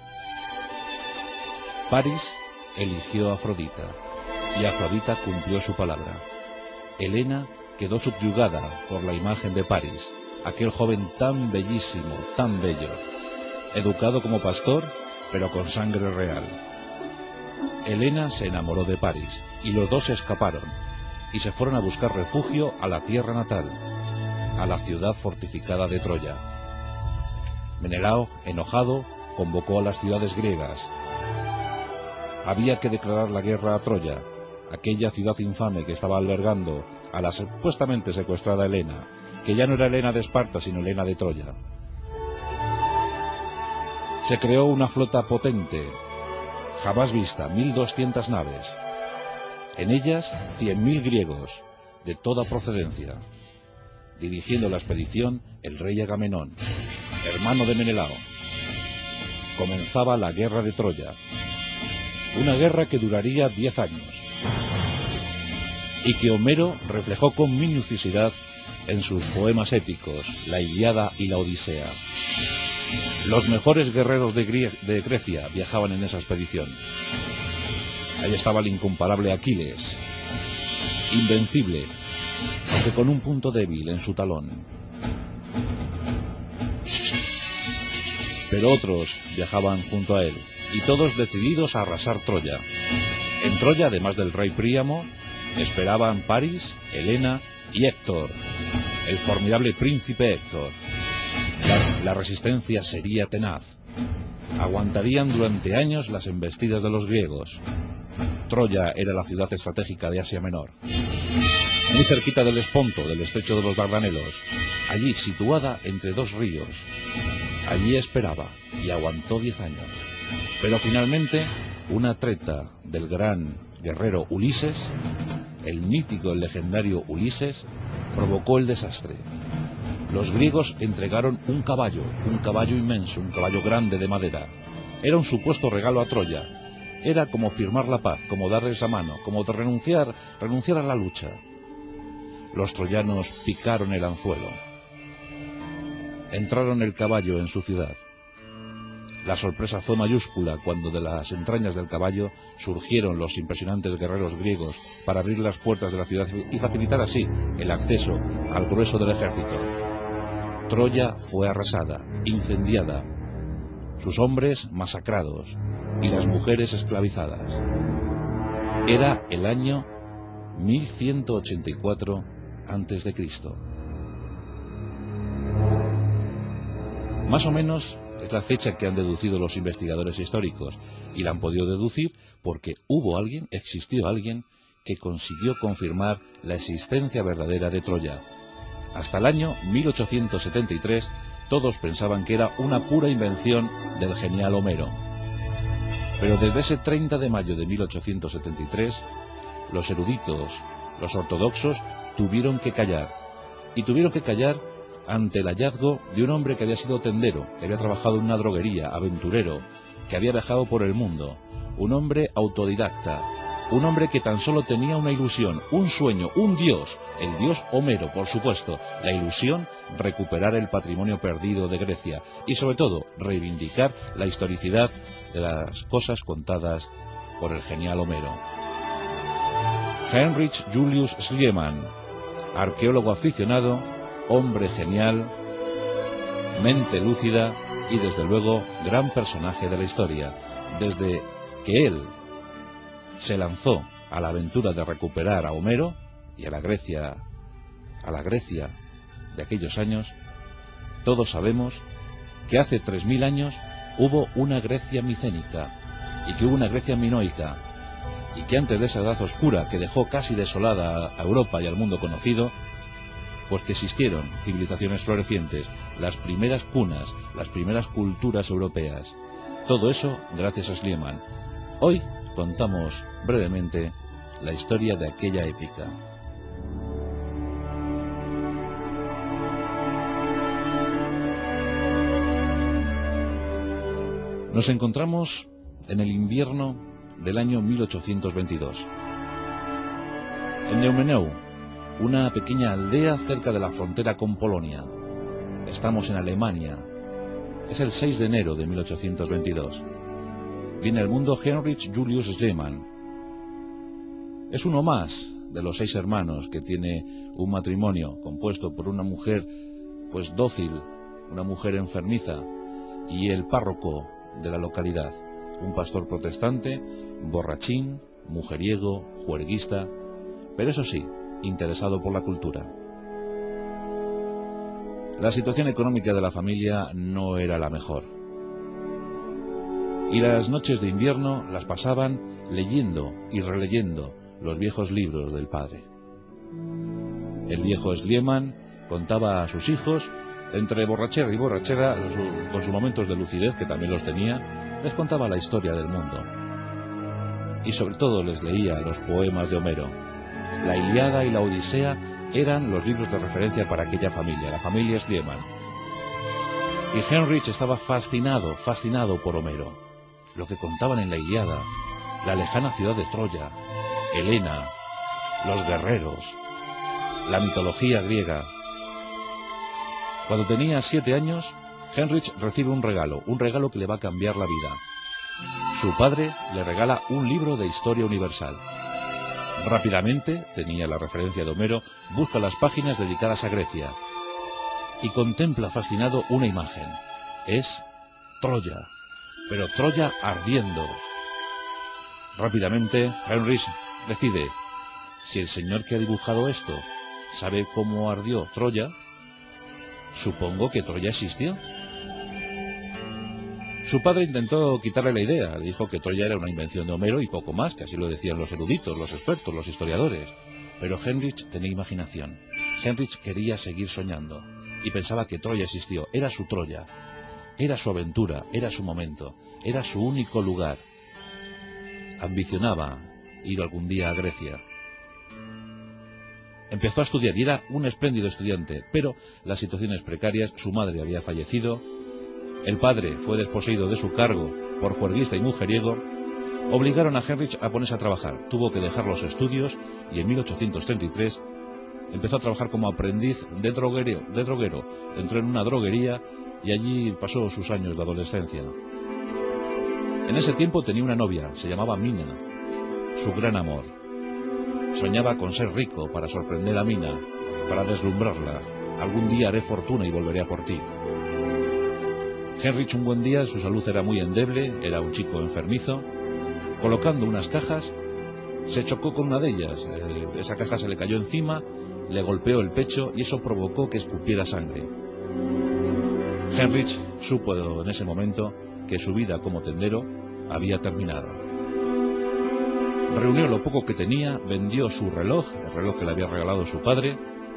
Paris eligió a Afrodita, y Afrodita cumplió su palabra. Helena quedó subyugada por la imagen de Paris, aquel joven tan bellísimo, tan bello, educado como pastor, pero con sangre real. Helena se enamoró de Paris, y los dos escaparon, y se fueron a buscar refugio a la tierra natal, a la ciudad fortificada de Troya. Menelao, enojado, convocó a las ciudades griegas. Había que declarar la guerra a Troya, aquella ciudad infame que estaba albergando a la supuestamente secuestrada Helena, que ya no era Helena de Esparta, sino Helena de Troya. Se creó una flota potente, jamás vista, 1200 naves. En ellas, 100.000 griegos, de toda procedencia. Dirigiendo la expedición, el rey Agamenón, hermano de Menelao. Comenzaba la guerra de Troya, una guerra que duraría 10 años, y que Homero reflejó con minuciosidad en sus poemas épicos, la Ilíada y la Odisea. Los mejores guerreros de Grecia viajaban en esa expedición. Ahí estaba el incomparable Aquiles, invencible, aunque con un punto débil en su talón. Pero otros viajaban junto a él, y todos decididos a arrasar Troya. En Troya, además del rey Príamo, esperaban Paris, Helena y Héctor, el formidable príncipe Héctor. La resistencia sería tenaz. Aguantarían durante años las embestidas de los griegos. Troya era la ciudad estratégica de Asia Menor, muy cerquita del Esponto, del estrecho de los Dardanelos, allí situada entre dos ríos. Allí esperaba y aguantó 10 años. Pero finalmente, una treta del gran guerrero Ulises, el mítico, el legendario Ulises, provocó el desastre. Los griegos entregaron un caballo inmenso, un caballo grande de madera. Era un supuesto regalo a Troya. Era como firmar la paz, como darles la mano, como de renunciar a la lucha. Los troyanos picaron el anzuelo. Entraron el caballo en su ciudad. La sorpresa fue mayúscula cuando de las entrañas del caballo surgieron los impresionantes guerreros griegos para abrir las puertas de la ciudad y facilitar así el acceso al grueso del ejército. Troya fue arrasada, incendiada, sus hombres masacrados y las mujeres esclavizadas. Era el año 1184 a.C. Más o menos es la fecha que han deducido los investigadores históricos, y la han podido deducir porque existió alguien que consiguió confirmar la existencia verdadera de Troya. Hasta el año 1873 todos pensaban que era una pura invención del genial Homero. Pero desde ese 30 de mayo de 1873, los eruditos, los ortodoxos, tuvieron que callar. Y tuvieron que callar ante el hallazgo de un hombre que había sido tendero, que había trabajado en una droguería, aventurero, que había viajado por el mundo. Un hombre autodidacta, un hombre que tan solo tenía una ilusión, un sueño, un dios, el dios Homero, por supuesto, la ilusión, recuperar el patrimonio perdido de Grecia y sobre todo reivindicar la historicidad de las cosas contadas por el genial Homero. Heinrich Julius Schliemann, arqueólogo aficionado, hombre genial, mente lúcida y desde luego gran personaje de la historia. Desde que él se lanzó a la aventura de recuperar a Homero y a la Grecia de aquellos años, todos sabemos que hace 3000 años hubo una Grecia micénica y que hubo una Grecia minoica, y que antes de esa edad oscura que dejó casi desolada a Europa y al mundo conocido, pues que existieron civilizaciones florecientes, las primeras cunas, las primeras culturas europeas. Todo eso gracias a Schliemann. Hoy contamos brevemente la historia de aquella épica. Nos encontramos en el invierno del año 1822. En Neumenau, una pequeña aldea cerca de la frontera con Polonia. Estamos en Alemania. Es el 6 de enero de 1822. Viene al mundo Heinrich Julius Schliemann. Es uno más de los 6 hermanos que tiene un matrimonio compuesto por una mujer pues dócil, una mujer enfermiza, y el párroco de la localidad, un pastor protestante, borrachín, mujeriego, juerguista, pero eso sí, interesado por la cultura. La situación económica de la familia no era la mejor, y las noches de invierno las pasaban leyendo y releyendo los viejos libros del padre. El viejo Schliemann contaba a sus hijos, entre borrachera y borrachera, con sus momentos de lucidez, que también los tenía, les contaba la historia del mundo. Y sobre todo les leía los poemas de Homero. La Ilíada y la Odisea eran los libros de referencia para aquella familia, la familia Schliemann. Y Heinrich estaba fascinado por Homero. Lo que contaban en la Ilíada, la lejana ciudad de Troya, Helena, los guerreros, la mitología griega. Cuando tenía 7 años, Heinrich recibe un regalo que le va a cambiar la vida. Su padre le regala un libro de historia universal. Rápidamente, tenía la referencia de Homero, busca las páginas dedicadas a Grecia y contempla fascinado una imagen. Es Troya, pero Troya ardiendo. Rápidamente, Heinrich decide, si el señor que ha dibujado esto sabe cómo ardió Troya, supongo que Troya existió. Su padre intentó quitarle la idea, le dijo que Troya era una invención de Homero y poco más, que así lo decían los eruditos, los expertos, los historiadores. Pero Heinrich tenía imaginación. Heinrich quería seguir soñando y pensaba que Troya existió, era su Troya, era su aventura, era su momento, era su único lugar. Ambicionaba ir algún día a Grecia. Empezó a estudiar y era un espléndido estudiante, pero las situaciones precarias, su madre había fallecido, el padre fue desposeído de su cargo por juerguista y mujeriego, obligaron a Heinrich a ponerse a trabajar. Tuvo que dejar los estudios y en 1833 empezó a trabajar como aprendiz de droguero. Entró en una droguería y allí pasó sus años de adolescencia. En ese tiempo tenía una novia, se llamaba Mina, su gran amor. Soñaba con ser rico para sorprender a Mina, para deslumbrarla. Algún día haré fortuna y volveré a por ti. Heinrich un buen día, su salud era muy endeble, era un chico enfermizo. Colocando unas cajas, se chocó con una de ellas. Esa caja se le cayó encima, le golpeó el pecho y eso provocó que escupiera sangre. Heinrich supo en ese momento que su vida como tendero había terminado. Reunió lo poco que tenía, vendió su reloj, el reloj que le había regalado su padre,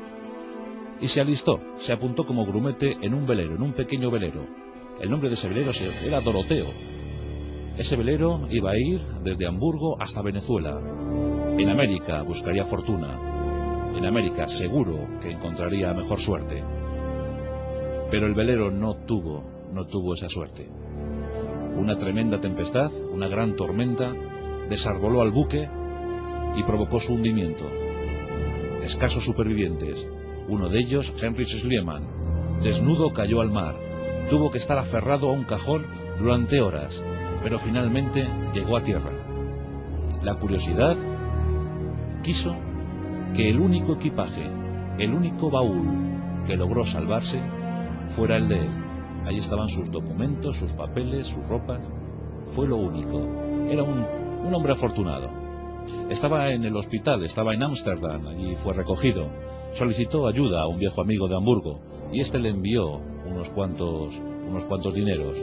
y se alistó, se apuntó como grumete en un velero, en un pequeño velero. El nombre de ese velero era Doroteo. Ese velero iba a ir desde Hamburgo hasta Venezuela. En América buscaría fortuna. En América seguro que encontraría mejor suerte. Pero el velero no tuvo esa suerte. Una tremenda tempestad, una gran tormenta, desarboló al buque y provocó su hundimiento. Escasos supervivientes. Uno de ellos, Heinrich Schliemann, desnudo cayó al mar. Tuvo que estar aferrado a un cajón durante horas, pero finalmente llegó a tierra. La curiosidad quiso que el único equipaje, el único baúl que logró salvarse fuera el de él. Allí estaban sus documentos, sus papeles, sus ropas. Fue lo único. Era un hombre afortunado. Estaba en el hospital, estaba en Ámsterdam, allí fue recogido. Solicitó ayuda a un viejo amigo de Hamburgo y este le envió unos cuantos dineros.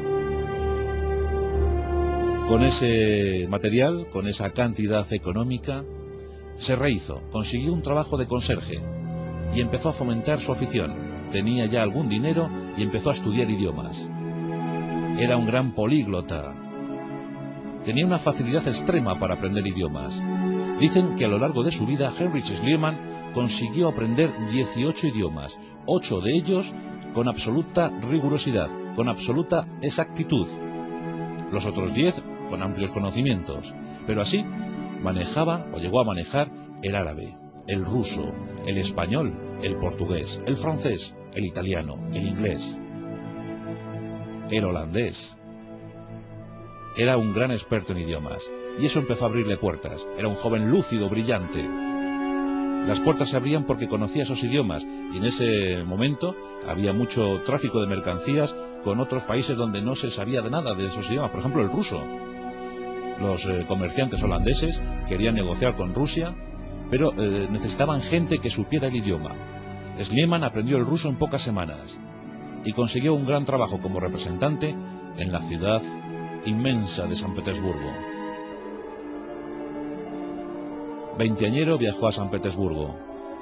Con ese material, con esa cantidad económica, se rehizo, consiguió un trabajo de conserje y empezó a fomentar su afición. Tenía ya algún dinero y empezó a estudiar idiomas. Era un gran políglota. Tenía una facilidad extrema para aprender idiomas. Dicen que a lo largo de su vida Heinrich Schliemann consiguió aprender 18 idiomas, 8 de ellos con absoluta rigurosidad, con absoluta exactitud. Los otros 10 con amplios conocimientos. Pero así manejaba o llegó a manejar el árabe, el ruso, el español, el portugués, el francés, el italiano, el inglés, el holandés. Era un gran experto en idiomas y eso empezó a abrirle puertas. Era un joven lúcido, brillante. Las puertas se abrían porque conocía esos idiomas y en ese momento había mucho tráfico de mercancías con otros países donde no se sabía de nada de esos idiomas. Por ejemplo, el ruso. Los comerciantes holandeses querían negociar con Rusia, pero necesitaban gente que supiera el idioma. Schliemann aprendió el ruso en pocas semanas y consiguió un gran trabajo como representante en la ciudad inmensa de San Petersburgo. Veinteañero viajó a San Petersburgo.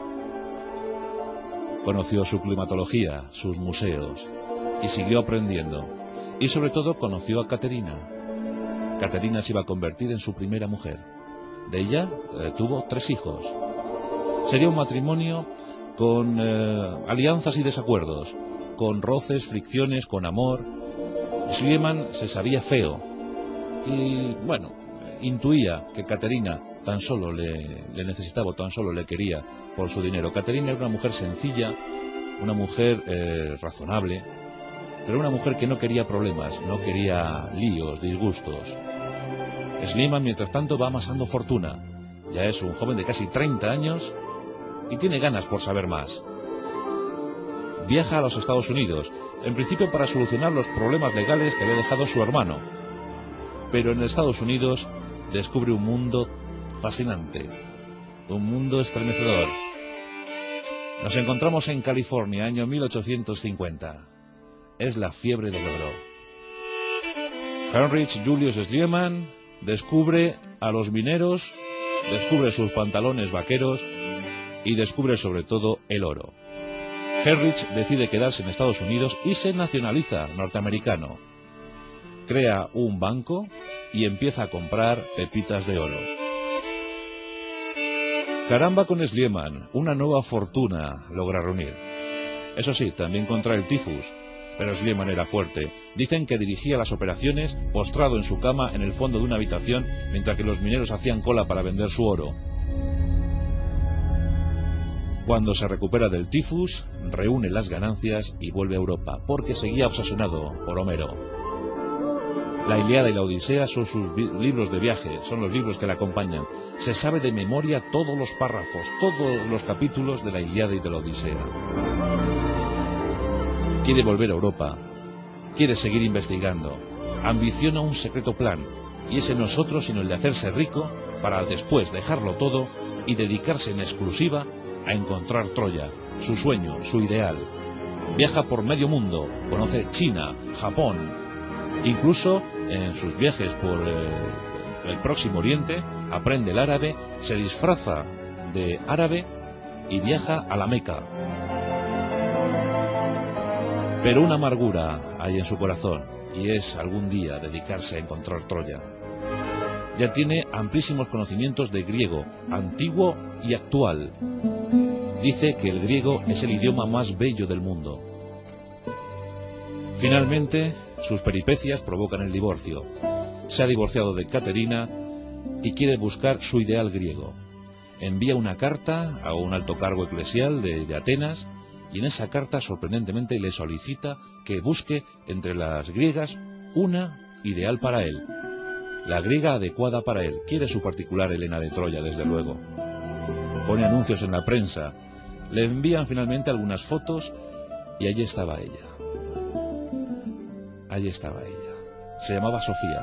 Conoció su climatología, sus museos y siguió aprendiendo. Y sobre todo conoció a Caterina. Caterina se iba a convertir en su primera mujer. De ella tuvo 3 hijos. Sería un matrimonio con alianzas y desacuerdos, con roces, fricciones, con amor. Schliemann se sabía feo y, bueno, intuía que Caterina tan solo le necesitaba, tan solo le quería por su dinero. Caterina era una mujer sencilla, una mujer razonable, pero una mujer que no quería problemas, no quería líos, disgustos. Schliemann, mientras tanto, va amasando fortuna. Ya es un joven de casi 30 años y tiene ganas por saber más. Viaja a los Estados Unidos, en principio para solucionar los problemas legales que había dejado su hermano. Pero en Estados Unidos descubre un mundo fascinante, un mundo estremecedor. Nos encontramos en California, año 1850. Es la fiebre del oro. Heinrich Julius Schliemann descubre a los mineros, descubre sus pantalones vaqueros y descubre sobre todo el oro. Heinrich decide quedarse en Estados Unidos y se nacionaliza norteamericano. Crea un banco y empieza a comprar pepitas de oro. Caramba con Schliemann, una nueva fortuna logra reunir. Eso sí, también contra el tifus, pero Schliemann era fuerte. Dicen que dirigía las operaciones postrado en su cama en el fondo de una habitación mientras que los mineros hacían cola para vender su oro. Cuando se recupera del tifus, reúne las ganancias y vuelve a Europa, porque seguía obsesionado por Homero. La Ilíada y la Odisea son sus libros de viaje, son los libros que le acompañan. Se sabe de memoria todos los párrafos, todos los capítulos de la Ilíada y de la Odisea. Quiere volver a Europa, quiere seguir investigando, ambiciona un secreto plan, y ese no es otro sino el de hacerse rico para después dejarlo todo y dedicarse en exclusiva a encontrar Troya, su sueño, su ideal. Viaja por medio mundo, conoce China, Japón, incluso en sus viajes por el Próximo Oriente, aprende el árabe, se disfraza de árabe y viaja a la Meca. Pero una amargura hay en su corazón, y es algún día dedicarse a encontrar Troya. Ya tiene amplísimos conocimientos de griego, antiguo y actual. Dice que el griego es el idioma más bello del mundo. Finalmente, sus peripecias provocan el divorcio. Se ha divorciado de Caterina y quiere buscar su ideal griego. Envía una carta a un alto cargo eclesial de Atenas, y en esa carta sorprendentemente le solicita que busque entre las griegas una ideal para él, la griega adecuada para él. Quiere su particular Helena de Troya, desde luego. Pone anuncios en la prensa, le envían finalmente algunas fotos y allí estaba ella. Allí estaba ella. Se llamaba Sofía.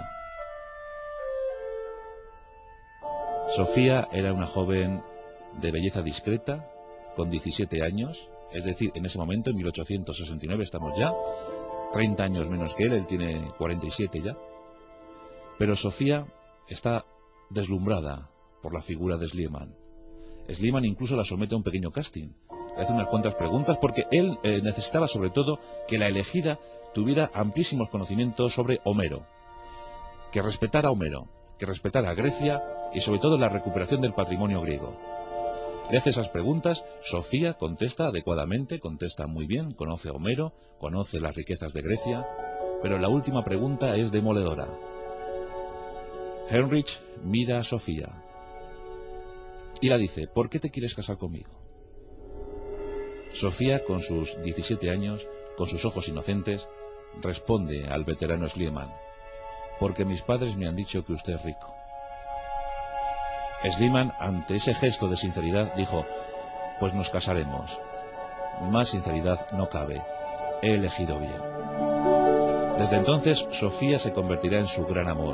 Sofía era una joven de belleza discreta, con 17 años, es decir, en ese momento, en 1869, estamos ya, 30 años menos que él tiene 47 ya. Pero Sofía está deslumbrada por la figura de Schliemann. Schliemann incluso la somete a un pequeño casting. Le hace unas cuantas preguntas porque él necesitaba sobre todo que la elegida tuviera amplísimos conocimientos sobre Homero, que respetara a Homero, que respetara a Grecia y sobre todo la recuperación del patrimonio griego. Le hace esas preguntas, Sofía contesta adecuadamente, contesta muy bien, conoce a Homero, conoce las riquezas de Grecia, pero la última pregunta es demoledora. Heinrich mira a Sofía y la dice: ¿por qué te quieres casar conmigo? Sofía, con sus 17 años, con sus ojos inocentes, responde al veterano Schliemann: porque mis padres me han dicho que usted es rico. Schliemann, ante ese gesto de sinceridad, dijo: pues nos casaremos. Más sinceridad no cabe. He elegido bien. Desde entonces, Sofía se convertirá en su gran amor.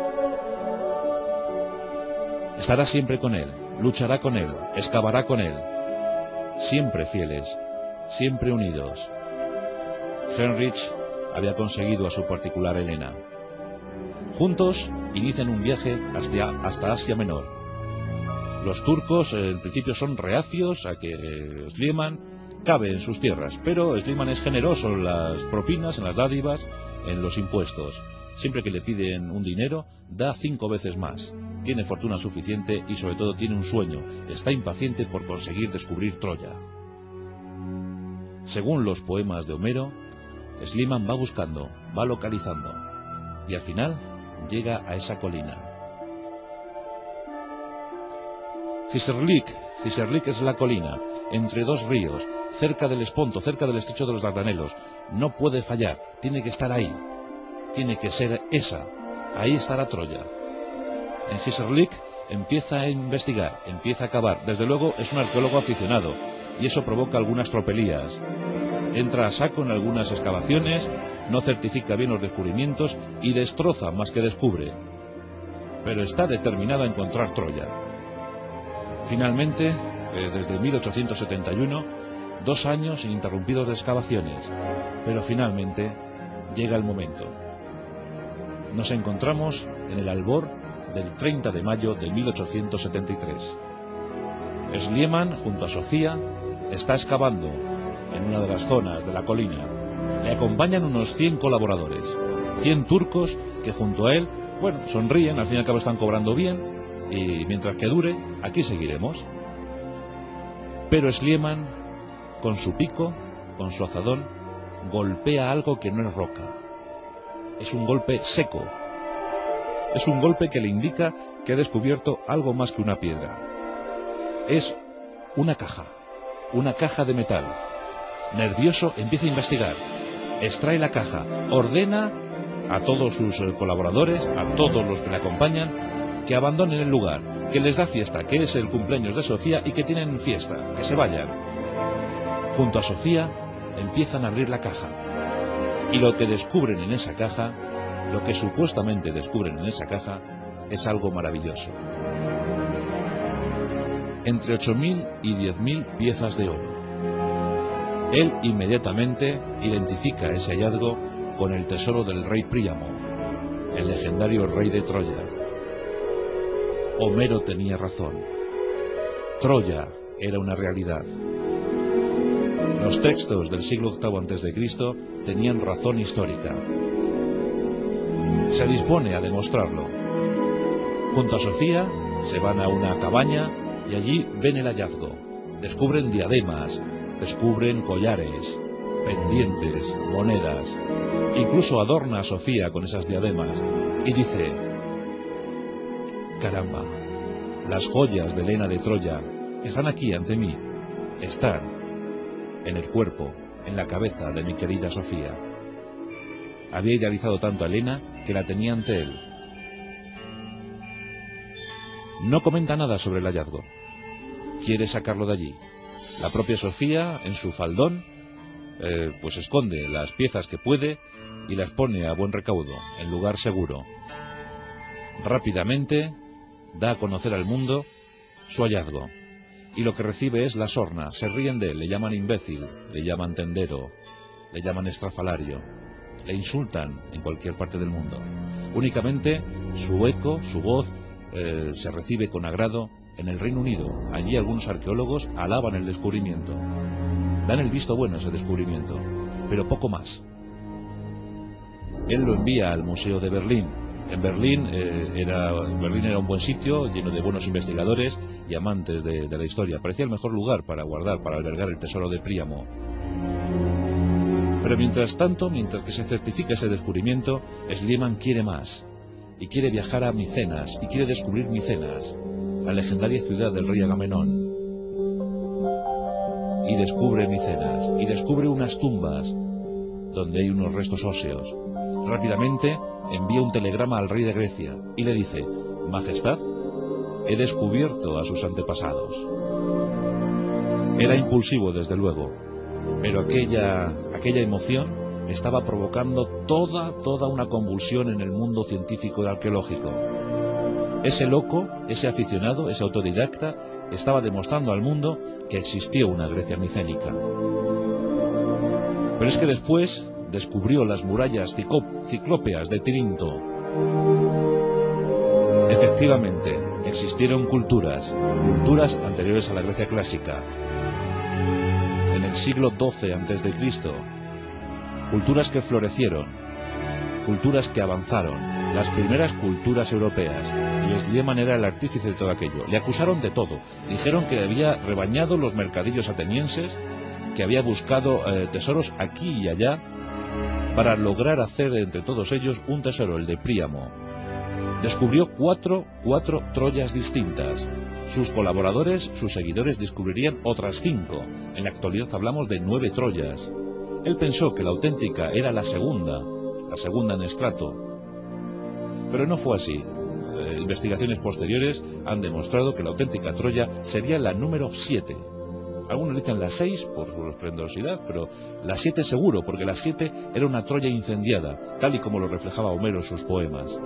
Estará siempre con él, luchará con él, excavará con él. Siempre fieles, siempre unidos. Heinrich había conseguido a su particular Helena. Juntos inician un viaje hasta Asia Menor. Los turcos en principio son reacios a que Schliemann cabe en sus tierras, pero Schliemann es generoso en las propinas, en las dádivas, en los impuestos. Siempre que le piden un dinero, da 5 veces más. Tiene fortuna suficiente y sobre todo tiene un sueño. Está impaciente por conseguir descubrir Troya. Según los poemas de Homero, Schliemann va buscando, va localizando y al final llega a esa colina. Hizerlik es la colina, entre dos ríos, cerca del Esponto, cerca del estrecho de los Dardanelos. No puede fallar, tiene que estar ahí, tiene que ser esa, ahí estará Troya. En Hizerlik empieza a investigar, empieza a cavar. Desde luego es un arqueólogo aficionado y eso provoca algunas tropelías. Entra a saco en algunas excavaciones, no certifica bien los descubrimientos y destroza más que descubre. Pero está determinado a encontrar Troya. Finalmente, desde 1871, 2 años ininterrumpidos de excavaciones, pero finalmente llega el momento. Nos encontramos en el albor del 30 de mayo de 1873. Schliemann, junto a Sofía, está excavando en una de las zonas de la colina. Le acompañan unos 100 colaboradores, 100 turcos que junto a él, sonríen, al fin y al cabo están cobrando bien, y mientras que dure, aquí seguiremos. Pero Schliemann, con su pico, con su azadón, golpea algo que no es roca. Es un golpe seco. Es un golpe que le indica que ha descubierto algo más que una piedra. Es una caja de metal. Nervioso, empieza a investigar. Extrae la caja, ordena a todos sus colaboradores, a todos los que le acompañan, que abandonen el lugar, que les da fiesta, que es el cumpleaños de Sofía y que tienen fiesta, que se vayan. Junto a Sofía empiezan a abrir la caja. Y lo que descubren en esa caja, lo que supuestamente descubren en esa caja, es algo maravilloso. Entre 8.000 y 10.000 piezas de oro. Él inmediatamente identifica ese hallazgo con el tesoro del rey Príamo, el legendario rey de Troya. Homero tenía razón. Troya era una realidad. Los textos del siglo VIII a.C. tenían razón histórica. Se dispone a demostrarlo. Junto a Sofía se van a una cabaña y allí ven el hallazgo. Descubren diademas, descubren collares, pendientes, monedas. Incluso adorna a Sofía con esas diademas y dice: caramba, las joyas de Helena de Troya están aquí ante mí, están en el cuerpo, en la cabeza de mi querida Sofía. Había idealizado tanto a Helena que la tenía ante él. No comenta nada sobre el hallazgo. Quiere sacarlo de allí. La propia Sofía, en su faldón, pues esconde las piezas que puede y las pone a buen recaudo, en lugar seguro. Rápidamente da a conocer al mundo su hallazgo. Y lo que recibe es la sorna. Se ríen de él, le llaman imbécil, le llaman tendero, le llaman estrafalario, le insultan en cualquier parte del mundo. Únicamente su eco, su voz, se recibe con agrado en el Reino Unido. Allí algunos arqueólogos alaban el descubrimiento, dan el visto bueno a ese descubrimiento, pero poco más. Él lo envía al Museo de Berlín. En Berlín era un buen sitio, lleno de buenos investigadores y amantes de la historia. Parecía el mejor lugar para guardar, para albergar el tesoro de Príamo. Pero mientras tanto, mientras que se certifica ese descubrimiento, Schliemann quiere más. Y quiere viajar a Micenas, y quiere descubrir Micenas, la legendaria ciudad del rey Agamenón. Y descubre Micenas, y descubre unas tumbas donde hay unos restos óseos. Rápidamente envía un telegrama al rey de Grecia y le dice: Majestad, he descubierto a sus antepasados. Era impulsivo, desde luego, pero aquella emoción estaba provocando toda una convulsión en el mundo científico y arqueológico. Ese loco, ese aficionado, ese autodidacta, estaba demostrando al mundo que existió una Grecia micénica. Pero es que después descubrió las murallas ciclópeas de Tirinto. Efectivamente, existieron culturas anteriores a la Grecia clásica. En el siglo XII a.C., culturas que florecieron, culturas que avanzaron, las primeras culturas europeas, y Schliemann era el artífice de todo aquello. Le acusaron de todo, dijeron que había rebañado los mercadillos atenienses, que había buscado tesoros aquí y allá, para lograr hacer entre todos ellos un tesoro, el de Príamo. Descubrió cuatro Troyas distintas. Sus colaboradores, sus seguidores, descubrirían otras 5. En la actualidad hablamos de 9 Troyas. Él pensó que la auténtica era la segunda en estrato. Pero no fue así. Investigaciones posteriores han demostrado que la auténtica Troya sería la número 7. Algunos dicen la 6 por su esplendorosidad, pero la 7 seguro, porque la 7 era una Troya incendiada, tal y como lo reflejaba Homero en sus poemas.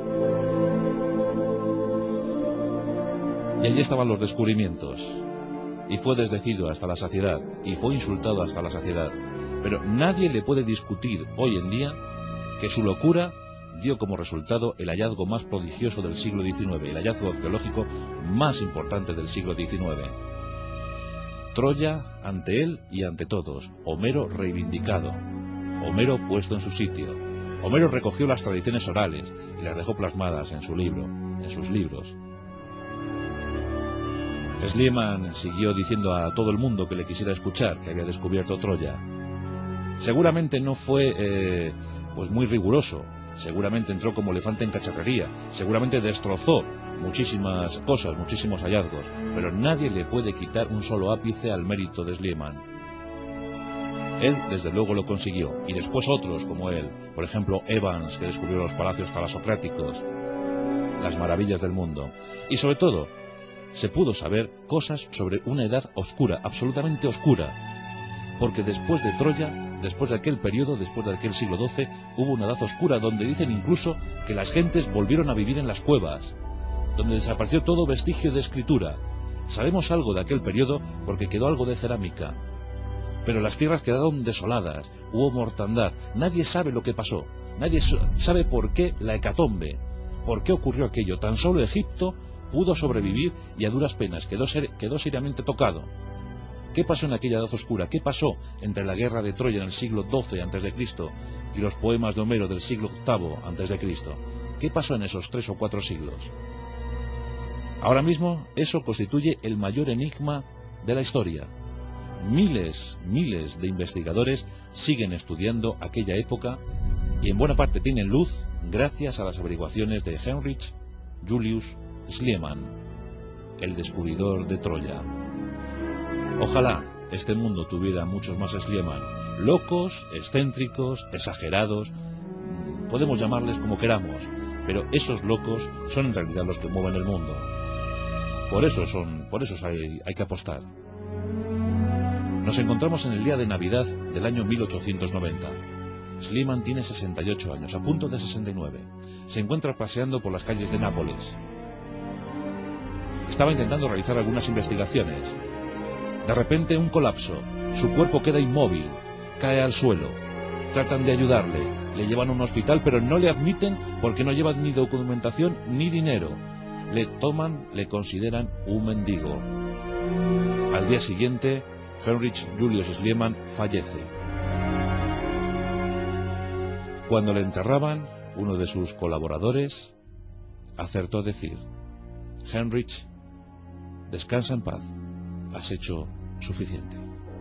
Y allí estaban los descubrimientos. Y fue desdecido hasta la saciedad, y fue insultado hasta la saciedad. Pero nadie le puede discutir hoy en día que su locura dio como resultado el hallazgo más prodigioso del siglo XIX, el hallazgo arqueológico más importante del siglo XIX. Troya ante él y ante todos. Homero reivindicado. Homero puesto en su sitio. Homero recogió las tradiciones orales y las dejó plasmadas en su libro, en sus libros. Schliemann siguió diciendo a todo el mundo que le quisiera escuchar que había descubierto Troya. Seguramente no fue pues muy riguroso, seguramente entró como elefante en cacharrería, seguramente destrozó muchísimas cosas, muchísimos hallazgos, pero nadie le puede quitar un solo ápice al mérito de Schliemann. Él, desde luego, lo consiguió, y después otros como él, por ejemplo Evans, que descubrió los palacios talasocráticos, las maravillas del mundo, y sobre todo, se pudo saber cosas sobre una edad oscura, absolutamente oscura, porque después de Troya, después de aquel periodo, después de aquel siglo XII, hubo una edad oscura donde dicen incluso que las gentes volvieron a vivir en las cuevas, donde desapareció todo vestigio de escritura. Sabemos algo de aquel periodo porque quedó algo de cerámica, pero las tierras quedaron desoladas, hubo mortandad, nadie sabe lo que pasó, nadie sabe por qué la hecatombe, por qué ocurrió aquello. Tan solo Egipto pudo sobrevivir y a duras penas quedó seriamente tocado. ¿Qué pasó en aquella edad oscura? ¿Qué pasó entre la guerra de Troya en el siglo XII a.C. y los poemas de Homero del siglo VIII a.C.? ¿Qué pasó en esos 3 o 4 siglos? Ahora mismo eso constituye el mayor enigma de la historia. Miles de investigadores siguen estudiando aquella época y en buena parte tienen luz gracias a las averiguaciones de Heinrich Julius Schliemann, el descubridor de Troya. Ojalá este mundo tuviera muchos más Schliemann, locos, excéntricos, exagerados, podemos llamarles como queramos, pero esos locos son en realidad los que mueven el mundo. Por eso hay que apostar. Nos encontramos en el día de Navidad del año 1890. Schliemann tiene 68 años, a punto de 69. Se encuentra paseando por las calles de Nápoles. Estaba intentando realizar algunas investigaciones. De repente un colapso. Su cuerpo queda inmóvil, cae al suelo. Tratan de ayudarle, le llevan a un hospital, pero no le admiten porque no llevan ni documentación ni dinero. Le toman, le consideran un mendigo. Al día siguiente, Heinrich Julius Schliemann fallece. Cuando le enterraban, uno de sus colaboradores acertó decir: Heinrich, descansa en paz, has hecho suficiente.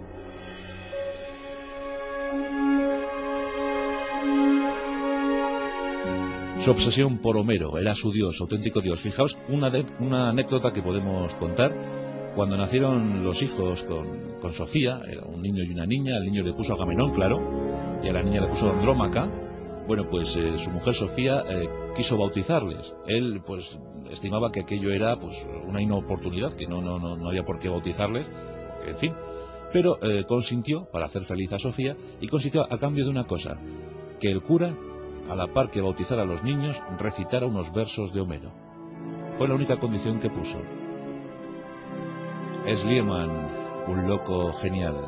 Su obsesión por Homero, era su dios, su auténtico dios. Fijaos una anécdota que podemos contar. Cuando nacieron los hijos con Sofía, era un niño y una niña, al niño le puso Agamenón, claro, y a la niña le puso Andrómaca. Bueno, pues su mujer Sofía quiso bautizarles. Él pues estimaba que aquello era pues una inoportunidad, que no había por qué bautizarles, en fin. Pero consintió, para hacer feliz a Sofía, y consintió a cambio de una cosa: que el cura, a la par que bautizara a los niños, recitara unos versos de Homero. Fue la única condición que puso. Schliemann, un loco genial.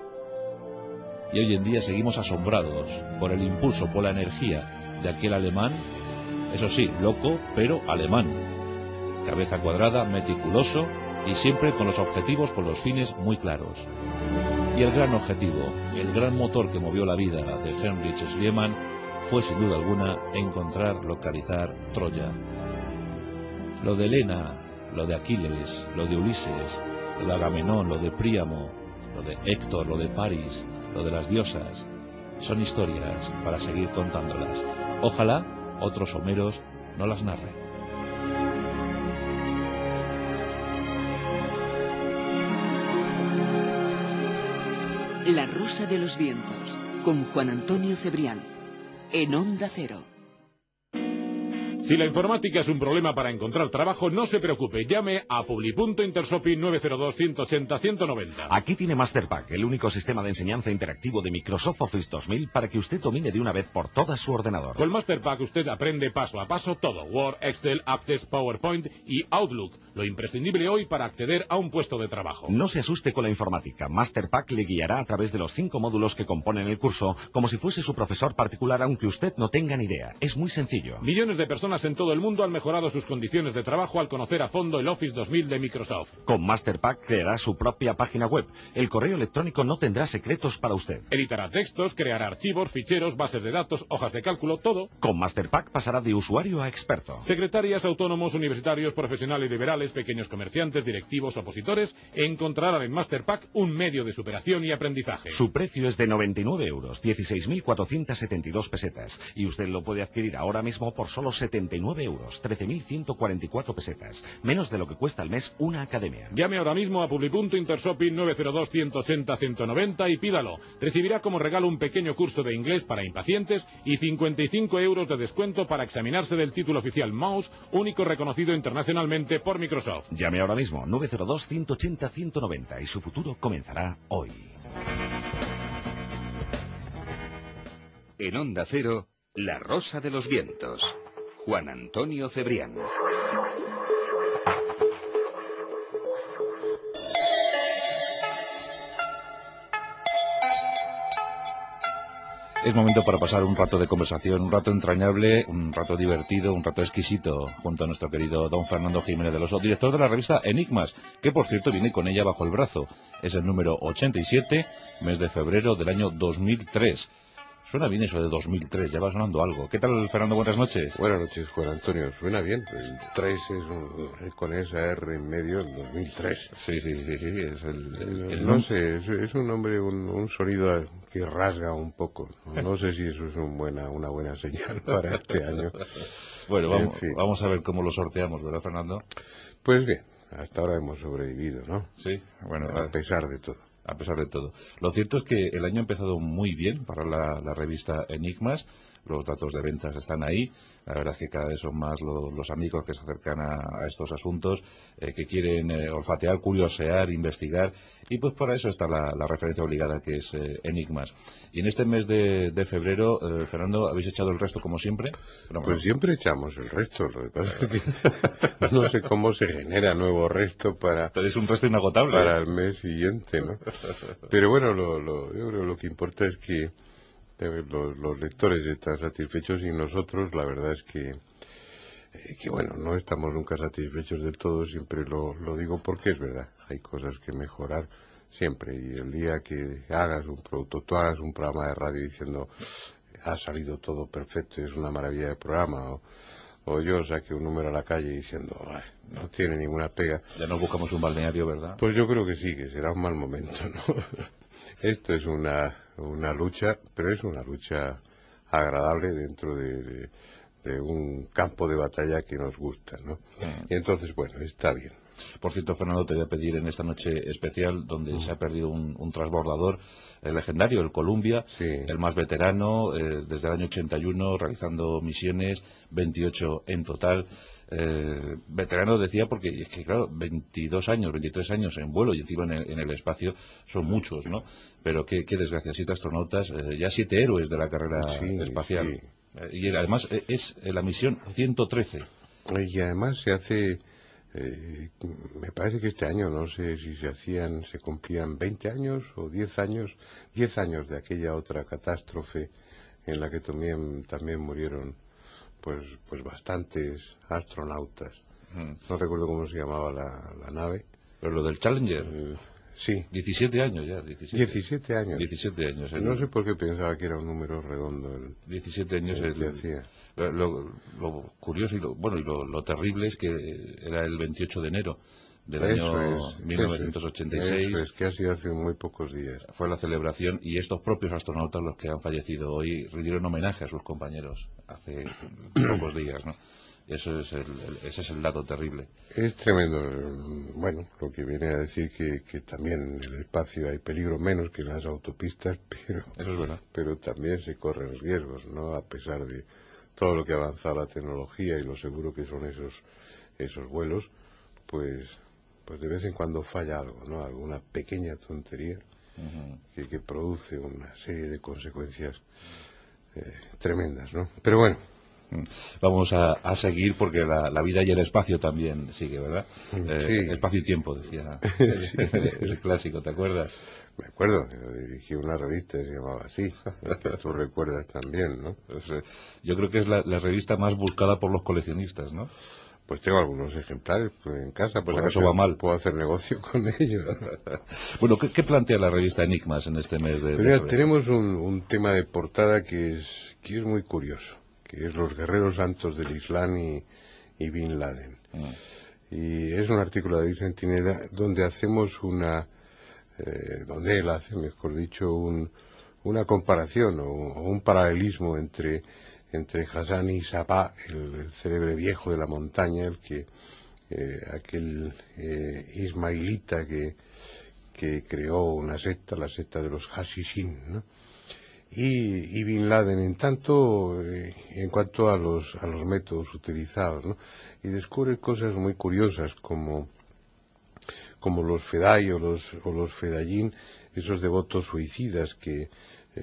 Y hoy en día seguimos asombrados por el impulso, por la energía de aquel alemán, eso sí, loco, pero alemán. Cabeza cuadrada, meticuloso y siempre con los objetivos, con los fines muy claros. Y el gran objetivo, el gran motor que movió la vida de Heinrich Schliemann fue sin duda alguna encontrar, localizar Troya. Lo de Helena, lo de Aquiles, lo de Ulises, lo de Agamenón, lo de Príamo, lo de Héctor, lo de París, lo de las diosas, son historias para seguir contándolas. Ojalá otros Homeros no las narren. La Rosa de los Vientos, con Juan Antonio Cebrián, en Onda Cero. Si la informática es un problema para encontrar trabajo, no se preocupe, llame a Publi.Intersopi 902-180-190. Aquí tiene Masterpack, el único sistema de enseñanza interactivo de Microsoft Office 2000 para que usted domine de una vez por todas su ordenador. Con Masterpack usted aprende paso a paso todo: Word, Excel, Access, PowerPoint y Outlook, lo imprescindible hoy para acceder a un puesto de trabajo. No se asuste con la informática. Masterpack le guiará a través de los 5 módulos que componen el curso, como si fuese su profesor particular, aunque usted no tenga ni idea. Es muy sencillo. Millones de personas en todo el mundo han mejorado sus condiciones de trabajo al conocer a fondo el Office 2000 de Microsoft. Con Masterpack creará su propia página web. El correo electrónico no tendrá secretos para usted. Editará textos, creará archivos, ficheros, bases de datos, hojas de cálculo, todo. Con Masterpack pasará de usuario a experto. Secretarias, autónomos, universitarios, profesionales liberales industriales, pequeños comerciantes, directivos, opositores encontrarán en Masterpack un medio de superación y aprendizaje. Su precio es de 99 euros, 16.472 pesetas. Y usted lo puede adquirir ahora mismo por solo 79 euros, 13.144 pesetas. Menos de lo que cuesta al mes una academia. Llame ahora mismo a Publi.Intershopping 902-180-190 y pídalo. Recibirá como regalo un pequeño curso de inglés para impacientes y 55 euros de descuento para examinarse del título oficial Mouse, único reconocido internacionalmente por Microsoft. Llame ahora mismo 902-180-190 y su futuro comenzará hoy. En Onda Cero, La Rosa de los Vientos. Juan Antonio Cebrián. Es momento para pasar un rato de conversación, un rato entrañable, un rato divertido, un rato exquisito, junto a nuestro querido don Fernando Jiménez del Oso, director de la revista Enigmas, que por cierto viene con ella bajo el brazo. Es el número 87, mes de febrero del año 2003. Suena bien eso de 2003, ya va sonando algo. ¿Qué tal, Fernando? Buenas noches. Buenas noches, Juan Antonio. Suena bien. El 3 es con esa R en medio, el 2003. Sí, es el no sé, es un nombre, un sonido que rasga un poco. No sé si eso es una buena señal para este año. Bueno, vamos a ver cómo lo sorteamos, ¿verdad, Fernando? Pues bien, hasta ahora hemos sobrevivido, ¿no? Sí, bueno. A pesar de todo. A pesar de todo. Lo cierto es que el año ha empezado muy bien para la revista Enigmas. Los datos de ventas están ahí. La verdad es que cada vez son más los amigos que se acercan a estos asuntos, que quieren olfatear, curiosear, investigar. Y pues para eso está la referencia obligada, que es Enigmas. Y en este mes de febrero, Fernando, ¿habéis echado el resto como siempre? Pues siempre echamos el resto. Lo que pasa es que no sé cómo se genera nuevo resto para... Pero es un resto inagotable. Para el mes siguiente, ¿no? Pero bueno, yo creo que lo que importa es que los lectores están satisfechos y nosotros, la verdad es que bueno, no estamos nunca satisfechos del todo, siempre lo digo porque es verdad, hay cosas que mejorar siempre, y el día que hagas un producto, tú hagas un programa de radio diciendo ha salido todo perfecto y es una maravilla de programa, o yo saque un número a la calle diciendo no tiene ninguna pega. Ya no buscamos un balneario, ¿verdad? Pues yo creo que sí, que será un mal momento, ¿no? Esto es una lucha, pero es una lucha agradable dentro de un campo de batalla que nos gusta, ¿no? Y entonces, bueno, está bien. Por cierto, Fernando, te voy a pedir en esta noche especial, donde se ha perdido un transbordador legendario, el Columbia, sí, el más veterano, desde el año 81, realizando misiones, 28 en total. Veterano decía porque es que claro, 22 años, 23 años en vuelo y encima en el espacio son muchos, ¿no? Pero qué desgracia, 7 astronautas, ya 7 héroes de la carrera espacial. Sí. Y además es la misión 113. Y además se hace, me parece que este año, no sé si se cumplían 20 años o 10 años de aquella otra catástrofe en la que también murieron pues bastantes astronautas. No recuerdo cómo se llamaba la nave. Pero lo del Challenger. Sí. 17 años ya. 17 años. 17 años. No sé por qué pensaba que era un número redondo. 17 años el que hacía. Lo curioso y lo terrible es que era el 28 de enero del año 1986. Eso es, que ha sido hace muy pocos días. Fue la celebración y estos propios astronautas, los que han fallecido hoy, rindieron homenaje a sus compañeros hace pocos días, ¿no? Ese es el dato terrible. Es tremendo. Bueno, lo que viene a decir que también en el espacio hay peligro menos que en las autopistas, pero eso es verdad. Pero también se corren riesgos, ¿no? A pesar de todo lo que ha avanzado la tecnología y lo seguro que son esos vuelos, pues de vez en cuando falla algo, ¿no? Alguna pequeña tontería que produce una serie de consecuencias tremendas, ¿no? Pero bueno. Vamos a seguir porque la vida y el espacio también sigue, ¿verdad? Sí. Espacio y tiempo, decía el clásico, ¿te acuerdas? Me acuerdo, yo dirigí una revista que se llamaba así, que tú recuerdas también, ¿no? Yo creo que es la revista más buscada por los coleccionistas, ¿no? Pues tengo algunos ejemplares en casa, pues eso va mal. Puedo hacer negocio con ellos. Bueno, ¿qué plantea la revista Enigmas en este mes de febrero? Tenemos un tema de portada que es muy curioso, que es los guerreros santos del Islam y Bin Laden. y es un artículo de David Centinela donde hacemos donde él hace, mejor dicho, una comparación o un paralelismo entre Hassani Sabbah, el célebre viejo de la montaña, aquel ismailita que creó una secta, la secta de los Hashishin, ¿no? Y Bin Laden, en cuanto a los métodos utilizados, ¿no? Y descubre cosas muy curiosas como los Fedai o los Fedayín, esos devotos suicidas de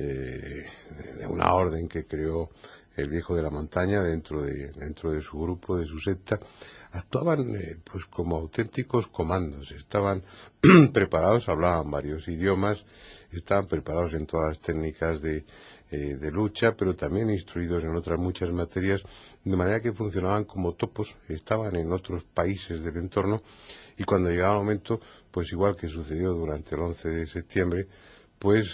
una orden que creó el viejo de la montaña dentro de su grupo, de su secta, actuaban pues como auténticos comandos, estaban preparados, hablaban varios idiomas, estaban preparados en todas las técnicas de lucha, pero también instruidos en otras muchas materias, de manera que funcionaban como topos, estaban en otros países del entorno, y cuando llegaba el momento, pues igual que sucedió durante el 11 de septiembre, pues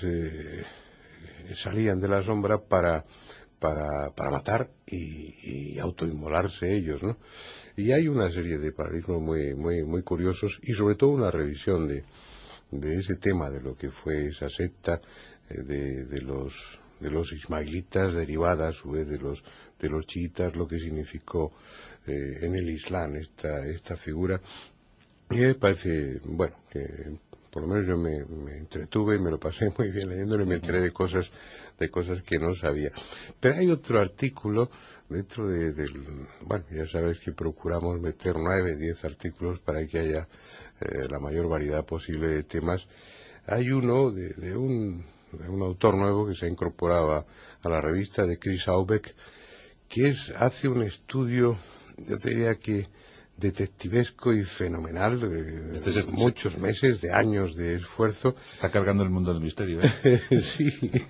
salían de la sombra para matar y autoinmolarse ellos, ¿no? Y hay una serie de paralelismos muy curiosos, y sobre todo una revisión de ese tema de lo que fue esa secta de los ismailitas, derivada a su vez de los chiitas, lo que significó en el Islam esta figura. Y me parece, bueno, que por lo menos yo me entretuve y me lo pasé muy bien leyéndolo, y me enteré de cosas que no sabía. Pero hay otro artículo dentro bueno, ya sabes que procuramos meter 9, 10 artículos para que haya la mayor variedad posible de temas. Hay uno de un autor nuevo que se ha incorporado a la revista, de Chris Aubeck, que hace un estudio, yo te diría que detectivesco y fenomenal, muchos meses, de años de esfuerzo. Se está cargando el mundo del misterio, ¿eh? Sí.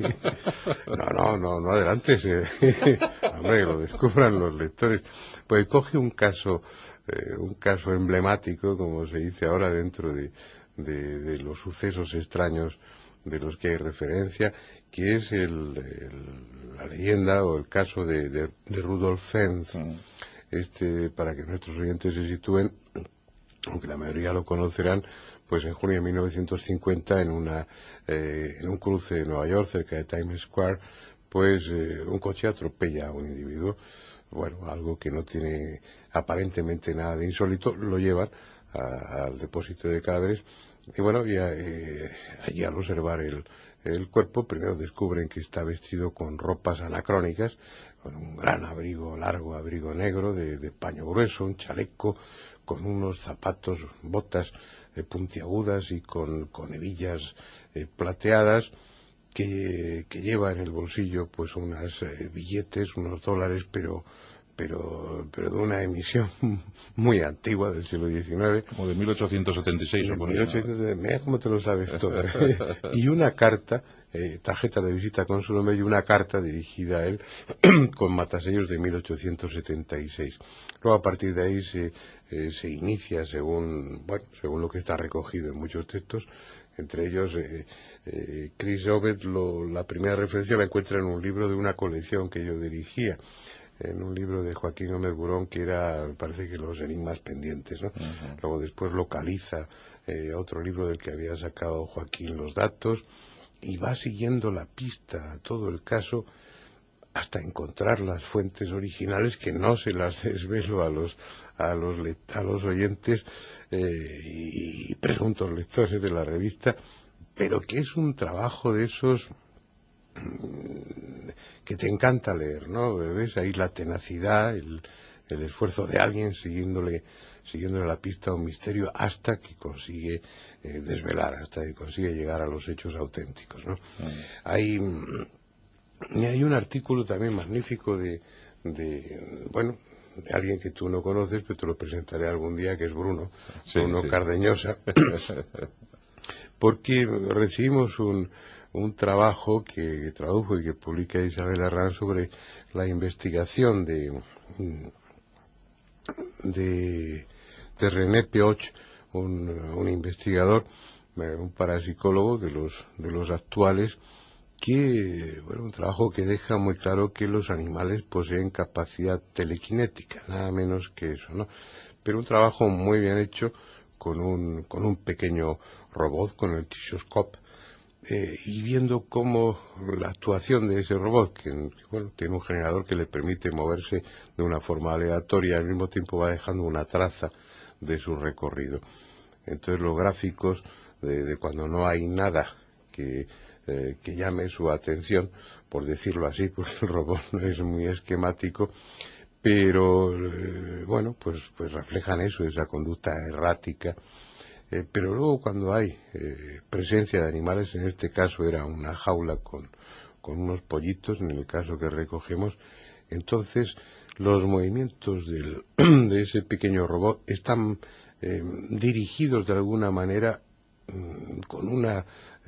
No adelante, hombre, que lo descubran los lectores. Pues coge un caso emblemático, como se dice ahora, dentro de los sucesos extraños de los que hay referencia, que es la leyenda o el caso de Rudolf Fentz. Para que nuestros oyentes se sitúen, aunque la mayoría lo conocerán, pues en junio de 1950, en un cruce de Nueva York, cerca de Times Square, pues un coche atropella a un individuo. Bueno, algo que no tiene aparentemente nada de insólito, lo llevan al depósito de cadáveres, y bueno, allí al observar el cuerpo, primero descubren que está vestido con ropas anacrónicas, con un gran abrigo, largo abrigo negro de paño grueso, un chaleco, con unos zapatos, botas puntiagudas y con hebillas plateadas, que lleva en el bolsillo pues unos billetes, unos dólares, pero de una emisión muy antigua, del siglo XIX. Como de 1876 o por ahí. Mira cómo te lo sabes todo. Y una carta, tarjeta de visita con su nombre, y una carta dirigida a él con matasellos de 1876. Luego, a partir de ahí se inicia, según lo que está recogido en muchos textos, entre ellos Chris Aubeck, la primera referencia la encuentra en un libro de una colección que yo dirigía, en un libro de Joaquín Gómez Burón, que era, me parece que Los enigmas pendientes, ¿no? Uh-huh. Luego después localiza otro libro del que había sacado Joaquín los datos, y va siguiendo la pista a todo el caso hasta encontrar las fuentes originales, que no se las desvelo a los oyentes y presuntos lectores de la revista, pero que es un trabajo de esos que te encanta leer, ¿no? Ves ahí la tenacidad, el esfuerzo de alguien siguiéndole la pista a un misterio hasta que consigue desvelar, hasta que consigue llegar a los hechos auténticos, ¿no? Hay un artículo también magnífico de alguien que tú no conoces, pero te lo presentaré algún día, que es Bruno Cardeñosa, porque recibimos un trabajo que tradujo y que publica Isabel Arrán sobre la investigación de René Pioch, un investigador, un parapsicólogo de los actuales, un trabajo que deja muy claro que los animales poseen capacidad telequinética, nada menos que eso, ¿no? pero un trabajo muy bien hecho con un pequeño robot, con el Tishoscope, y viendo cómo la actuación de ese robot, que bueno, tiene un generador que le permite moverse de una forma aleatoria, al mismo tiempo va dejando una traza de su recorrido. Entonces los gráficos de cuando no hay nada que llame su atención, por decirlo así, porque el robot no es muy esquemático, pero bueno, pues reflejan eso, esa conducta errática. Pero luego cuando hay presencia de animales, en este caso era una jaula con unos pollitos, en el caso que recogemos, entonces los movimientos de ese pequeño robot están dirigidos de alguna manera con una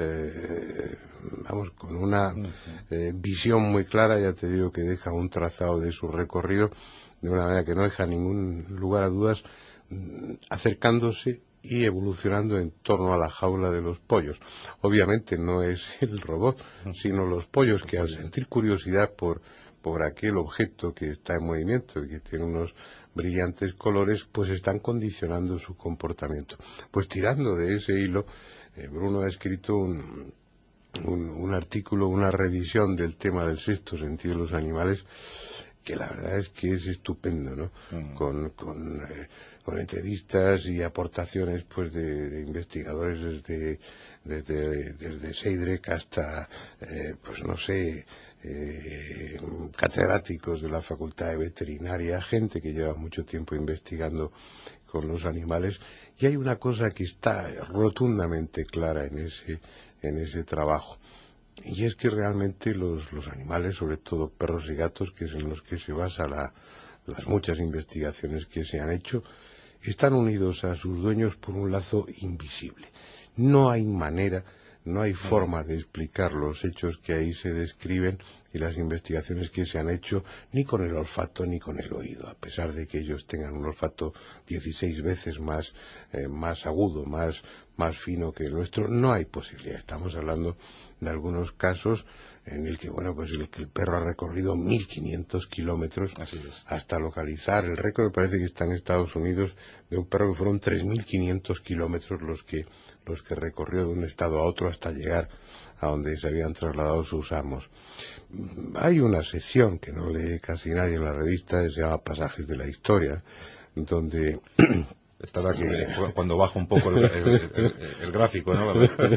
visión muy clara. Ya te digo que deja un trazado de su recorrido de una manera que no deja ningún lugar a dudas, acercándose y evolucionando en torno a la jaula de los pollos. Obviamente no es el robot, sino los pollos que al sentir curiosidad por aquel objeto que está en movimiento y que tiene unos brillantes colores, pues están condicionando su comportamiento. Pues tirando de ese hilo, Bruno ha escrito un artículo, una revisión del tema del sexto sentido de los animales, que la verdad es que es estupendo, ¿no? Con entrevistas y aportaciones pues de investigadores desde Seidrek hasta pues no sé, catedráticos de la Facultad de Veterinaria, gente que lleva mucho tiempo investigando con los animales, y hay una cosa que está rotundamente clara en ese trabajo, y es que realmente los animales, sobre todo perros y gatos, que es en los que se basan las muchas investigaciones que se han hecho, están unidos a sus dueños por un lazo invisible. No hay manera, no hay forma de explicar los hechos que ahí se describen y las investigaciones que se han hecho, ni con el olfato ni con el oído, a pesar de que ellos tengan un olfato 16 veces más agudo, más fino que el nuestro. No hay posibilidad. Estamos hablando de algunos casos en el que, bueno, pues el perro ha recorrido 1.500 kilómetros hasta localizar. El récord me parece que está en Estados Unidos, de un perro que fueron 3.500 kilómetros los que recorrió de un estado a otro hasta llegar a donde se habían trasladado sus amos. Hay una sección que no lee casi nadie en la revista, que se llama Pasajes de la Historia, donde... Estará aquí cuando baja un poco el gráfico, ¿no?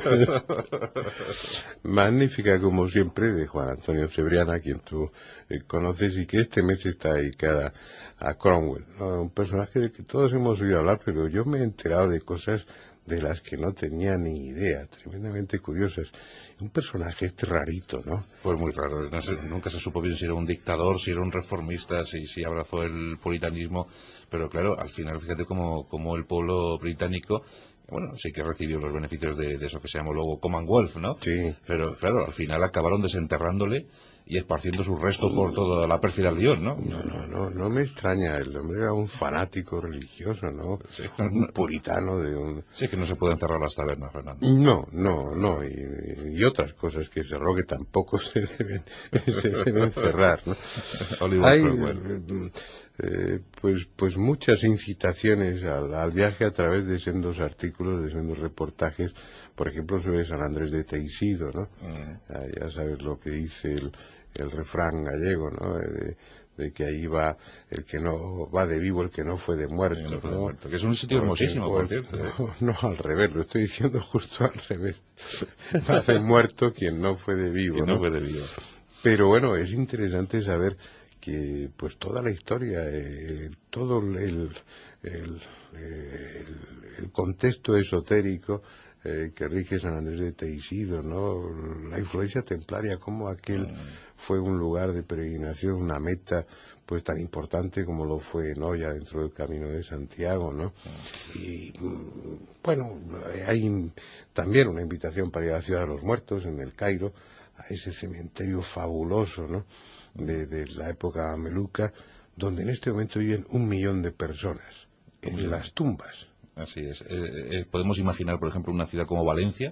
Magnífica, como siempre, de Juan Antonio Cebrián, a quien tú conoces, y que este mes está dedicada a Cromwell, ¿no? Un personaje del que todos hemos oído hablar, pero yo me he enterado de cosas de las que no tenía ni idea, tremendamente curiosas. Un personaje rarito, ¿no? Pues muy raro, nunca se supo bien si era un dictador, si era un reformista, si abrazó el puritanismo, pero claro, al final fíjate como el pueblo británico, bueno, sí que recibió los beneficios de eso que se llamó luego Commonwealth, ¿no? Sí. Pero claro, al final acabaron desenterrándole y esparciendo sus restos por toda la pérfida Lyon, ¿no? No me extraña, el hombre era un fanático religioso, ¿no? Sí, un puritano de un... Sí, que no se pueden cerrar las tabernas, Fernando. No, y otras cosas que cerró que tampoco se deben cerrar, ¿no? Hay pues muchas incitaciones al viaje a través de sendos artículos, de sendos reportajes, por ejemplo sobre San Andrés de Teixido, ¿no? Ya sabes lo que dice el refrán gallego, ¿no? De que ahí va el que no va de vivo, el que no fue de muerto, ¿no? Que es un sitio hermosísimo, por cierto. No, al revés, lo estoy diciendo justo al revés. Va de muerto quien no fue de vivo, ¿no? Fue de vivo. Pero bueno, es interesante saber que pues toda la historia, todo el contexto esotérico que rige San Andrés de Teixido, ¿no? La influencia templaria, cómo aquel fue un lugar de peregrinación, una meta pues tan importante como lo fue Noya dentro del Camino de Santiago, ¿no? Y bueno, hay también una invitación para ir a la Ciudad de los Muertos, en el Cairo, a ese cementerio fabuloso, ¿no? De la época mameluca, donde en este momento viven 1 millón de personas en las tumbas. Así es. Podemos imaginar, por ejemplo, una ciudad como Valencia,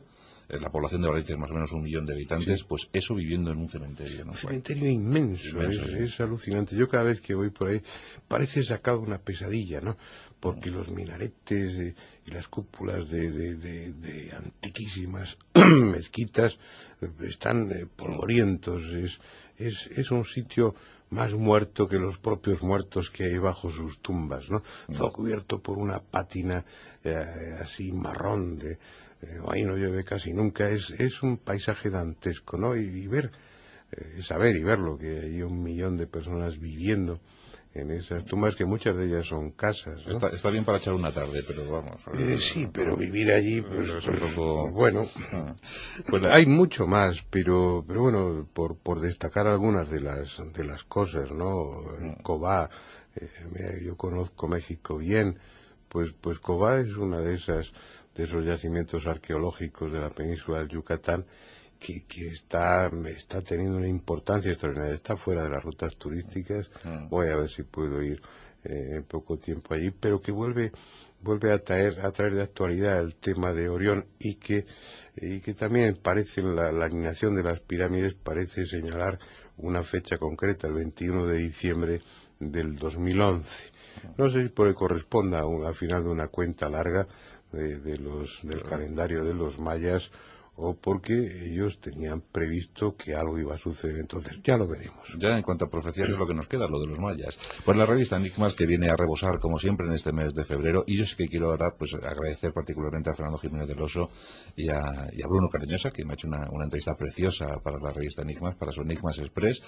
la población de Valencia es más o menos 1 millón de habitantes, pues eso viviendo en un cementerio, ¿no? Un cementerio inmenso, es alucinante. Yo cada vez que voy por ahí parece sacado una pesadilla, ¿no? Porque los minaretes y las cúpulas de antiquísimas mezquitas están polvorientos. Es un sitio más muerto que los propios muertos que hay bajo sus tumbas, ¿no? Todo cubierto por una pátina así marrón, ahí no llueve casi nunca. Es un paisaje dantesco, ¿no? Y ver, saber y verlo, que hay 1 millón de personas viviendo en esas tumbas, que muchas de ellas son casas, ¿no? Está bien para echar una tarde, pero vamos. Sí, pero vivir allí, pues un poco... bueno, pues hay mucho más, pero bueno, por destacar algunas de las cosas, ¿no? Cobá, yo conozco México bien, pues Cobá es una de esos yacimientos arqueológicos de la península del Yucatán que está teniendo una importancia extraordinaria. Está fuera de las rutas turísticas. Voy a ver si puedo ir en poco tiempo allí, pero que vuelve a traer de actualidad el tema de Orión, y que también parece la alineación de las pirámides parece señalar una fecha concreta, el 21 de diciembre del 2011. No sé si corresponda al final de una cuenta larga del calendario de los mayas, o porque ellos tenían previsto que algo iba a suceder. Entonces ya lo veremos. Ya en cuanto a profecías es lo que nos queda, lo de los mayas. Pues la revista Enigmas, que viene a rebosar como siempre en este mes de febrero, y yo sí que quiero ahora pues agradecer particularmente a Fernando Jiménez del Oso y a Bruno Cardeñosa, que me ha hecho una entrevista preciosa para la revista Enigmas, para su Enigmas Express,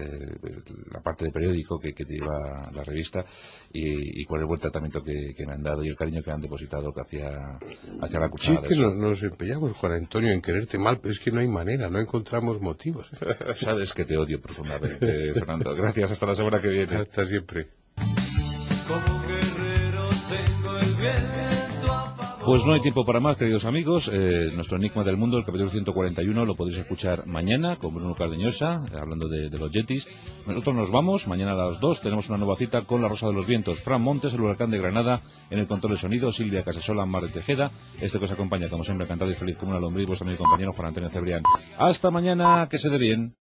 la parte de periódico que lleva la revista, y por el buen tratamiento que me han dado y el cariño que han depositado hacia la cucharada. Sí, que nos empeñamos, Juan Antonio, en quererte mal, pero es que no hay manera, no encontramos motivos. Sabes que te odio profundamente, Fernando. Gracias, hasta la semana que viene. Hasta siempre. Pues no hay tiempo para más, queridos amigos. Nuestro Enigma del Mundo, el capítulo 141, lo podéis escuchar mañana con Bruno Cardeñosa, hablando de los yetis. Nosotros nos vamos, mañana a las 2 tenemos una nueva cita con La Rosa de los Vientos. Fran Montes, el huracán de Granada, en el control de sonido, Silvia Casasola, Mar de Tejeda. Este que os acompaña, como siempre, encantado y feliz como una lombriz, vuestro amigo y compañero Juan Antonio Cebrián. Hasta mañana, que se dé bien.